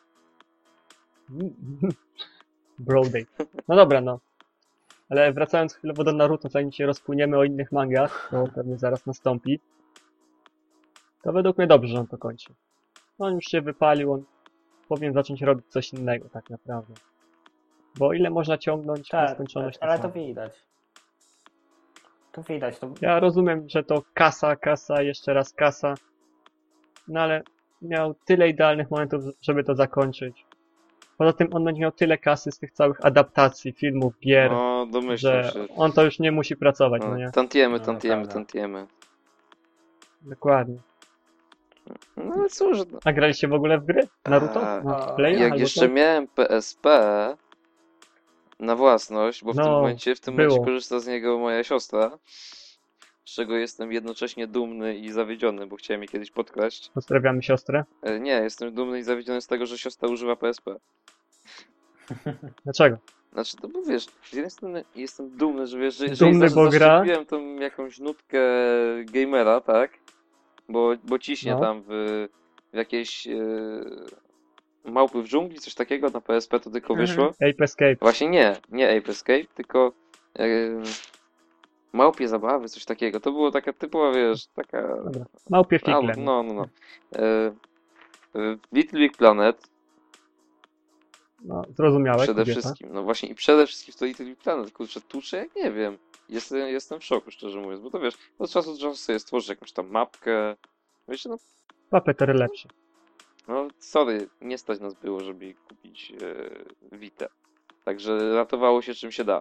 Bro day. No dobra, no. Ale wracając chwilowo do Naruto, zanim się rozpłyniemy o innych mangach, to pewnie zaraz nastąpi, to według mnie dobrze, że on to kończy. On już się wypalił, on powinien zacząć robić coś innego tak naprawdę. Bo ile można ciągnąć Tak, nieskończoność? ale to samo. widać. To widać. To... Ja rozumiem, że to kasa, kasa, jeszcze raz kasa. No ale miał tyle idealnych momentów, żeby to zakończyć. Poza tym on będzie miał tyle kasy z tych całych adaptacji, filmów, gier, No, domyślam że się. on to już nie musi pracować, no No, nie? tantiemy, No, tantiemy, prawda. tantiemy. Dokładnie. No ale cóż, no. A graliście w ogóle w gry? Naruto? A, Na a, Play? jak Albo jeszcze co? miałem P S P na własność, bo w tym No, momencie, w tym było. momencie korzysta z niego moja siostra, z czego jestem jednocześnie dumny i zawiedziony, bo chciałem jej kiedyś podkraść. Pozdrawiamy siostrę. E, Nie, jestem dumny i zawiedziony z tego, że siostra używa P S P. Dlaczego? Znaczy, to bo wiesz, z jednej strony jestem dumny, że wiesz, że, że Dumny, jej za- bo gra? zaszczepiłem tą jakąś nutkę gamera, tak? Bo, bo ciśnie No. tam w, w jakieś e, małpy w dżungli, coś takiego na P S P to tylko Mhm. wyszło. Ape Escape. Właśnie nie, nie Ape Escape, tylko e, małpie zabawy, coś takiego. To było taka typowa, wiesz, taka... Dobra. Małpie A, figle. no, no, no. E, e, Little Big Planet No, zrozumiałe. przede kobieta. wszystkim. No właśnie i przede wszystkim w to Little Big Planet. Kurczę, tuczę jak nie wiem. Jestem, jestem w szoku, szczerze mówiąc, bo to wiesz, od czasu do czasu sobie stworzysz jakąś tam mapkę. Wiecie, no, Papeter lepszy. no sorry, nie stać nas było, żeby kupić e, Vita. Także ratowało się czym się da.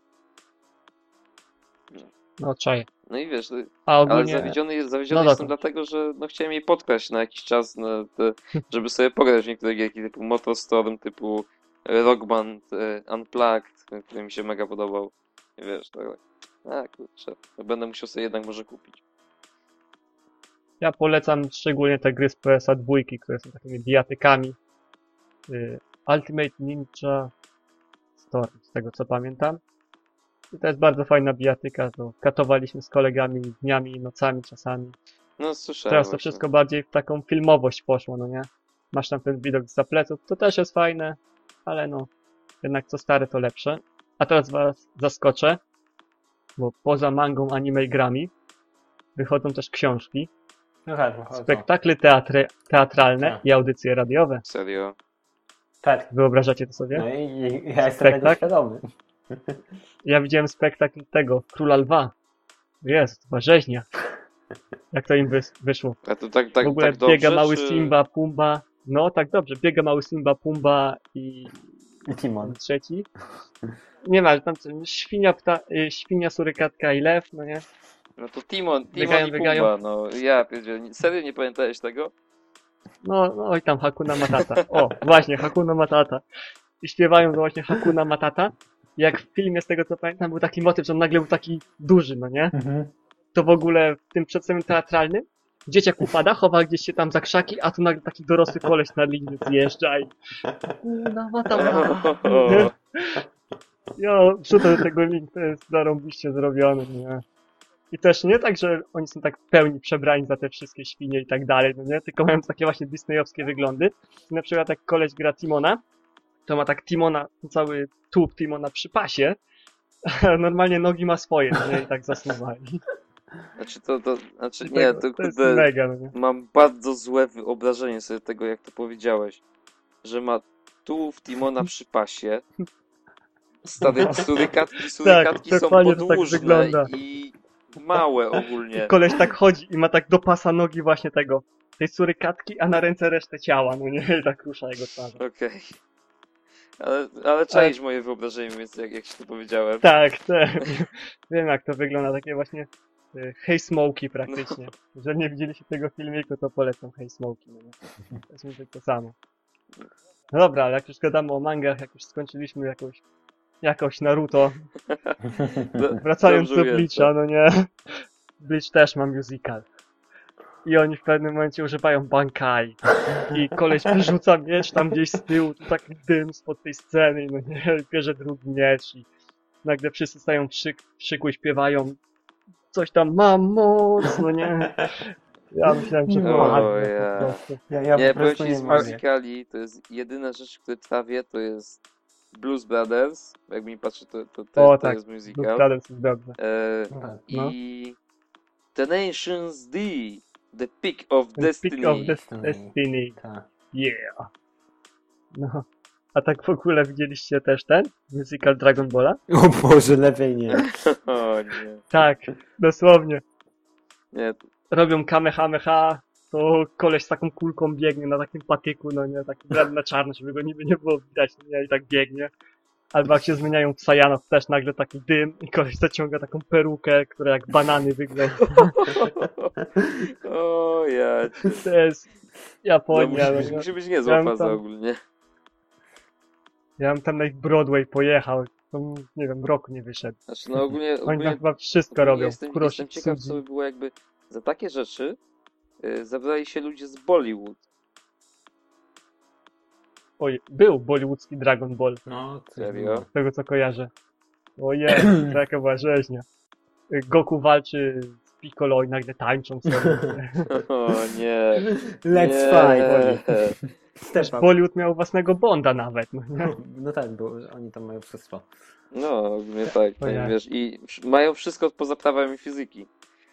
No, czaję. No i wiesz, A ale ogólnie... zawiedziony, jest, zawiedziony No jestem dobra. dlatego, że no, chciałem jej podkraść na jakiś czas, na te, żeby sobie pograć w niektóre gierki typu Motorstorm, typu e, Rock Band, e, Unplugged, który mi się mega podobał. I wiesz, tak, a kurczę, no, będę musiał sobie jednak może kupić. Ja polecam szczególnie te gry z P S A dwa, które są takimi bijatykami. Y, Ultimate Ninja Storm, z tego co pamiętam. I to jest bardzo fajna bijatyka, to katowaliśmy z kolegami dniami i nocami czasami. No słyszałem Teraz to właśnie. wszystko bardziej w taką filmowość poszło, no nie? Masz tam ten widok z pleców, to też jest fajne, ale no, jednak co stare to lepsze. A teraz was zaskoczę, bo poza mangą, anime i grami wychodzą też książki, No tak, wychodzą. spektakle teatry, teatralne Tak. i audycje radiowe. Serio. Tak. Wyobrażacie to sobie? No i, i ja jestem tego Spektakl? świadomy. Ja widziałem spektakl tego, Króla Lwa. Jezu, to była rzeźnia. Jak to im wys- wyszło. A to tak, tak, w ogóle tak dobrze, biega mały czy... Simba, Pumba. No tak dobrze, biega mały Simba, Pumba i I Timon. trzeci. Nie ma, tam co, świnia, pta, y, świnia, surykatka i lew, no nie? No to Timon, Timon Biegają, i biegają. Pumba, no ja pierdzielę, serio nie pamiętałeś tego? No, no oj tam Hakuna Matata. O, właśnie, Hakuna Matata. I śpiewają to właśnie Hakuna Matata. Jak w filmie, z tego co pamiętam, był taki motyw, że on nagle był taki duży, no nie? Mhm. To w ogóle w tym przedstawieniu teatralnym dzieciak upada, chowa gdzieś się tam za krzaki, a tu nagle taki dorosły koleś na linię zjeżdża i... Hakuna Matata. Jo, wrzucę do tego link, to jest zarąbiście zrobione, nie? I też nie tak, że oni są tak w pełni przebrani za te wszystkie świnie i tak dalej, no nie? Tylko mają takie właśnie disneyowskie wyglądy. I na przykład jak koleś gra Timona, to ma tak Timona, cały tułb Timona przy pasie, a normalnie nogi ma swoje, no nie? I tak zasuwali. Znaczy to, to, znaczy I nie, tego- to to jest kurde, mega, no nie? mam bardzo złe wyobrażenie sobie tego, jak to powiedziałeś, że ma tułów Timona przy pasie, stare surykatki, surykatki są dokładnie to tak podłużne wygląda. i małe ogólnie. Koleś tak chodzi i ma tak do pasa nogi właśnie tego, tej surykatki, a na ręce resztę ciała, no nie? I tak rusza jego twarz. Okej. Ale, ale czaisz moje wyobrażenie, więc jak, jak ci to powiedziałem. Tak, tak. Wiem jak to wygląda, takie właśnie y, Hey Smokey praktycznie. Jeżeli nie widzieliście tego filmiku, to polecam Hey Smokey. No nie? To jest mówię to samo. No dobra, ale jak już gadamy o mangach, jak już skończyliśmy jakąś, jakąś Naruto, Do- wracając dobrze do ujęte. Bleacha, no nie? Bleach też ma musical. I oni w pewnym momencie używają Bankai. I koleś wyrzuca miecz tam gdzieś z tyłu, tu taki dym spod tej sceny, no nie? I bierze drugi miecz i nagle wszyscy stają krzyk, krzyku i śpiewają coś tam, mam moc, no nie? Ja myślałem, że O padnę ja. po prostu. Ja, ja Nie, po powiem prostu ci, nie z mogę. musicali to jest jedyna rzecz, które trawię, to jest Blues Brothers. Jak mi patrzy, to, to, to, O, jest, to tak. jest Luke musical. Brothers jest dobrze. E, Tak. No. I The Nations D, The Peak of Ten Destiny. Peak of Des- Destiny. Destiny. Tak. Yeah. No. A tak w ogóle widzieliście też ten musical Dragon Balla? O Boże, lepiej nie. O nie. Tak, dosłownie. Nie, Robią kamehameha, to koleś z taką kulką biegnie na takim patyku, no nie, taki blady na czarno, żeby go niby nie było widać, no nie, i tak biegnie. Albo jak się zmieniają w Sajanów, też nagle taki dym i koleś zaciąga taką perukę, która jak banany wygląda. o ja. To jest No, Japonia, musi, no być, nie. musi być niezła Ja bym faza tam- ogólnie. Ja bym tam na ich Broadway pojechał, to nie wiem, w roku nie wyszedł. Znaczy, no ogólnie, Oni tam ogólnie, chyba wszystko ogólnie robią. jestem, Kuroshi jestem ciekaw, Tsuji. co by było jakby za takie rzeczy y, zabrali się ludzie z Bollywood. Oj, był bollywoodzki Dragon Ball, No, coś Serio? było. z tego co kojarzę. Ojej, to jaka była rzeźnia. Goku walczy z Piccolo i nagle tańczą sobie. O nie. Let's nie. fight! Step up. Bollywood miał własnego Bonda nawet, no nie? No tak, bo oni tam mają wszystko. No, ogólnie tak, O tak ja. wiesz, i wsz- mają wszystko poza prawami fizyki.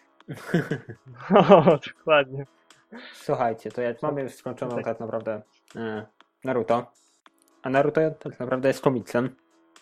O, dokładnie. Słuchajcie, to jak mamy już skończoną Tak. tak naprawdę e, Naruto, a Naruto tak naprawdę jest komiksem.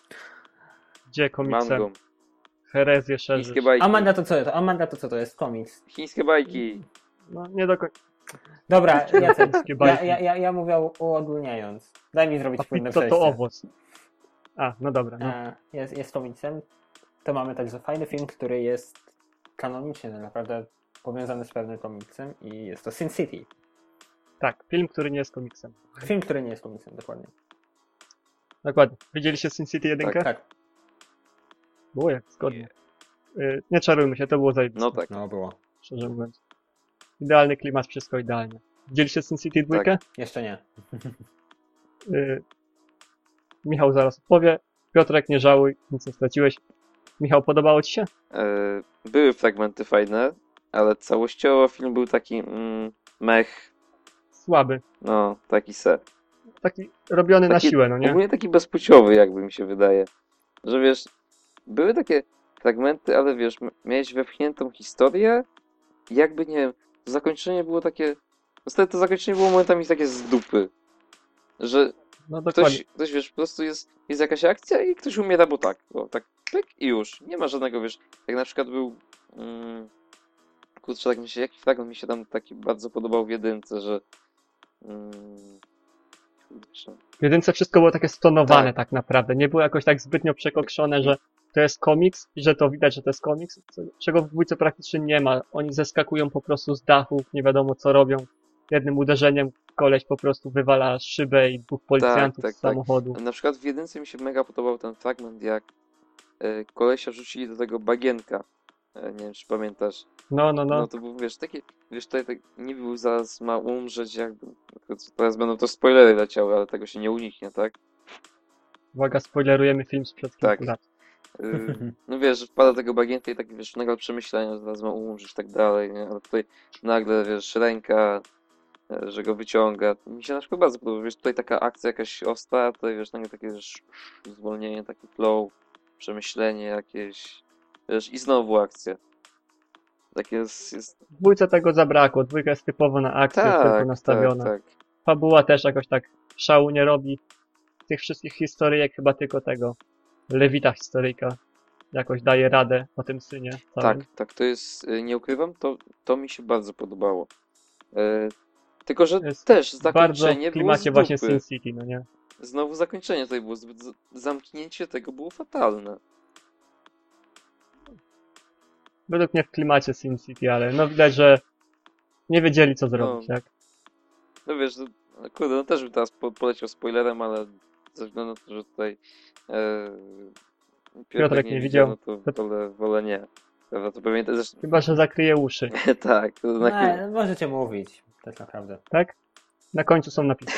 Gdzie komiksem? Mangą. Herezję szerzysz. Chińskie bajki. A manga to co to? A manga to co to jest? Komiks. Chińskie bajki. No, nie do końca. Dobra, Jacek, Chińskie ja, bajki. ja, ja, ja mówię uogólniając. Daj mi zrobić A płynne pizza przejście. to owoc. A, no dobra, no. E, jest, jest komiksem. To mamy także fajny film, który jest kanonicznie tak naprawdę powiązany z pewnym komiksem i jest to Sin City. Tak, film, który nie jest komiksem. Film, który nie jest komiksem, dokładnie. Dokładnie. Widzieliście Sin City jeden? Tak, Tak, Było jak, zgodnie. Y, nie czarujmy się, to było zajebiste. No tak. no było. Szczerze mówiąc. Idealny klimat, wszystko idealnie. Widzieliście Sin City dwa? Tak. Jeszcze nie. Y, Michał zaraz odpowie. Piotrek, nie żałuj, nic nie straciłeś. Michał, podobało ci się? E, były fragmenty fajne, ale całościowo film był taki mm, mech, Słaby. no, taki se. Taki robiony na Taki- siłę, no nie? Ogólnie taki bezpłciowy, jakby mi się wydaje. Że wiesz, były takie fragmenty, ale wiesz, m- miałeś wepchniętą historię i jakby, nie wiem, to zakończenie było takie... Niestety to zakończenie było momentami takie z dupy. Że No dokładnie. ktoś, ktoś, wiesz, po prostu jest, jest jakaś akcja i ktoś umiera, bo tak, bo tak, pyk i już. Nie ma żadnego, wiesz, jak na przykład był... Mm, kurczę, tak mi się, jaki fragment mi się tam taki bardzo podobał w jedynce, że... Mm, kurczę... W jedynce wszystko było takie stonowane Tak. tak. naprawdę. Nie było jakoś tak zbytnio przekokszone, że to jest komiks i że to widać, że to jest komiks, co- czego w dwójce praktycznie nie ma. Oni zeskakują po prostu z dachów, nie wiadomo co robią. Jednym uderzeniem koleś po prostu wywala szybę i dwóch policjantów tak, z tak. samochodu. Na przykład w jedynce mi się mega podobał ten fragment, jak e, kolesia wrzucili do tego bagienka. E, nie wiem, czy pamiętasz. No, no, No, no. to był, wiesz, taki, wiesz, tutaj tak nie był zaraz ma umrzeć, jakby, teraz będą to spoilery leciały, ale tego się nie uniknie, tak? Uwaga, spoilerujemy film sprzed kilku Tak. lat. Yy, no wiesz, że wpada tego bagieta i tak wiesz, nagle przemyślenia, że zaraz ma umrzeć i tak dalej, nie? Ale tutaj nagle wiesz, ręka, e, że go wyciąga. Mi się na przykład bardzo podoba, wiesz, tutaj taka akcja jakaś ostra, tutaj wiesz, nagle takie wiesz, zwolnienie, taki flow, przemyślenie jakieś, wiesz, i znowu akcja. Tak jest, jest... W dwójce tego zabrakło, dwójka jest typowo na akcję, tylko Tak, tak, nastawiona. tak. Fabuła też jakoś tak szału nie robi. Tych wszystkich historyjek chyba tylko tego Lewita historyjka jakoś daje radę o tym synie całym. Tak, tak, to jest, y, nie ukrywam, to, to mi się bardzo podobało. E, tylko, że Jest też Bardzo zakończenie w było klimacie z właśnie dupy. Sin City, no nie? Znowu zakończenie tutaj było zbyt... z- Zamknięcie tego było fatalne. Według mnie w klimacie Sin City, ale no widać, że nie wiedzieli co zrobić, No. tak? No wiesz, no, no kurde, no też bym teraz po, poleciał spoilerem, ale ze względu na to, że tutaj e, Piotrek nie widział. no to wolę, wolę nie. Prawda, to pewnie też... Zresztą, Chyba, że zakryje uszy, tak, to na chwilę. Nie, możecie mówić, tak naprawdę. tak? Na końcu są napisy.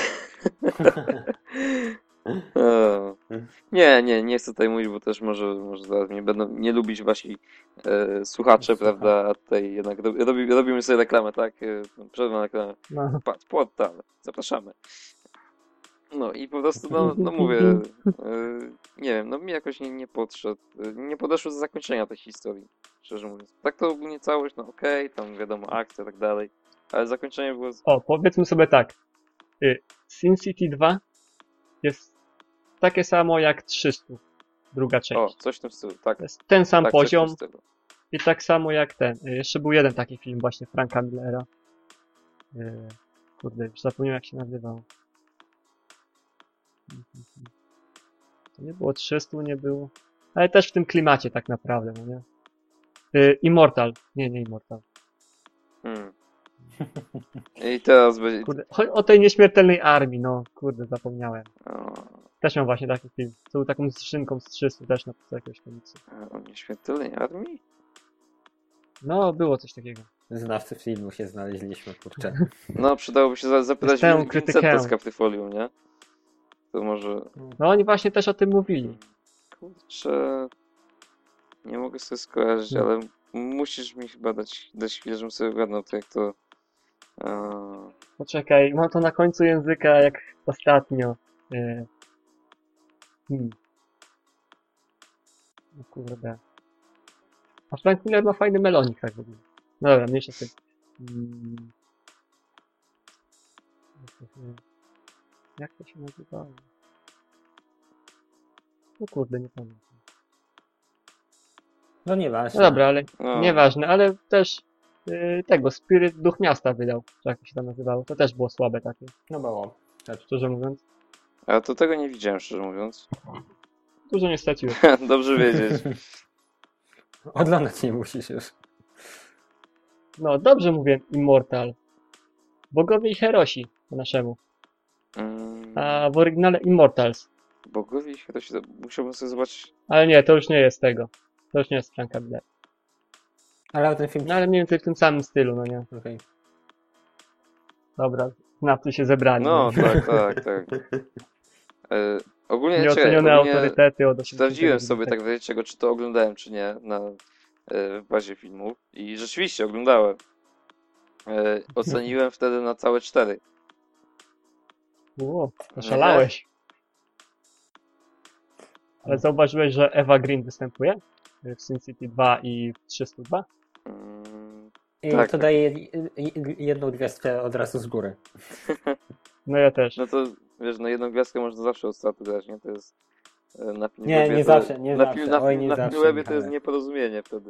O. Nie, nie, nie chcę tutaj mówić, bo też może, może zaraz mnie będą nie lubić wasi e, słuchacze, Słucham. prawda, a tutaj jednak robi, robi, robimy sobie reklamę, tak? E, Przerwę na reklamę. No. Patrz, portal, zapraszamy. No i po prostu, no, no mówię, e, nie wiem, no mi jakoś nie, nie podszedł, e, nie podeszło do zakończenia tej historii, szczerze mówiąc. Tak to ogólnie całość, no okej, tam wiadomo, akcja i tak dalej, ale zakończenie było... z- O, powiedzmy sobie tak. Y, Sin City dwa jest takie samo jak trzysta, druga O, część. coś w tym stylu, tak, To jest ten sam tak, coś w poziom tym stylu. i tak samo jak ten. Y, Jeszcze był jeden taki film właśnie Franka Millera. Y, Kurde, już zapomniałem jak się nazywał. To nie było trzysta, nie było. Ale też w tym klimacie tak naprawdę, no nie? Y, Immortal. Nie, nie Immortal. Hmm. I teraz będzie... Kurde, chodź o tej nieśmiertelnej armii, no. Kurde, zapomniałem. O, Też miał właśnie taki film. To był taką skrzynką z trzystu też napisał jakiegoś komiksu. o nieśmiertelnej armii? No, było coś takiego. Znawcy filmu się znaleźliśmy, kurczę. No, przydałoby się za- zapytać Jestem Win- krytykiem. Vincenta z Captifolium, nie? To może... No, oni właśnie też o tym mówili. Kurczę... Nie mogę sobie skojarzyć, Hmm. ale musisz mi chyba dać, dać chwilę, żebym sobie ogarnął to, jak to... e, Poczekaj, mam to na końcu języka jak ostatnio. Yy. Hmm. No kurde. A Frank Miller ma fajny melonik tak w ogóle. No dobra, mniejsza z tym. Hmm. Jak to się nazywało? No kurde, nie pamiętam. No nieważne. No dobra, ale no, nieważne, ale też yy, tego, Spirit Duch Miasta wydał, czy jak to się tam nazywało. To też było słabe takie, No było. szczerze mówiąc. Ale to tego nie widziałem, szczerze mówiąc. Dużo nie straciłem. Dobrze wiedzieć. Oglądać nie musisz już. No, dobrze mówię Immortal. Bogowie i Herosi po naszemu. Mm, A w oryginale Immortals. bogowie, to się... Musiałbym sobie zobaczyć... Ale nie, to już nie jest tego. To już nie jest Franka Miller. Ale ten film... No ale mniej więcej w tym samym stylu, no nie? Okej. Dobra, znawcy się zebrali. No, tak, tak, tak. E, ogólnie, czekaj, Nieocenione ogólnie autorytety od osiemdziesiątego sprawdziłem sobie dziewiątego. tak wiecie, czy to oglądałem, czy nie na, e, w bazie filmów i rzeczywiście oglądałem. E, oceniłem wtedy na całe cztery. Ło, oszalałeś. Ale zauważyłeś, że Eva Green występuje? W Sin City dwa i w trzysta dwa? Mm, I Tak. to daje i- i- jedną gwiazdkę od razu z góry. No ja też. no to wiesz, na jedną gwiazdkę można zawsze od startu dać, nie? To jest e, na Filmwebie Nie, nie to, zawsze, nie na, zawsze. Film, na, Oj, film- nie na zawsze, Filmwebie to jest Michale. nieporozumienie wtedy.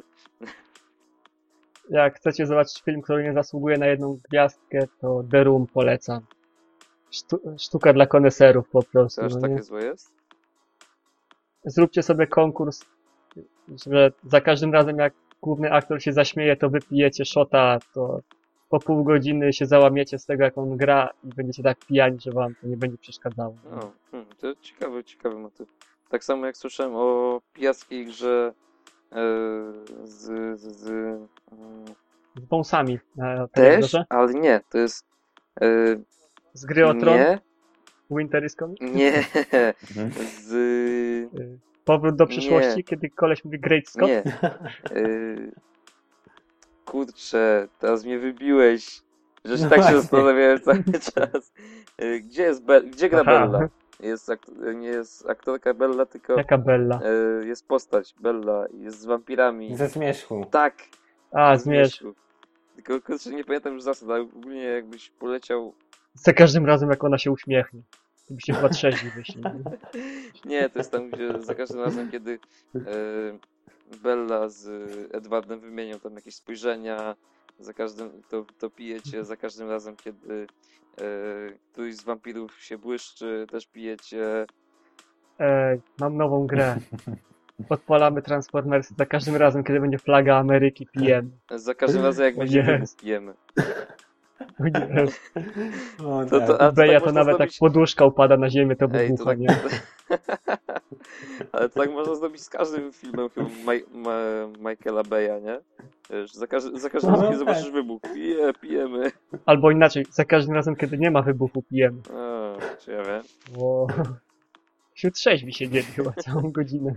Jak chcecie zobaczyć film, który nie zasługuje na jedną gwiazdkę, to The Room polecam. Sztu sztuka dla koneserów po prostu. To aż No takie nie? złe jest? Zróbcie sobie konkurs, że za każdym razem jak główny aktor się zaśmieje, to wypijecie shota, to po pół godziny się załamiecie z tego, jak on gra i będziecie tak pijani, że wam to nie będzie przeszkadzało. No, hmm, to ciekawy, ciekawy motyw. Tak samo jak słyszałem o pijackiej grze e, z... z, z mm, Z wąsami na też, telewizorze. ale nie, to jest... E, Z gry o tron. nie, Winter is Coming? Nie, Mhm. z... Y, Powrót do przyszłości, Nie. kiedy koleś mówi Great Scott? Nie. Y... Kurczę, teraz mnie wybiłeś. Że się No tak się właśnie. zastanawiałem cały czas. Y, Gdzie jest Be- Gdzie gra Aha. Bella? Jest ak- nie jest aktorka Bella, tylko Jaka Bella? y, jest postać Bella, jest z wampirami. Ze zmierzchu. Tak, A, z zmierz. Zmierzchu. Tylko kurczę, nie pamiętam już zasad, ale ogólnie jakbyś poleciał... Za każdym razem, jak ona się uśmiechnie. To by się chyba trzeźwi wyśni. Nie, to jest tam, gdzie za każdym razem, kiedy e, Bella z Edwardem wymienią tam jakieś spojrzenia, za każdym, to, to pijecie, za każdym razem, kiedy e, któryś z wampirów się błyszczy, też pijecie. Ej, mam nową grę. Odpalamy Transformers. Za każdym razem, kiedy będzie flaga Ameryki, pijemy. Za każdym razem, jak O będzie nie. wybuch, pijemy. O nie. O, To- tak. to- a Beja tak to można nawet zrobić- tak poduszka upada na ziemię, to Ej, to wybucha, tak... nie? Ale to tak można zrobić z każdym filmem chyba Maj- Ma- Michaela Beya, nie? Wiesz, za, każ- za każdym No, razem, kiedy tak. zobaczysz wybuch, pije, pijemy. Albo inaczej, za każdym razem, kiedy nie ma wybuchu, pijemy. O, czy ja wiem. Bo... Wśród trzeźwi siedzieli chyba całą godzinę.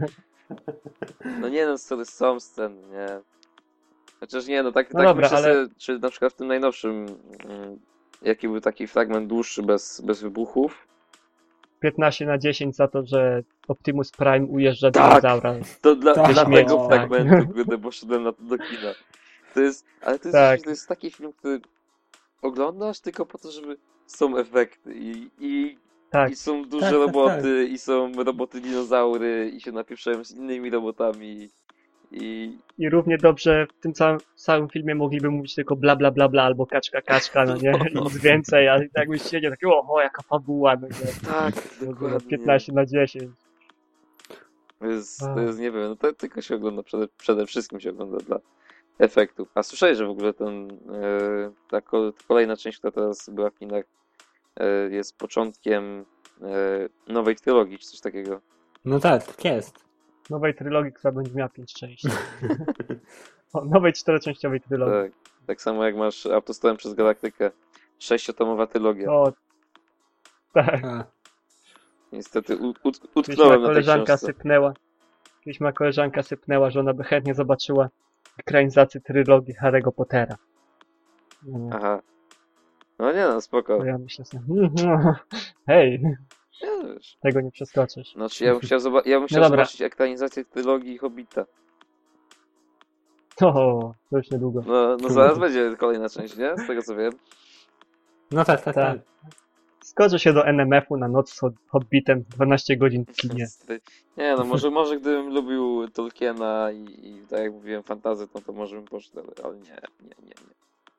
No nie no, sorry, są sceny, nie? Chociaż nie, no tak, No tak dobra, myślę ale- sobie, czy na przykład w tym najnowszym, mm, jaki był taki fragment dłuższy, bez, bez wybuchów, piętnaście na dziesięć za to, że Optimus Prime ujeżdża Tak! dinozaura. to dla, Tak. dla Śmieci, tego tak. fragmentu, kurde, poszedłem na, do kina. To jest, ale to jest, Tak. to jest taki film, który oglądasz tylko po to, żeby są efekty i, i, Tak. i są duże Tak, tak, roboty, i są roboty dinozaury, i się napieprzają z innymi robotami, i... I równie dobrze w tym całym, całym filmie mogliby mówić tylko bla bla bla bla albo kaczka kaczka, no nie? I nic więcej, ale i tak byś siedział taki, o, o jaka fabuła, no nie? Tak, No, dokładnie. piętnaście na dziesięć. To jest, A. to jest, nie wiem, no to tylko się ogląda, przede, przede wszystkim się ogląda dla efektów. A słyszałeś, że w ogóle ten, e, ta ko- kolejna część, która teraz była w kinach, e, jest początkiem e, nowej trylogii, czy coś takiego. No tak, tak jest. Nowej trylogii, która będzie miała pięć części. O, nowej czteroczęściowej trylogii. Tak, tak samo jak masz Autostopem przez Galaktykę. Sześciotomowa trylogia. O, tak. A, Niestety u, ut, Kiedyś utknąłem moja na tej koleżanka książce. sypnęła. Kiedyś moja koleżanka sypnęła, że ona by chętnie zobaczyła ekranizację trylogii Harry'ego Pottera. No, nie. Aha. No nie no, spoko. To ja myślę sobie, "Mm, no, hej, Nie, wiesz. tego nie przeskoczysz. Znaczy ja bym chciał, zoba- ja bym chciał dobra. zobaczyć ekranizację trylogii Hobbita. O, to już niedługo. No, no zaraz będzie kolejna część, nie? Z tego co wiem. no tak, tak, Tak. tak. Skoczę się do N M F-u na noc z Hob- Hobbitem dwanaście godzin w kinie. Nie no, może, może gdybym lubił Tolkiena i, i tak jak mówiłem fantazy, no to może bym poszedł, ale, ale nie, nie, nie, nie.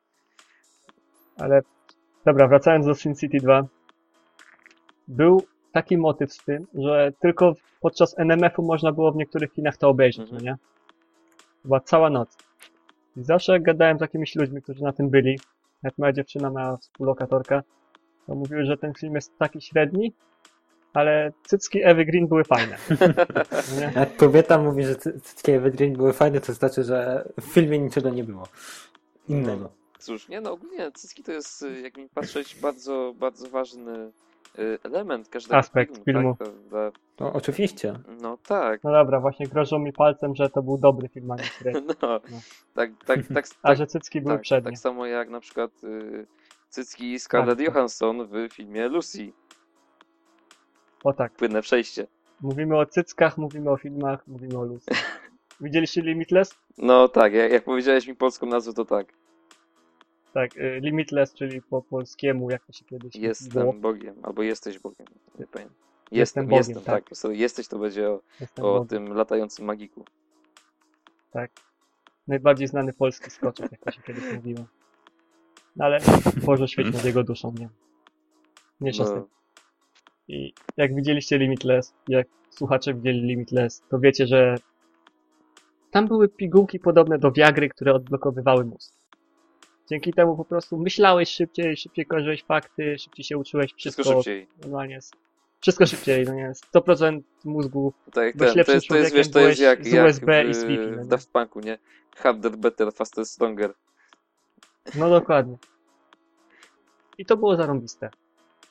Ale dobra, wracając do Sin City dwa. Był taki motyw z tym, że tylko podczas N M F-u można było w niektórych kinach to obejrzeć, Mhm. no nie? Była cała noc. I zawsze jak gadałem z jakimiś ludźmi, którzy na tym byli, jak moja dziewczyna, moja współlokatorka, to mówiły, że ten film jest taki średni, ale cycki Ewy Green były fajne. No nie? Jak kobieta mówi, że cy- cyckie Ewy Green były fajne, to znaczy, że w filmie niczego nie było innego. Cóż, nie no, ogólnie cycki to jest, y, jak mi patrzeć, bardzo, bardzo ważny y, element każdego Aspekt filmu. Tak, prawda? No oczywiście. No tak, No dobra, właśnie grożą mi palcem, że to był dobry film, a nie średni. no, No. tak, tak, tak, A tak, że cycki były tak, przednie. tak samo jak na przykład y, cycki Scarlett Tak. Johansson w filmie Lucy, O tak. płynne przejście. Mówimy o cyckach, mówimy o filmach, mówimy o Lucy. Widzieliście Limitless? No tak, jak, jak powiedziałeś mi polską nazwę, to tak. Tak, y, Limitless, czyli po polskiemu, jak to się kiedyś było. Jestem Bogiem, albo jesteś Bogiem, nie pamiętam. Jestem Jestem, Bogiem, jestem, tak. tak. Po prostu Jesteś to będzie o, Jestem o Bogiem. tym latającym magiku. Tak. Najbardziej znany polski skoczek, jak to się kiedyś mówiło. No ale Boże świeć nad jego duszą, nie? Nie z tym. No, I jak widzieliście Limitless, jak słuchacze widzieli Limitless, to wiecie, że tam były pigułki podobne do Viagry, które odblokowywały mózg. Dzięki temu po prostu myślałeś szybciej, szybciej kojarzyłeś fakty, szybciej się uczyłeś, wszystko wszystko szybciej. normalnie jest. Wszystko szybciej, no nie? sto procent mózgu. Tak jak Byłeś ten, to lepszym jest, to jest, wiesz, to człowiekiem, jest jak, byłeś z jak U S B i w, z Wi-Fi, no w nie? Daft Punku, nie? Harder, better, faster, stronger. No dokładnie. I to było zarąbiste.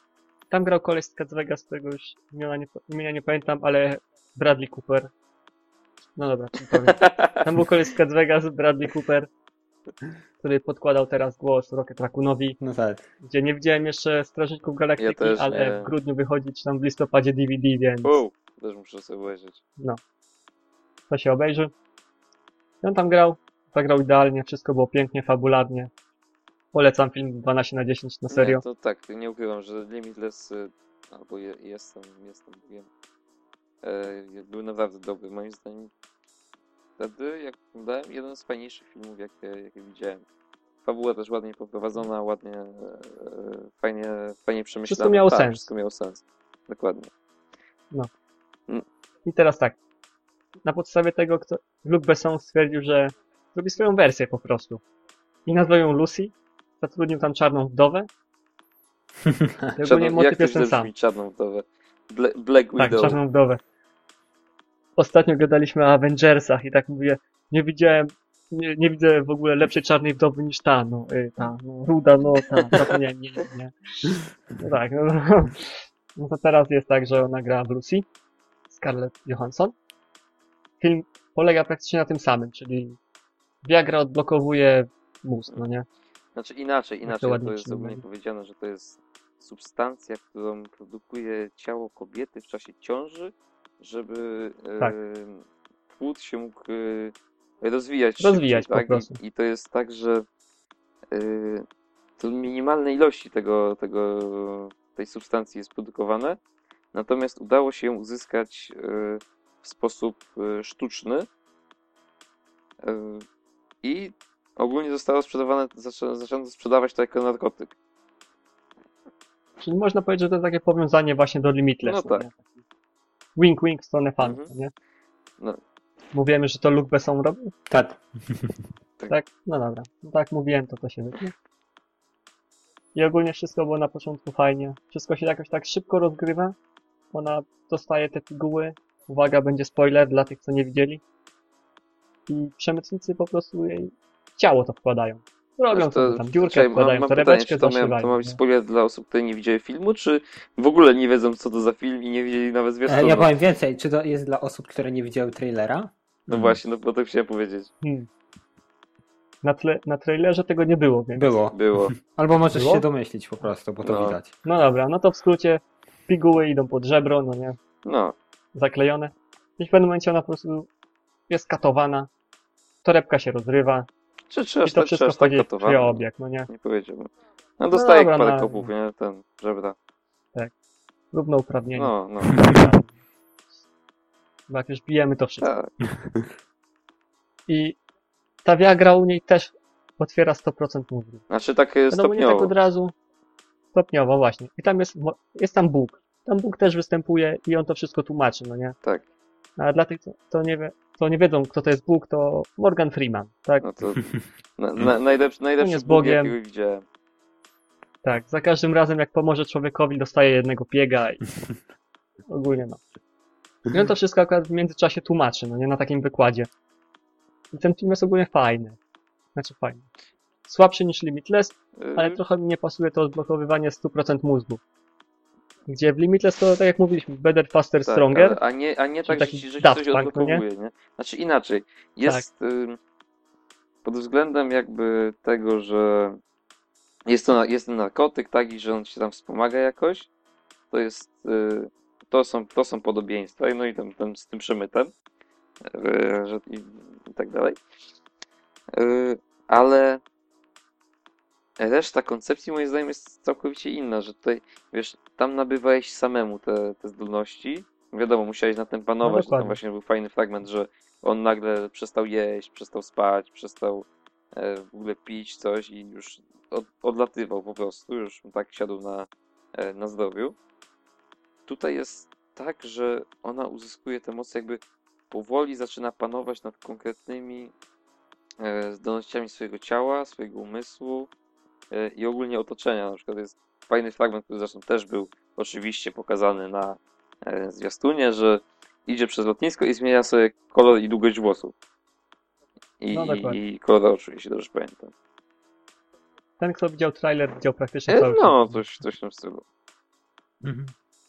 Tam grał koleś z Cats Vegas, którego już imienia nie, imienia nie pamiętam, ale Bradley Cooper. No dobra, czym powiem. Tam był koleś z Cats Vegas, Bradley Cooper, który podkładał teraz głos Rocket Raccoonowi, No tak. gdzie nie widziałem jeszcze Strażników Galaktyki, Ja też ale nie. w grudniu wychodzi, czy tam w listopadzie D V D, więc Wow, też muszę sobie obejrzeć. to się obejrzy. I on tam grał, zagrał idealnie, wszystko było pięknie, fabularnie. Polecam film dwanaście na dziesięć, na serio. Nie, to tak, nie ukrywam, że Limitless, y, albo je, jestem, jestem, wiem, e, był naprawdę dobry. Moim zdaniem wtedy, jak oglądałem, jeden z fajniejszych filmów, jakie, jakie widziałem. Fabuła też ładnie poprowadzona, ładnie, e, fajnie, fajnie przemyślana. Wszystko miało tak, sens. Wszystko miało sens. Dokładnie. I teraz tak. Na podstawie tego, kto Luc Besson stwierdził, że zrobi swoją wersję po prostu. I nazwał ją Lucy. Zatrudnił tam czarną wdowę. I ogólnie Czarno, jak motyw to jest ten źle sam. brzmi, czarną wdowę. Bla, Black Tak, Widow. czarną wdowę. Ostatnio gadaliśmy o Avengersach i tak mówię, nie widziałem, nie, nie widzę w ogóle lepszej czarnej wdowy niż ta, no, y, ta, no, ruda, no, ta, zapomniałem, nie, nie, nie. No tak, no, no. No to teraz jest tak, że ona gra w Lucy, Scarlett Johansson. Film polega praktycznie na tym samym, czyli Viagra odblokowuje mózg, no nie? Znaczy inaczej, to inaczej. ładnie To jest ogólnie przyjmowali. powiedziane, że to jest substancja, którą produkuje ciało kobiety w czasie ciąży, żeby Tak. e, płód się mógł e, rozwijać Rozwijać szybciej, po tak? prostu. I, I to jest tak, że e, to minimalne ilości tego, tego, tej substancji jest produkowane, natomiast udało się ją uzyskać e, w sposób e, sztuczny e, i ogólnie zostało sprzedawane, zaczę, zaczęto sprzedawać to jako narkotyk. Czyli można powiedzieć, że to jest takie powiązanie właśnie do Limitless. No tak. Nie? Wink, wink w stronę fanów, Mhm. nie? No. Mówiłem, że to Luc Besson robił? Tak. Tak? No dobra. No tak mówiłem, to to się wytnie. I ogólnie wszystko było na początku fajnie. Wszystko się jakoś tak szybko rozgrywa. Ona dostaje te piguły. Uwaga, będzie spoiler dla tych, co nie widzieli. I przemytnicy po prostu jej w ciało to wkładają. Robią Znaczy to, tam dziurkę czekaj, wkładają, mam, mam torebeczkę pytanie, czy to, miał, zaszywają. to ma być nie? spoiler dla osób, które nie widziały filmu, czy w ogóle nie wiedzą, co to za film i nie widzieli nawet E, zwiastunu? Ja powiem więcej, czy to jest dla osób, które nie widziały trailera? No właśnie, no bo to chciałem powiedzieć. Hmm. Na, tle, na trailerze tego nie było, więc... Było. Było. Albo możesz Było? się domyślić po prostu, bo to No. widać. No dobra, no to w skrócie piguły idą pod żebro, no nie? No. Zaklejone. I w pewnym momencie ona po prostu jest katowana. Torebka się rozrywa. Czy, czy I aż to tak, czy wszystko aż tak wchodzi w katowane? krwioobieg, no nie? Nie powiedziałbym. No dostaje dobra, parę no. kopów, nie? Ten, żebra. Równouprawnienie. No, no. Bo jak już bijemy to wszystko. Tak. I ta Viagra u niej też otwiera sto procent mózgu. Znaczy tak e, Wiadomo, nie tak stopniowo. od razu. Stopniowo, właśnie. I tam jest, mo- jest tam Bóg. Tam Bóg też występuje i on to wszystko tłumaczy, no nie? Tak. A dla tych, co to nie, wie, co nie wiedzą, kto to jest Bóg, to Morgan Freeman, tak? No to na, na, najlepszy, najlepszy jest Bóg, Bogiem. jakiego widziałem. Tak, za każdym razem jak pomoże człowiekowi, dostaje jednego piega i ogólnie no. I on to wszystko akurat w międzyczasie tłumaczy, no nie, na takim wykładzie. I ten film jest ogólnie fajny. Znaczy fajny. Słabszy niż Limitless, ale Y, trochę mi nie pasuje to odblokowywanie sto procent mózgu. Gdzie w Limitless to, tak jak mówiliśmy, better, faster, Tak, stronger. a, a nie, a nie tak, taki że ci, że ci Daft coś Punk, no nie? odblokowuje, nie? Znaczy inaczej. Jest ym, pod względem jakby tego, że jest to na- jest ten narkotyk, tak, i że on się tam wspomaga jakoś, to jest y, to są, to są podobieństwa, no i ten, ten z tym przemytem y, że, i, i tak dalej. Y, ale reszta koncepcji moim zdaniem jest całkowicie inna, że tutaj, wiesz, tam nabywałeś samemu te, te zdolności. Wiadomo, musiałeś na tym No panować, że tam dokładnie. właśnie był fajny fragment, że on nagle przestał jeść, przestał spać, przestał e, w ogóle pić coś i już od, odlatywał po prostu, już tak siadł na, e, na zdrowiu. Tutaj jest tak, że ona uzyskuje te moce, jakby powoli zaczyna panować nad konkretnymi e, zdolnościami swojego ciała, swojego umysłu e, i ogólnie otoczenia. Na przykład jest fajny fragment, który zresztą też był oczywiście pokazany na e, zwiastunie, że idzie przez lotnisko i zmienia sobie kolor i długość włosów. I, No, i, dokładnie. i kolor oczu, jeśli dobrze pamiętam. Ten, kto widział trailer, widział praktycznie E, cały no, film. coś, coś w tym stylu. Mhm.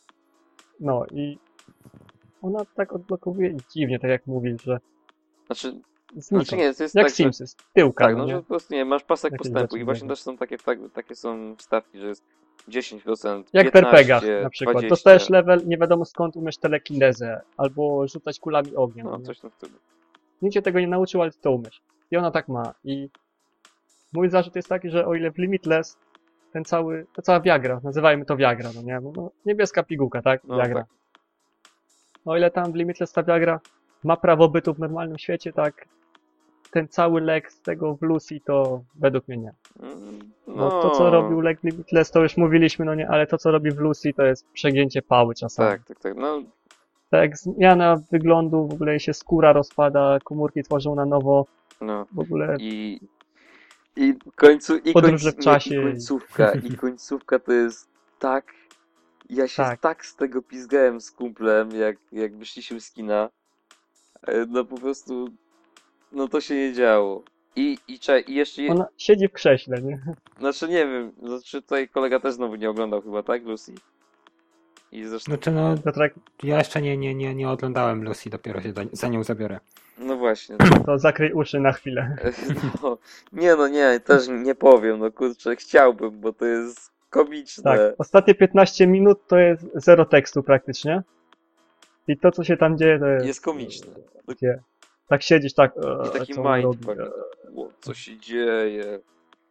No i ona tak odblokowuje dziwnie, tak jak mówisz, że Znaczy, znika. znaczy nie, to jest Jak tak, że, Simsy, z tyłka, tak, no no, nie? że po prostu nie, masz pasek Jakieś postępu rzeczy i właśnie biegną. też są takie, tak, takie są stawki, że jest dziesięć procent, Jak w piętnaście er pe gach na przykład. Dostajesz dwadzieścia, level, nie wiadomo skąd umiesz telekinezę, albo rzucać kulami ognia. no nie? coś tam w tym. Nikt cię tego nie nauczył, ale ty to umiesz. I ona tak ma. I mój zarzut jest taki, że o ile w Limitless ten cały, ta cała Viagra, nazywajmy to Viagra, no nie? No, niebieska pigułka, tak? No, Viagra. tak. O ile tam w Limitless ta Viagra ma prawo bytu w normalnym świecie, tak ten cały lek z tego w Lucy to według mnie nie. Mm, No to co robił lek w Limitless to już mówiliśmy, no nie, ale to co robi w Lucy to jest przegięcie pały czasami. Tak, tak, tak, no Tak, zmiana wyglądu, w ogóle jej się skóra rozpada, komórki tworzą na nowo, no. w ogóle I, i końcu, i, Podróże końc, w czasie. nie, i końcówka, i końcówka to jest tak, ja się Tak. tak, z tego pizgałem z kumplem, jak, jak wyszliśmy z kina, E, no po prostu, no to się nie działo. I, i, cze, i jeszcze, je, ona siedzi w krześle, nie? znaczy nie wiem, znaczy tutaj kolega też znowu nie oglądał chyba, tak, Lucy? I zresztą, Znaczy no, Piotrek, ja jeszcze nie, nie, nie, nie oglądałem Lucy, dopiero się za, za nią zabiorę. no właśnie, to zakryj uszy na chwilę. no, nie no nie, też nie powiem, no kurczę, chciałbym, bo to jest komiczne. Tak, ostatnie piętnaście minut to jest zero tekstu praktycznie. I to, co się tam dzieje, to jest... Jest komiczne. Gdzie tak siedzisz, tak... I e, taki co on robi? mindfuck. E, Ło, co się dzieje?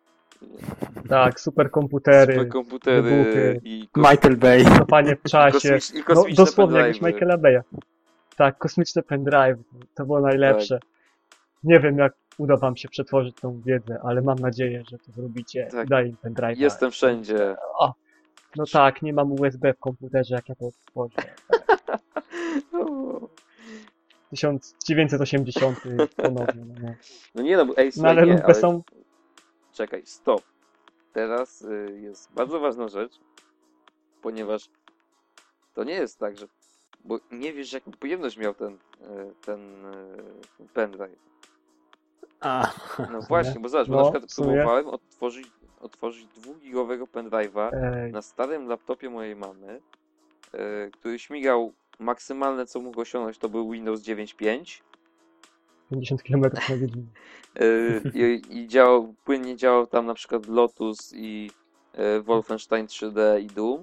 Tak, superkomputery, Superkomputery wybuchy, i kos- Michael Bay. cofanie w czasie. kosmicz- i No, kosmiczne dosłownie, jak pendrive'y. Michaela Baya. Tak, kosmiczne pendrive. To było najlepsze. Nie wiem, jak uda wam się przetworzyć tą wiedzę, ale mam nadzieję, że to zrobicie. Tak. Daj im pendrive. Jestem wszędzie. O, no tak, nie mam U S B w komputerze, jak ja to odtworzę. No, tysiąc dziewięćset osiemdziesiąty ponownie, no nie. no nie no, bo- ej, No słuchaj, ale nie, lubę ale są... czekaj, stop. Teraz y, jest bardzo ważna rzecz, ponieważ to nie jest tak, że bo nie wiesz, jaką pojemność miał ten, y, ten, y, ten pendrive. A, No właśnie, bo zobacz, bo No, na przykład w sumie. próbowałem otworzyć, otworzyć dwugigowego pendrive'a Ej, na starym laptopie mojej mamy, y, który śmigał maksymalne, co mógł osiągnąć, to był Windows dziewięć pięć. pięćdziesiąt kilometrów na godzinę. Yy, i, i działał, płynnie działał tam na przykład Lotus i yy, Wolfenstein trzy D i Doom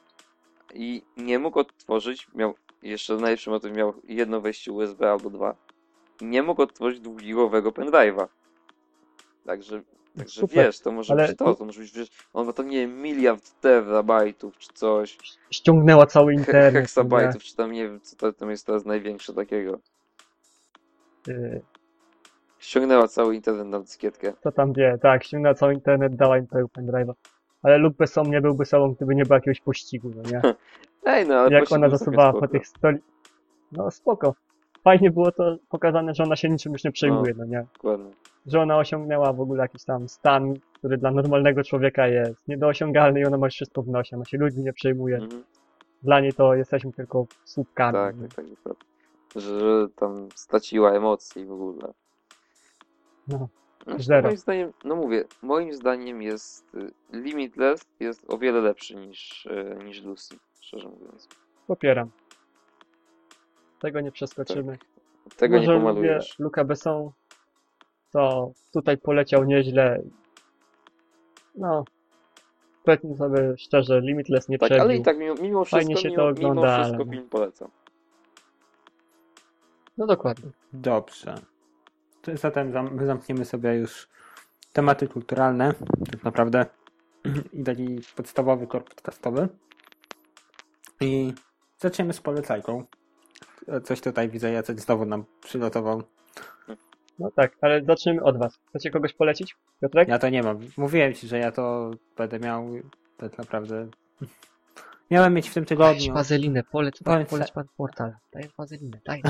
i nie mógł odtworzyć, miał jeszcze najlepszym o tym miał jedno wejście U S B albo dwa, nie mógł odtworzyć dwugigowego pendrive'a, także, także Super, wiesz, to może ale być to, tu- to może być, wiesz, on ma tam nie wiem, miliard terabajtów czy coś, Ściągnęła cały he, internet. nie? heksabajtów, czy tam nie wiem, co to, tam jest teraz największe takiego, Yy, ściągnęła cały internet na dyskietkę. Co tam wie, tak, ściągnęła cały internet, dała im tego pendrive'a. Ale Luke Besson nie byłby sobą, gdyby nie było jakiegoś pościgu, no nie? Ej, no ale Jak pościg ona był całkiem zasuwała po spoko. tych stoli... No spoko. Fajnie było to pokazane, że ona się niczym już nie przejmuje, no nie? Dokładnie. Że ona osiągnęła w ogóle jakiś tam stan, który dla normalnego człowieka jest niedoosiągalny i ona ma wszystko w nosie, ona się ludzi nie przejmuje. Mhm. Dla niej to jesteśmy tylko słupkami. Tak, nie? tak, tak, dokładnie. Że, że tam straciła emocje w ogóle. No, Znaczy, zero. moim zdaniem, no mówię, moim zdaniem jest y, Limitless jest o wiele lepszy niż, y, niż Lucy, szczerze mówiąc. popieram. Tego nie przeskoczymy. Tego Może nie lubię pomalujesz. Luca Besson, to tutaj poleciał nieźle. No, powiedzmy sobie szczerze, Limitless nie Tak, przebił. ale i tak mimo, mimo Fajnie wszystko, się to mimo, ogląda, mimo ale wszystko no. film polecam. No dokładnie. dobrze. To zatem zam- zamkniemy sobie już tematy kulturalne, tak naprawdę, i taki podstawowy tor podcastowy. I zaczniemy z polecajką. Coś tutaj widzę, Jacek znowu nam przygotował. No tak, ale zacznijmy od was. Chcecie kogoś polecić, Piotrek? Ja to nie mam. Mówiłem ci, że ja to będę miał tak naprawdę. Miałem mieć w tym tygodniu. wazelinę, poleć, Polec- poleć pan portal. Dajesz wazelinę, daj.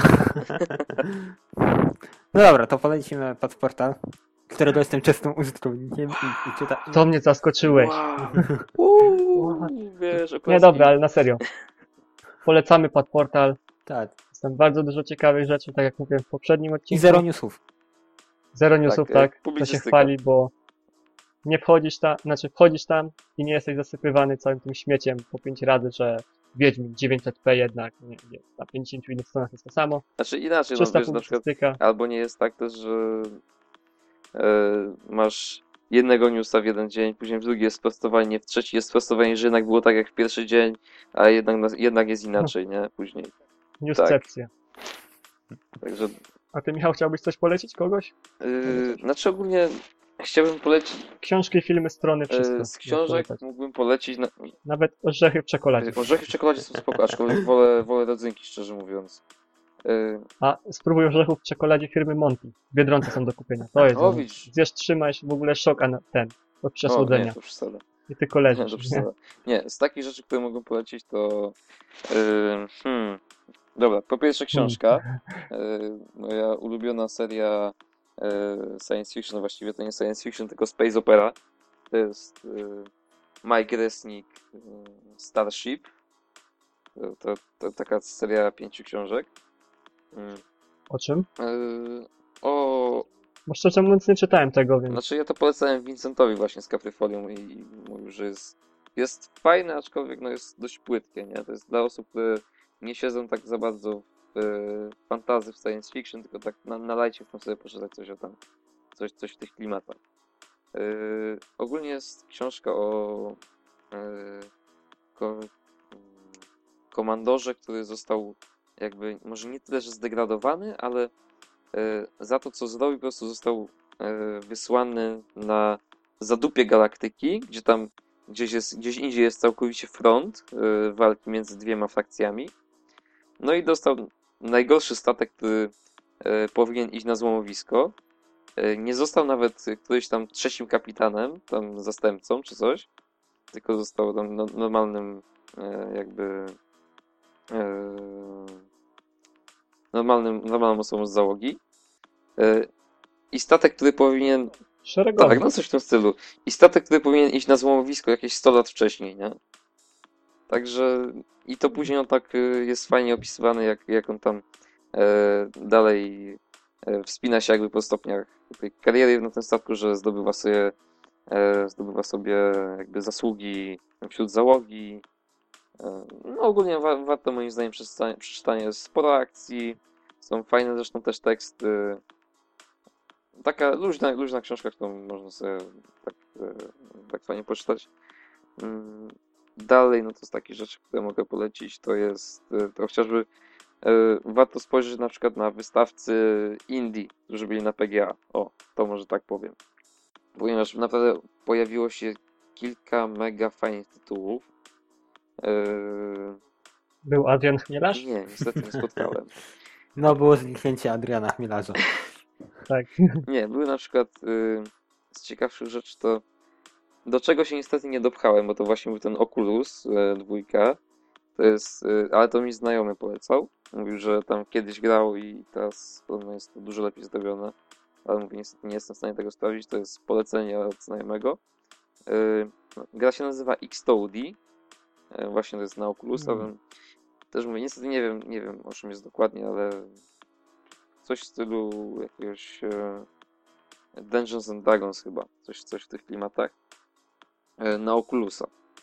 No dobra, to polecimy pod portal, którego jestem czestnym użytkownikiem i, i czyta... To mnie zaskoczyłeś. Wow. Uuu, wiesz, Nie, oklaski. dobra, ale na serio. Polecamy pod portal. Tak. Jest tam bardzo dużo ciekawych rzeczy, tak jak mówiłem w poprzednim I odcinku. zero newsów. Zero newsów, Tak, tak. e, To się publicystyka. chwali, bo nie wchodzisz tam, znaczy wchodzisz tam i nie jesteś zasypywany całym tym śmieciem po pięć razy, że Wiedźmin dziewięćset p jednak, nie, nie, na pięćdziesięciu innych stronach jest to samo. Znaczy inaczej, no Czysta wiesz, na przykład publicystyka. albo nie jest tak też, że e, masz jednego newsa w jeden dzień, później w drugi jest sprostowanie, w trzeci jest sprostowanie, że jednak było tak jak w pierwszy dzień, a jednak, na- jednak jest inaczej, nie? Później. Newscepcja. Także, A ty, Michał, chciałbyś coś polecić kogoś? yy, znaczy ogólnie chciałbym polecić Książki, filmy, strony, wszystko. yy, z książek, Polecać. mógłbym polecić, na, Nawet orzechy w czekoladzie. orzechy w czekoladzie są spoko, aczkolwiek wolę, wolę rodzynki, szczerze mówiąc. Yy, A spróbuj orzechów w czekoladzie firmy Monty. W Biedronce są do kupienia. To jest. o, widzisz. Zjesz, trzymaj w ogóle szok, a na ten. Od O, przesłodzenia. nie, to przesada. I tylko Nie, leżysz. to Nie? przesada. Nie, z takich rzeczy, które mogę polecić, to yy, hmm, dobra, po pierwsze książka. Yy, moja ulubiona seria yy, science fiction, no właściwie to nie science fiction, tylko space opera. To jest yy, Mike Resnick yy, Starship. To, to, to taka seria pięciu książek. Yy, O czym? yy, o Bo szczerze mówiąc nie czytałem tego, więc... Znaczy ja to polecałem Vincentowi właśnie z Capryfolium i mówił, że jest, jest fajne, aczkolwiek no jest dość płytkie, nie? To jest dla osób, które nie siedzą tak za bardzo w e, fantasy, w science fiction, tylko tak na, na lajcie chcą sobie poczytać coś o tam, coś, coś w tych klimatach. E, ogólnie jest książka o e, ko, komandorze, który został jakby, może nie tyle, że zdegradowany, ale e, za to, co zrobił, po prostu został e, wysłany na zadupie galaktyki, gdzie tam gdzieś, jest, gdzieś indziej jest całkowicie front e, walki między dwiema frakcjami. No i dostał najgorszy statek, który e, powinien iść na złomowisko. E, nie został nawet któryś tam trzecim kapitanem, tam zastępcą czy coś, tylko został tam no, normalnym e, jakby e, normalnym, normalną osobą z załogi. E, I statek, który powinien... Szeregowy. Tak, no coś w tym stylu. I statek, który powinien iść na złomowisko jakieś sto lat wcześniej, nie? Także... I to później on tak y, jest fajnie opisywany, jak, jak on tam e, dalej e, wspina się jakby po stopniach tej kariery na tym statku, że zdobywa sobie e, zdobywa sobie jakby zasługi wśród załogi. E, no ogólnie wa- warto moim zdaniem przeczytanie, przeczytanie jest sporo akcji, są fajne zresztą też teksty. Taka luźna, luźna książka, którą można sobie tak, e, tak fajnie poczytać. Mm, Dalej, no to z takich rzeczy, które mogę polecić, to jest e, to chociażby e, warto spojrzeć na przykład na wystawcy indie, którzy byli na P G A. O, to może tak powiem. Ponieważ naprawdę pojawiło się kilka mega fajnych tytułów. E, Był Adrian Chmielarz? Nie, niestety nie spotkałem. No, było zniknięcie Adriana Chmielarza. Tak. Nie, były na przykład y, z ciekawszych rzeczy to do czego się niestety nie dopchałem, bo to właśnie był ten Oculus y, dwójka. To jest, y, ale to mi znajomy polecał. Mówił, że tam kiedyś grał i teraz podobno jest to dużo lepiej zrobione. Ale mówię, niestety nie jestem w stanie tego sprawdzić. To jest polecenie od znajomego. Y, no, gra się nazywa X T O D. Y, właśnie to jest na Oculusa. Mm. Też mówię, niestety nie wiem, nie wiem o czym jest dokładnie, ale coś w stylu jakiegoś e, Dungeons and Dragons chyba, coś, coś w tych klimatach, e, na Oculusa.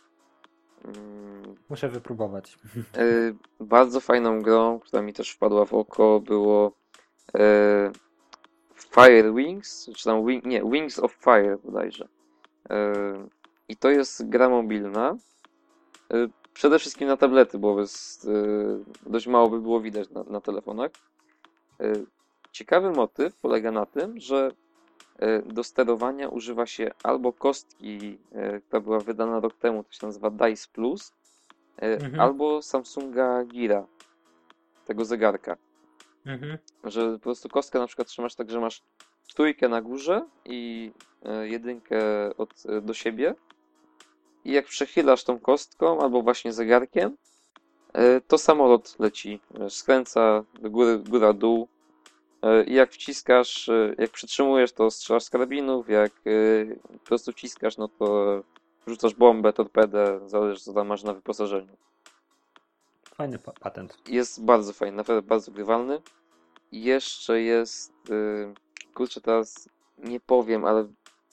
Mm, Muszę wypróbować. e, bardzo fajną grą, która mi też wpadła w oko, było e, Fire Wings, czy tam wing, nie, Wings of Fire bodajże. E, I to jest gra mobilna. E, przede wszystkim na tablety, bo bez, e, dość mało by było widać na, na telefonach. E, Ciekawy motyw polega na tym, że e, do sterowania używa się albo kostki, e, która była wydana rok temu, to się nazywa Dice Plus, e, Mhm. albo Samsunga Gira, tego zegarka. Mhm. Że po prostu kostkę na przykład trzymasz tak, że masz trójkę na górze i e, jedynkę od, e, do siebie i jak przechylasz tą kostką albo właśnie zegarkiem, e, to samolot leci, e, skręca do góry, góra, dół. I jak wciskasz, jak przytrzymujesz, to strzelasz z karabinów, jak po prostu wciskasz, no to rzucasz bombę, torpedę, zależy co tam masz na wyposażeniu. Fajny pa- patent. Jest bardzo fajny, naprawdę bardzo grywalny. I jeszcze jest, kurczę teraz nie powiem, ale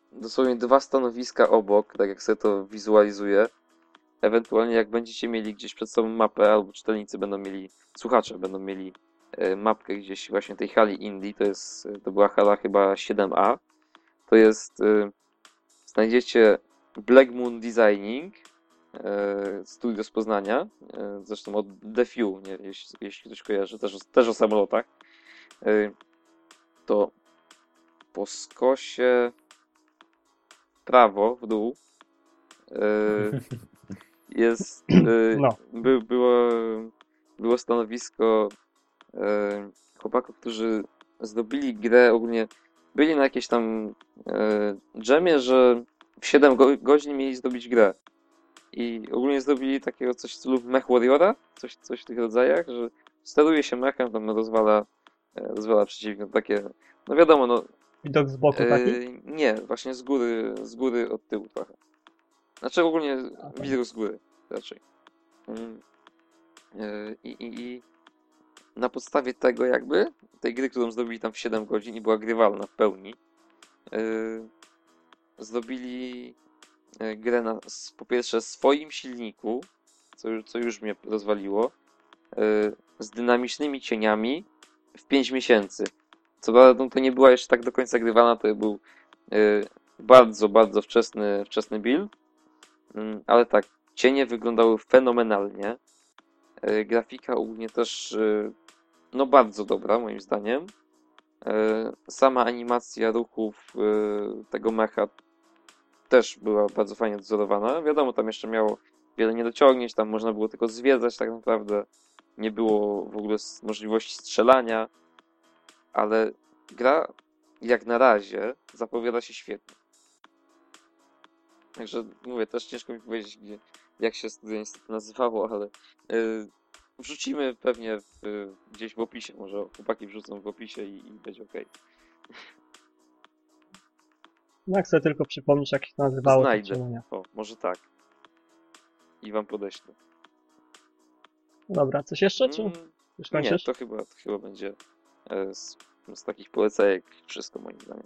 dosłownie dwa stanowiska obok, tak jak sobie to wizualizuję. Ewentualnie jak będziecie mieli gdzieś przed sobą mapę, albo czytelnicy będą mieli, słuchacze będą mieli e, mapkę gdzieś właśnie tej hali Indie, to jest, e, to była hala chyba siedem A, to jest, e, znajdziecie Black Moon Designing, e, studio z Poznania, e, zresztą od The Few, nie, jeśli, jeśli ktoś kojarzy, też, o- też o samolotach, e, to po skosie w prawo, w dół, e, jest, e, No. by, było, było stanowisko e, chłopaków, którzy zdobyli grę ogólnie, byli na jakiejś tam e, dżemie, że w siedem go, godzin mieli zdobyć grę. I ogólnie zdobyli takiego coś w stylu Mech Warriora, coś, coś w tych rodzajach, że steruje się mechem, tam rozwala, e, rozwala przeciwników, takie, no wiadomo, no Widok z boku e, taki? nie, właśnie z góry, z góry od tyłu trochę. Znaczy ogólnie Okej. widok z góry raczej. Mm. E, I, i, I na podstawie tego jakby, tej gry, którą zdobyli tam w siedem godzin i była grywalna w pełni, e, zdobyli e, grę na s- po pierwsze swoim silniku, co, już- co już mnie rozwaliło, e, z dynamicznymi cieniami w pięć miesięcy. Co prawda no, to nie była jeszcze tak do końca grywalna, to był e, bardzo, bardzo wczesny, wczesny build, mm, ale tak, cienie wyglądały fenomenalnie. E, Grafika ogólnie też e, no bardzo dobra moim zdaniem. E, Sama animacja ruchów e, tego mecha też była bardzo fajnie dozorowana. Wiadomo, tam jeszcze miało wiele niedociągnięć, tam można było tylko zwiedzać tak naprawdę. Nie było w ogóle s- możliwości strzelania, ale gra jak na razie zapowiada się świetnie. Także mówię, też ciężko mi powiedzieć, gdzie, jak się studia niestety nazywało, ale yy, wrzucimy pewnie w, y, gdzieś w opisie, może chłopaki wrzucą w opisie i, i będzie okej. No jak sobie tylko przypomnisz, jak się to nazywało, to Znajdę. czemu nie? O, może tak. I wam podeślę. No dobra, coś jeszcze, czy Mm, już nie, kończysz? to chyba, to chyba będzie e, z, z takich polecajek wszystko moim zdaniem.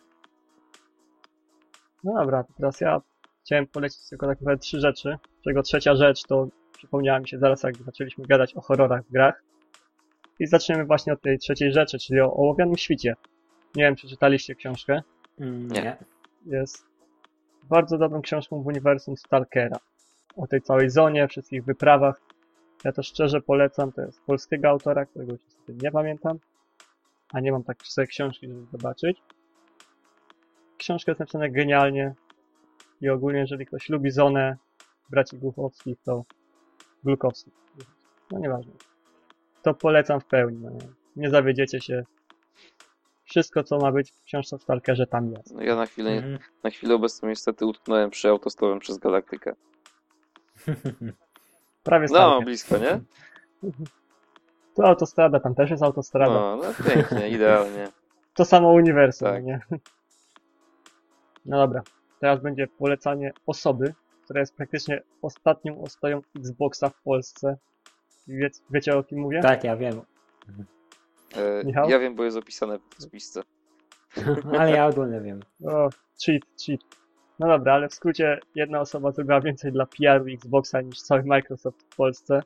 No dobra, to teraz ja chciałem polecić tylko tak naprawdę trzy rzeczy, czego trzecia rzecz to przypomniała mi się zaraz, jak zaczęliśmy gadać o horrorach w grach. I zaczniemy właśnie od tej trzeciej rzeczy, czyli o Ołowianym Świcie. Nie wiem, czy czytaliście książkę. Mm, Nie. Nie. Jest bardzo dobrą książką w uniwersum Stalkera. O tej całej zonie, wszystkich wyprawach. Ja to szczerze polecam, to jest polskiego autora, którego już niestety nie pamiętam. A nie mam tak sobie książki, żeby zobaczyć. Książka jest napisana genialnie. I ogólnie, jeżeli ktoś lubi zonę braci Głuchowskich, to Glukowskich. No nieważne. To polecam w pełni. No nie. nie zawiedziecie się. Wszystko, co ma być w książce o Stalkerze, tam jest. No ja na chwilę, Mhm. na chwilę obecną niestety utknąłem przy autostopem przez galaktykę. Prawie No, Stalker. blisko, nie? To autostrada, tam też jest autostrada. No, no pięknie, idealnie. To samo uniwersum, Tak. nie? No dobra. Teraz będzie polecanie osoby, która jest praktycznie ostatnią ostoją Xboxa w Polsce. Wie, wiecie o kim mówię? Tak, ja wiem. E, Michał? ja wiem, bo jest opisane w spisce. Ale ja ogólnie wiem. O, cheat, cheat. No dobra, ale w skrócie jedna osoba zrobiła więcej dla P R u Xboxa niż cały Microsoft w Polsce.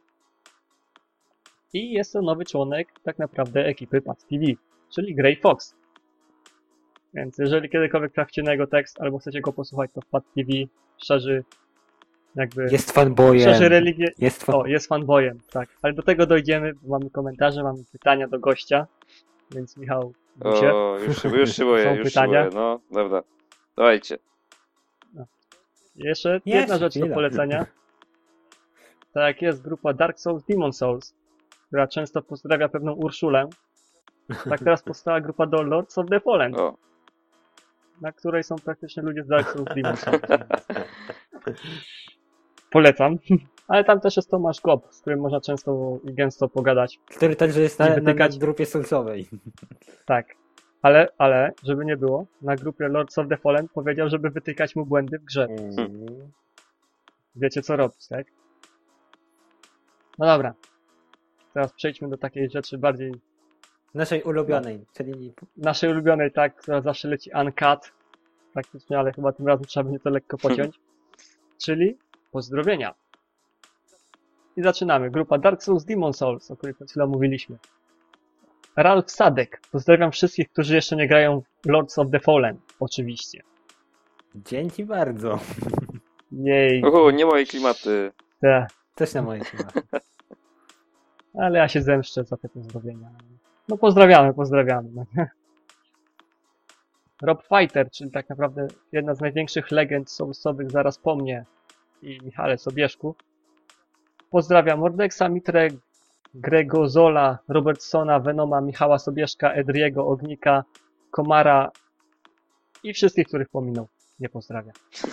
I jest to nowy członek tak naprawdę ekipy P A T T V, czyli Grey Fox. Więc jeżeli kiedykolwiek traficie na jego tekst albo chcecie go posłuchać, to w P A T T V szerzy jakby... Jest fanboyem. szerzy religię... Jest fan... O, jest fanboyem, tak. Ale do tego dojdziemy, bo mamy komentarze, mamy pytania do gościa. Więc Michał, Busie. O, już, się- już się boję, Są już się pytania? boję. No, dobra. Dawajcie. Jeszcze Jeszcze jedna rzecz do chwila. polecenia. Tak jak jest grupa Dark Souls Demon Souls, która często pozdrawia pewną Urszulę, tak teraz powstała grupa do Lords of the Fallen, O. na której są praktycznie ludzie z Dark Souls Demon Souls. Polecam. Ale tam też jest Tomasz Gop, z którym można często i gęsto pogadać. Który także jest Nie na, na, na wytykać. grupie soulsowej. Tak. Ale, ale, żeby nie było, na grupie Lords of the Fallen powiedział, żeby wytykać mu błędy w grze. Mm. Wiecie co robić, tak? No dobra. Teraz przejdźmy do takiej rzeczy bardziej Naszej ulubionej, czyli naszej ulubionej, tak, która zawsze leci uncut. praktycznie, ale chyba tym razem trzeba będzie to lekko pociąć. Czyli pozdrowienia. I zaczynamy. Grupa Dark Souls Demon Souls, o której przed chwilą mówiliśmy. Ralph Sadek. Pozdrawiam wszystkich, którzy jeszcze nie grają w Lords of the Fallen. Oczywiście. Dzięki bardzo. Jej. Uhu, nie moje klimaty. Te. Też na moje klimaty. Ale ja się zemszczę za te pozdrowienia. No pozdrawiamy, pozdrawiamy. No. Rob Fighter, czyli tak naprawdę jedna z największych legend soulsowych zaraz po mnie i Michale Sobieszku. Pozdrawiam Mordexa, Mitre, Grego Zola, Robertsona, Venoma, Michała Sobieszka, Edriego, Ognika, Komara i wszystkich, których pominął. Nie pozdrawiam.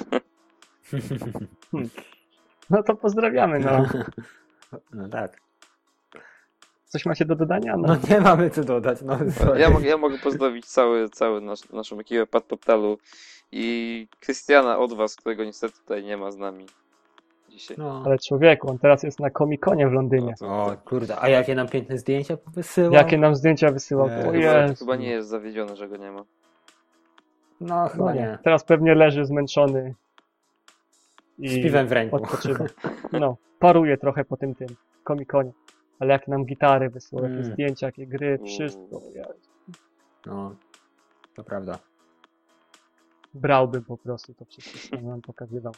Hmm. No to pozdrawiamy, no. No tak. Coś macie do dodania? No. No nie mamy co dodać. No, sorry. Ja, mogę- ja mogę pozdrowić cały, cały nasz, naszą ekipę Pad Portalu i Krystiana od was, którego niestety tutaj nie ma z nami dzisiaj. No. Ale człowieku, on teraz jest na Comic-Conie w Londynie. No to- O kurde, a jakie nam piękne zdjęcia wysyłał? Jakie nam zdjęcia wysyłał? Nie, O Chyba, Jezu. chyba nie jest zawiedziony, że go nie ma. No chyba No nie. nie. Teraz pewnie leży zmęczony i Z piwem w ręku. odpoczywa. No, paruje trochę po tym tym Comic-Conie. Ale jak nam gitary wysyłał, jakie Mm. zdjęcia, jakie gry, Mm. wszystko. Ja No, to prawda. brałbym po prostu to wszystko, co nam pokazywał.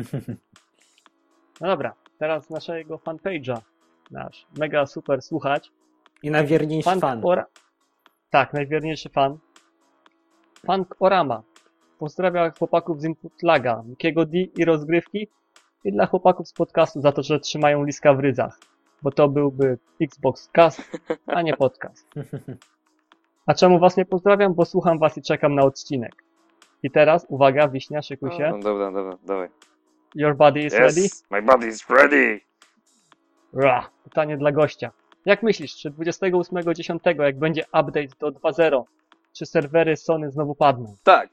No dobra, teraz z naszego fanpage'a. Nasz mega super słuchacz. I najwierniejszy Funk fan. Ora... Tak, najwierniejszy fan. Funk Orama. Pozdrawiam chłopaków z Input Laga, Mikiego D i rozgrywki i dla chłopaków z podcastu za to, że trzymają liska w ryzach. Bo to byłby Xbox Cast, a nie podcast. A czemu was nie pozdrawiam? Bo słucham was i czekam na odcinek. I teraz, uwaga, Wiśnia, szykuj się. No, dobra, dobra, dawaj. Your body is ready? Yes, my body is ready! Ra. Pytanie dla gościa. Jak myślisz, czy dwudziestego ósmego dziesiątego, jak będzie update do dwa zero, czy serwery Sony znowu padną? Tak!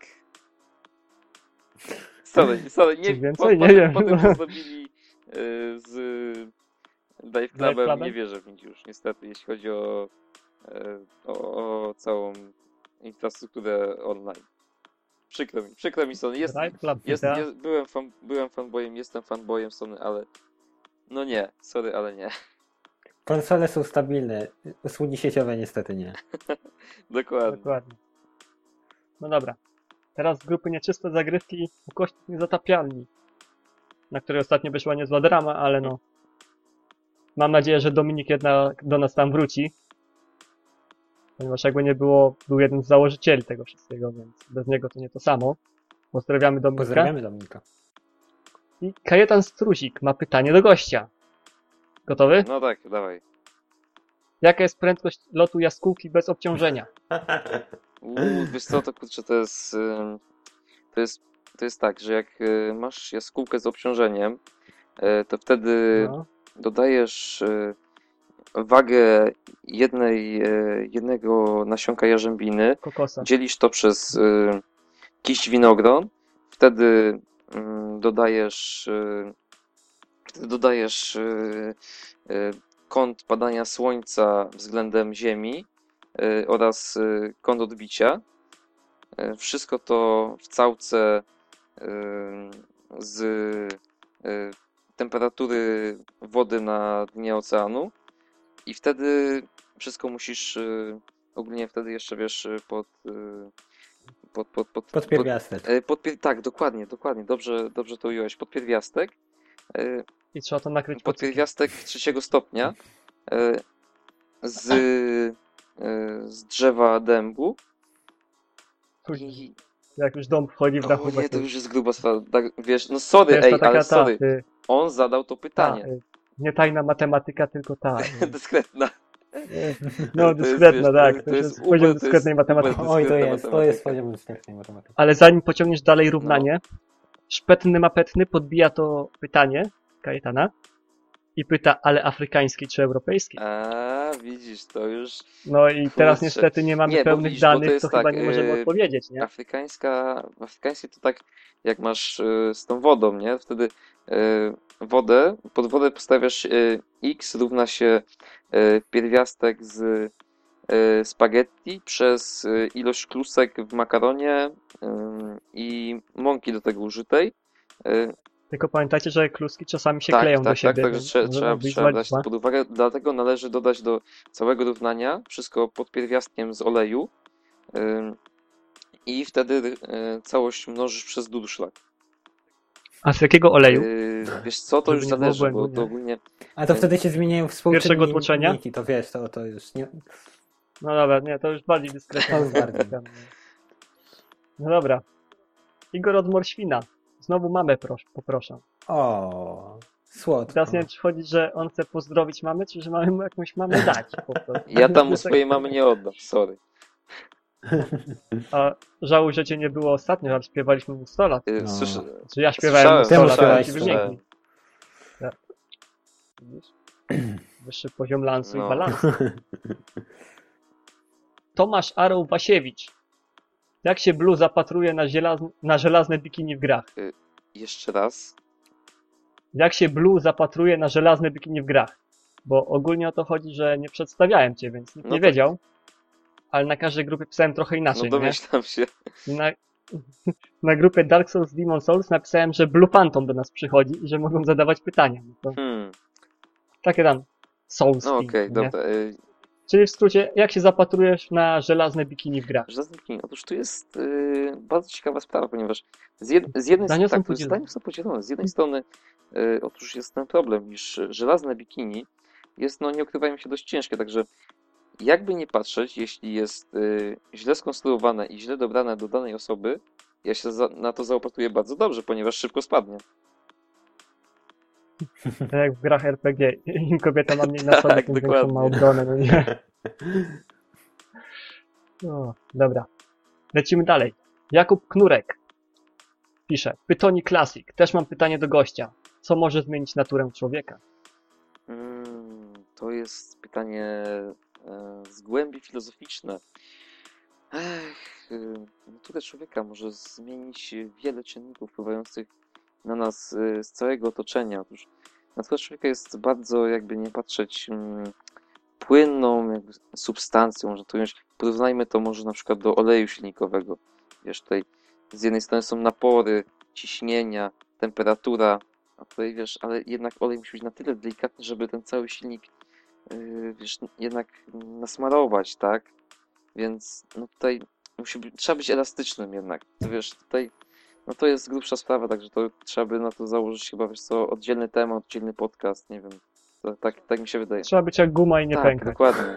Sorry, sorry, nie, Coś po, więcej? po, Nie wiem. po tym, co zrobili y, z Dive Clubem, Clubem? nie wierzę w nich już, niestety, jeśli chodzi o, y, o, o całą infrastrukturę online. Przykro mi, przykro mi Sony. Jest, Drive Club jest, Vita? jest, byłem, fan, byłem fanboyem, jestem fanboyem Sony, ale no nie, sorry, ale nie. Konsole są stabilne. Usługi sieciowe niestety nie. Dokładnie. Dokładnie. No dobra. Teraz z grupy Nieczyste Zagrywki Ukośnik Niezatapialni, na której ostatnio wyszła niezła drama, ale no. Mam nadzieję, że Dominik jednak do nas tam wróci. Ponieważ jakby nie było, był jeden z założycieli tego wszystkiego, więc bez niego to nie to samo. Pozdrawiamy Dominika. Pozdrawiamy Dominika. I Kajetan Struzik ma pytanie do gościa. Gotowy? No tak, dawaj. Jaka jest prędkość lotu jaskółki bez obciążenia? Uuu, wiesz co, to kurczę, to jest, ym, to jest, to jest tak, że jak y, masz jaskółkę z obciążeniem, y, to wtedy No. dodajesz y, wagę jednej, y, jednego nasionka jarzębiny, Kokosa. dzielisz to przez y, kiść winogron, wtedy y, dodajesz, y, wtedy dodajesz y, y, kąt padania słońca względem Ziemi y, oraz y, kąt odbicia. Y, Wszystko to w całce y, z y, temperatury wody na dnie oceanu i wtedy wszystko musisz y, ogólnie wtedy jeszcze wiesz y, pod y, pod, pod, pod, Pod pierwiastek. y, pod pier- tak, dokładnie, dokładnie, dobrze, dobrze to ująłeś, pod pierwiastek y, I trzeba to nakryć pod pod pierwiastek trzeciego stopnia e, z, e, z drzewa dębu. I, Jak już dom wchodzi w o dachu. nie, to już jest gruba sprawa. Tak, wiesz, no sorry, jest ej, to taka ale ta, sorry. y, On zadał to ta, pytanie. y, nie tajna matematyka, tylko ta. y, Dyskretna. No, To jest, dyskretna, wiesz, tak. to To jest jest Uber, poziom to jest dyskretnej Uber. matematyki. Oj, to dyskretna jest, to matematyka. jest poziom dyskretnej matematyki. Ale zanim pociągniesz dalej równanie, szpetny mapetny podbija to pytanie Kajetana i pyta, ale afrykański czy europejski? A, widzisz, to już No i teraz kurczę. niestety nie mamy Nie, bo pełnych widzisz, bo to danych, jest to tak, chyba nie możemy yy, odpowiedzieć, nie? afrykańska, afrykańskie to tak jak masz y, z tą wodą, nie? Wtedy y, wodę, pod wodę postawiasz y, x równa się y, pierwiastek z y, spaghetti, przez y, ilość klusek w makaronie y, i mąki do tego użytej. Y, Tylko pamiętajcie, że kluski czasami się tak, kleją tak, do tak, siebie, także więc trzeba, może trzeba, być trzeba zła brać to liczba. pod uwagę, dlatego należy dodać do całego równania wszystko pod pierwiastkiem z oleju y, i wtedy y, całość mnożysz przez durszlak. A z jakiego oleju? Y, wiesz co, to Żeby już nie było zależy, błędu, bo nie? to ogólnie A to wtedy się zmieniają Pierwszego tłoczenia? współczynniki, to wiesz, to, to już nie... No dobra, nie, to już bardziej dyskretnie. To już bardziej. No dobra. Igor od Morświna. Znowu mamę proś, poproszę. O, słodko. Teraz nie wiem, czy chodzi, że on chce pozdrowić mamę, czy że mamy mu jakąś mamę dać po prostu. ja tam mu swojej mamy nie oddam, sorry. A żałuj, że cię nie było ostatnio, ale śpiewaliśmy mu sto lat. Y, No. słyszę, Czy ja śpiewałem mu Słyszałem, sto lat, słyszałem, to ci słyszałem. wymiękli. Tak. Widzisz? Wyższy poziom lansu No. i balansu. Tomasz Aroł Wasiewicz. Jak się Blue zapatruje na, zielazn- na żelazne bikini w grach? jeszcze raz. Jak się Blue zapatruje na żelazne bikini w grach? Bo ogólnie o to chodzi, że nie przedstawiałem cię, więc nikt No nie tak. wiedział. Ale na każdej grupie pisałem trochę No inaczej, nie? domyślam się. Na, na grupie Dark Souls Demon Souls napisałem, że Blue Phantom do nas przychodzi i że mogą zadawać pytania. No to Hmm. takie tam Souls. No okej, nie? dobra. Y, Czyli w skrócie, jak się zapatrujesz na żelazne bikini w grach? Żelazny bikini. Otóż tu jest y, bardzo ciekawa sprawa, ponieważ z, jed, z jednej Zdania strony, są tak, to podzielone. zdania są podzielone. Z jednej strony y, otóż jest ten problem, iż żelazne bikini jest, no nie ukrywajmy się, dość ciężkie, także jakby nie patrzeć, jeśli jest y, źle skonstruowane i źle dobrane do danej osoby, ja się za, na to zaopatruję bardzo dobrze, ponieważ szybko spadnie. Tak jak w grach R P G. Im kobieta ma mniej na sobie, Tak, tym większą dokładnie. ma obronę. No nie? No, dobra. Lecimy dalej. Jakub Knurek pisze. Pytoni Classic. Też mam pytanie do gościa. Co może zmienić naturę człowieka? Mm, to jest pytanie e, z głębi filozoficzne. Ech, y, naturę człowieka może zmienić wiele czynników wpływających na nas y, z całego otoczenia. Otóż natura człowieka jest bardzo, jakby nie patrzeć, mm, płynną jakby substancją, można to ująć. Porównajmy to może na przykład do oleju silnikowego. Wiesz, tutaj z jednej strony są napory, ciśnienia, temperatura, a tutaj wiesz, ale jednak olej musi być na tyle delikatny, żeby ten cały silnik yy, wiesz, jednak nasmarować, tak? Więc no tutaj musi być, trzeba być elastycznym jednak. To wiesz, tutaj no to jest grubsza sprawa, także to trzeba by na to założyć chyba, wiesz co, oddzielny temat, oddzielny podcast, nie wiem. To, tak, tak mi się wydaje. Trzeba być jak guma i nie tak, pękać. dokładnie.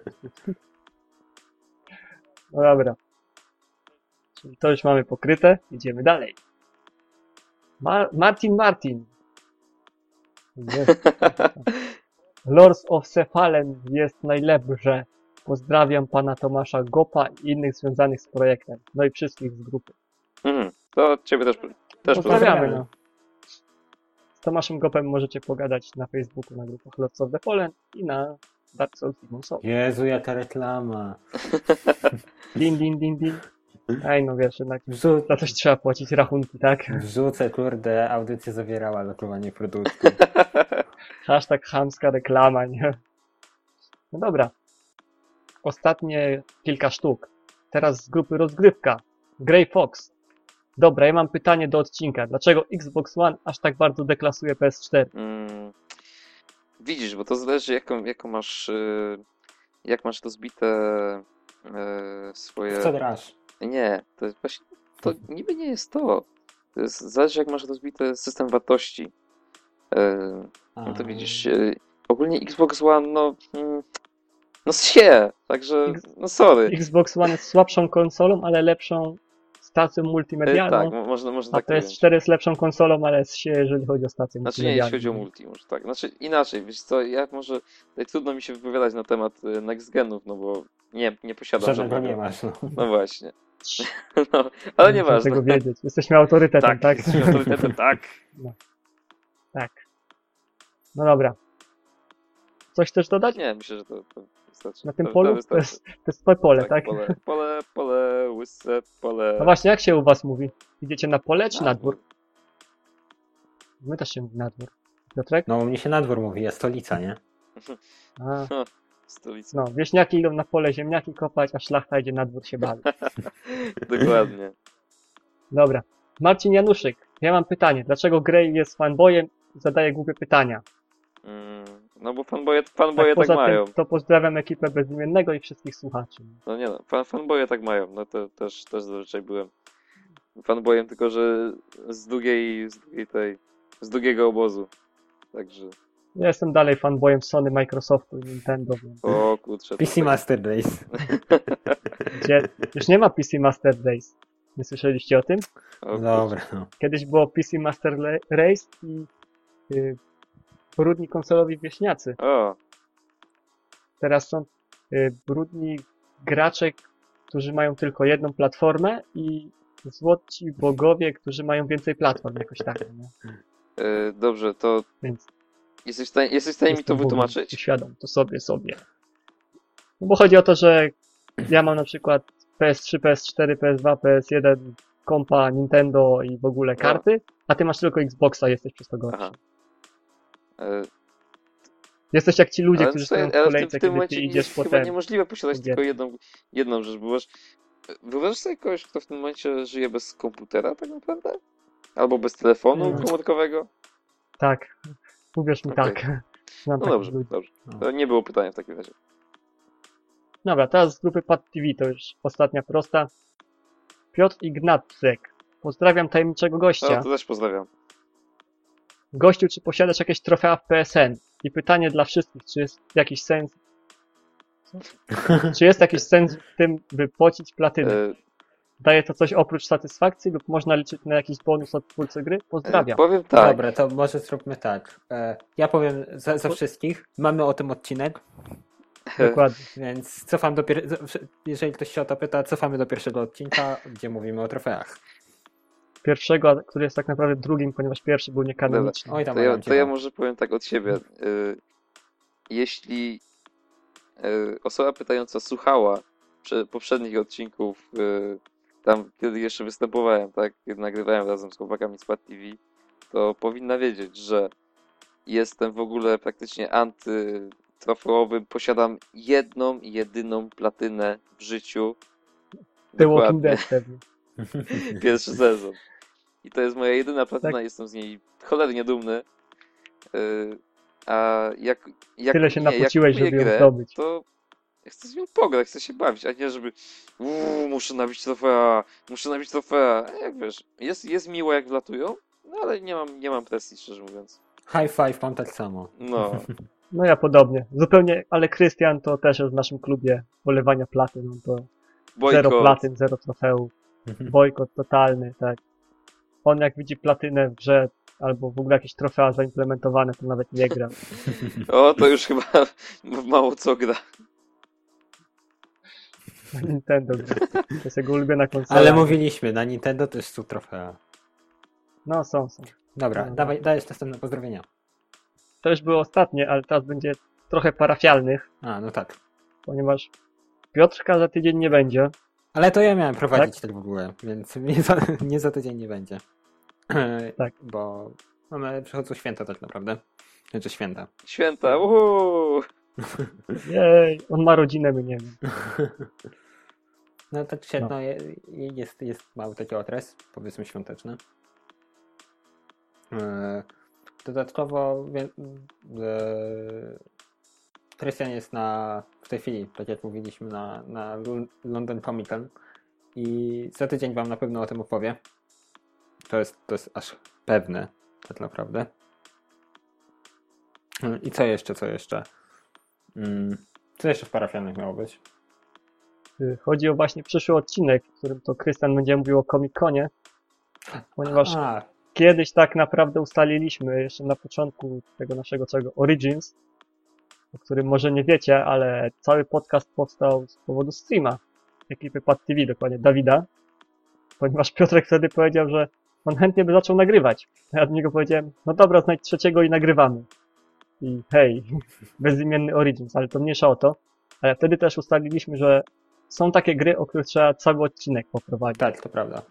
No dobra. Czyli to już mamy pokryte. Idziemy dalej. Mar- Martin Martin. Jest. Lords of Cephalen jest najlepsze. Pozdrawiam pana Tomasza Gopa i innych związanych z projektem. No i wszystkich z grupy. Mhm. To ciebie też, też Pozdrawiamy. pozdrawiamy. No. Z Tomaszem Gopem możecie pogadać na Facebooku, na grupach Lords of the Fallen i na Dark Souls Demon Souls. Jezu, jaka reklama. Din, din, din, din. Ej, no wiesz, jednak Wrzu- za coś trzeba płacić rachunki, tak? Wrzucę, kurde, audycja zawierała lokowanie produktu. Hashtag chamska reklama, nie? No dobra. Ostatnie kilka sztuk. Teraz z grupy rozgrywka. Grey Fox. Dobra, ja mam pytanie do odcinka. Dlaczego Xbox One aż tak bardzo deklasuje P S cztery? Mm, widzisz, bo to zależy jaką, jaką masz, y, jak masz rozbite y, swoje... W co grasz? Nie, to jest właśnie, to niby nie jest to. To jest, zależy jak masz rozbity system wartości. Y, no to A, widzisz, y, ogólnie Xbox One, no, mm, no się, także, X- no sorry. Xbox One jest słabszą konsolą, ale lepszą stacją Y, multimedialną. tak, mo- można, można A tak P S ująć. cztery jest lepszą konsolą, ale jest się, jeżeli chodzi o stację Znaczy nie, jeśli multimedialną. chodzi o multi, może tak. Znaczy inaczej, wiesz co, ja może tutaj trudno mi się wypowiadać na temat y, next genów, no bo nie, nie posiadam żadnego żadnego. nie masz. No. No właśnie. No, ale Muszę nieważne. tego wiedzieć. Jesteśmy autorytetem, Tak, tak? jesteśmy autorytetem, tak. Tak. No dobra. Coś też dodać? Nie, myślę, że to, to wystarczy. Na tym to, polu? To To wystarczy. jest, to jest twoje pole, tak? Pole, pole, pole, łyse, pole. No właśnie, jak się u was mówi? Idziecie na pole czy na Na dwór? My też się mówi na dwór. Piotrek? no, u mnie się na dwór mówi, jest stolica, nie? A, Stolicą. No, wieśniaki idą na pole ziemniaki kopać, a szlachta idzie na dwór się bawić. Dokładnie. Dobra. Marcin Januszyk, ja mam pytanie. Dlaczego Grey jest fanboyem i zadaje głupie pytania? Mm, no bo fanboje, fanboje tak, poza mają. tym, to pozdrawiam ekipę Bezimiennego i wszystkich słuchaczy. No nie no, fan, fanboje tak mają. No to też, też zazwyczaj byłem fanboyem, tylko że z drugiej, z drugiej tej, z drugiego obozu. Także, Ja jestem dalej fanboyem Sony, Microsoftu i Nintendo, więc o kurczę. P to C tak- Master Race. gdzie już nie ma P C Master Race. Nie słyszeliście o tym? o kurczę. Dobra, no. Kiedyś było P C Master Le- Race i yy, brudni konsolowi wieśniacy. O, Teraz są y, brudni gracze, którzy mają tylko jedną platformę i złoci bogowie, którzy mają więcej platform, jakoś tak, nie? e, dobrze, to Więc jesteś w stanie, jesteś w stanie mi to jestem Bogiem, wytłumaczyć? Świadom, to sobie, sobie. No bo chodzi o to, że ja mam na przykład P S trzy, P S cztery, P S dwa, P S jeden, kompa, Nintendo i w ogóle karty, a ty masz tylko Xboxa, jesteś przez to gorszy. Aha. E, Jesteś jak ci ludzie, ale którzy słuchaj, stoją w ale w tym, kolejce, w tym kiedy ty momencie idziesz jest chyba potem. niemożliwe posiadać po tylko gierkę. jedną, jedną rzecz, bo wiesz, wyobrażasz sobie kogoś, kto w tym momencie żyje bez komputera tak naprawdę? Albo bez telefonu Mm. komórkowego? Tak, uwierz mi Okej. tak. Znam No takich dobrze, ludzi. dobrze. To nie było pytania w takim razie. Dobra, teraz z grupy Pad T V to już ostatnia prosta. Piotr Ignacek. Pozdrawiam tajemniczego gościa. No, to też pozdrawiam. Gościu, czy posiadasz jakieś trofea w P S N? I pytanie dla wszystkich, czy jest jakiś sens... Co? Czy jest jakiś sens w tym, by płacić platynę? E, Daje to coś oprócz satysfakcji lub można liczyć na jakiś bonus od twórcy gry? e, Pozdrawiam. powiem tak. Dobra, to może zróbmy tak. E, Ja powiem za, za wszystkich. Mamy o tym odcinek, Dokładnie. więc cofam do pier... jeżeli ktoś się o to pyta, cofamy do pierwszego odcinka, gdzie mówimy o trofeach. Pierwszego, a który jest tak naprawdę drugim, ponieważ pierwszy był niekanoniczny. Oj tam, To ja, Adam, to ja cicho. może powiem tak od siebie. Y, Jeśli y, osoba pytająca słuchała prze- poprzednich odcinków, y, tam kiedy jeszcze występowałem, tak, kiedy nagrywałem razem z chłopakami z Pad T V, to powinna wiedzieć, że jestem w ogóle praktycznie antytrofeowy. Posiadam jedną, jedyną platynę w życiu. The Walking Dokładnie. Dead pewnie. Pierwszy sezon. I to jest moja jedyna platyna, jestem z niej cholernie dumny. Yy, a jak, jak Tyle się nie, jak napociłeś, kupuję żeby ją grę, zdobyć. to chcę z nią pograć, chcę się bawić, a nie żeby uuu, muszę nabić trofea, muszę nabić trofea. A jak wiesz, jest, jest miło jak wlatują, no ale nie mam, nie mam presji, szczerze mówiąc. High five, mam tak samo. No, No ja podobnie. Zupełnie, ale Krystian to też jest w naszym klubie polewania platyn. No to zero bojkot. platyn, zero trofeów. Bojkot totalny, tak. On jak widzi platynę w grze albo w ogóle jakieś trofea zaimplementowane, to nawet nie gra. O, to już chyba w mało co gra. Na Nintendo gra. To jest jego ulubiona konsola. Ale mówiliśmy, na Nintendo też są trofea. No są, są. Dobra, No. dawaj, dajesz następne pozdrowienia. To już było ostatnie, ale teraz będzie trochę parafialnych, A, no tak. ponieważ Piotrka za tydzień nie będzie. Ale to ja miałem prowadzić tak, w ogóle, więc nie za, nie za tydzień nie będzie. Tak. Bo mamy, przychodzą święta tak naprawdę. Znaczy święta. Święta, uhu. Jej, on ma rodzinę, my nie wiem. No tak świetno, No. je- jest, jest mały taki okres, powiedzmy świąteczny. E, Dodatkowo wie- e, Krystian jest na, w tej chwili, tak jak mówiliśmy, na, na Lu- London Comic Con i za tydzień wam na pewno o tym opowie. To jest, to jest aż pewne, tak naprawdę. E, I co jeszcze, co jeszcze? Mm, Co jeszcze w parafialnych miało być? Y, Chodzi o właśnie przyszły odcinek, w którym to Krystian będzie mówił o Comic-Conie, ponieważ A, kiedyś tak naprawdę ustaliliśmy jeszcze na początku tego naszego całego Origins, o którym może nie wiecie, ale cały podcast powstał z powodu streama ekipy Pad T V, dokładnie Dawida, ponieważ Piotrek wtedy powiedział, że on chętnie by zaczął nagrywać. A ja do niego powiedziałem, no dobra, znajdź trzeciego i nagrywamy. I hej, bezimienny Origins, ale to mniejsza o to. Ale wtedy też ustaliliśmy, że są takie gry, o których trzeba cały odcinek poprowadzić. tak, to prawda.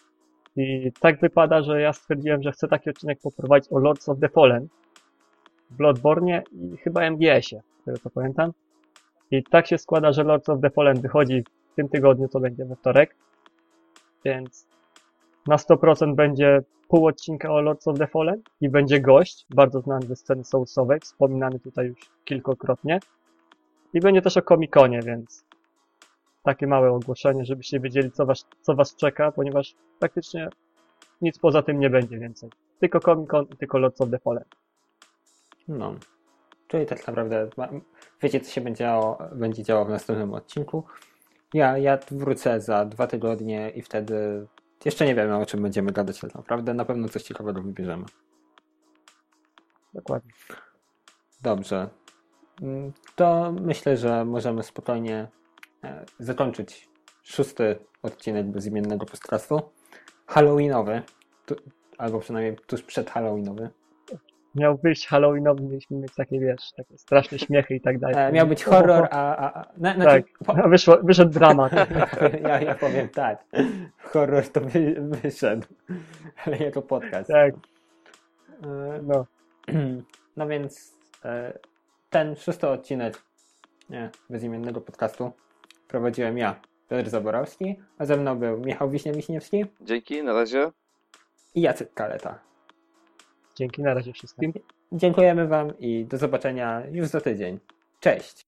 I tak wypada, że ja stwierdziłem, że chcę taki odcinek poprowadzić o Lords of the Fallen. w Bloodborne i chyba M G S-ie, z tego co pamiętam. I tak się składa, że Lords of the Fallen wychodzi w tym tygodniu, to będzie we wtorek. Więc na sto procent będzie pół odcinka o Lords of the Fallen i będzie gość, bardzo znany ze sceny soulsowej, wspominany tutaj już kilkukrotnie. I będzie też o Comic-Conie, więc takie małe ogłoszenie, żebyście wiedzieli, co was, co was czeka, ponieważ praktycznie nic poza tym nie będzie więcej. Tylko Comic-Con i tylko Lords of the Fallen. No. Czyli tak naprawdę wiecie, co się będzie działo, będzie działo w następnym odcinku. Ja, ja wrócę za dwa tygodnie i wtedy jeszcze nie wiemy, o czym będziemy gadać tak naprawdę. Na pewno coś ciekawego wybierzemy. Dokładnie. Dobrze. To myślę, że możemy spokojnie zakończyć szósty odcinek bezimiennego podcastu. Halloweenowy, tu, albo przynajmniej tuż przed Halloweenowy. Miał wyjść Halloweenowy, mieliśmy mieć takie, wiesz, takie straszne śmiechy i tak dalej. E, miał być horror, a... a, a na, na tak, po, a wyszło, wyszedł dramat. ja, ja powiem tak, horror to wy, wyszedł, ale jako podcast. Tak. E, No. no więc e, ten szósty odcinek nie, bezimiennego podcastu prowadziłem ja, Piotr Zaborowski, a ze mną był Michał Wiśnia-Wiśniewski. Dzięki, na razie. I Jacek Kaleta. Dzięki, na razie wszystkim. Dziękujemy wam i do zobaczenia już za tydzień. Cześć!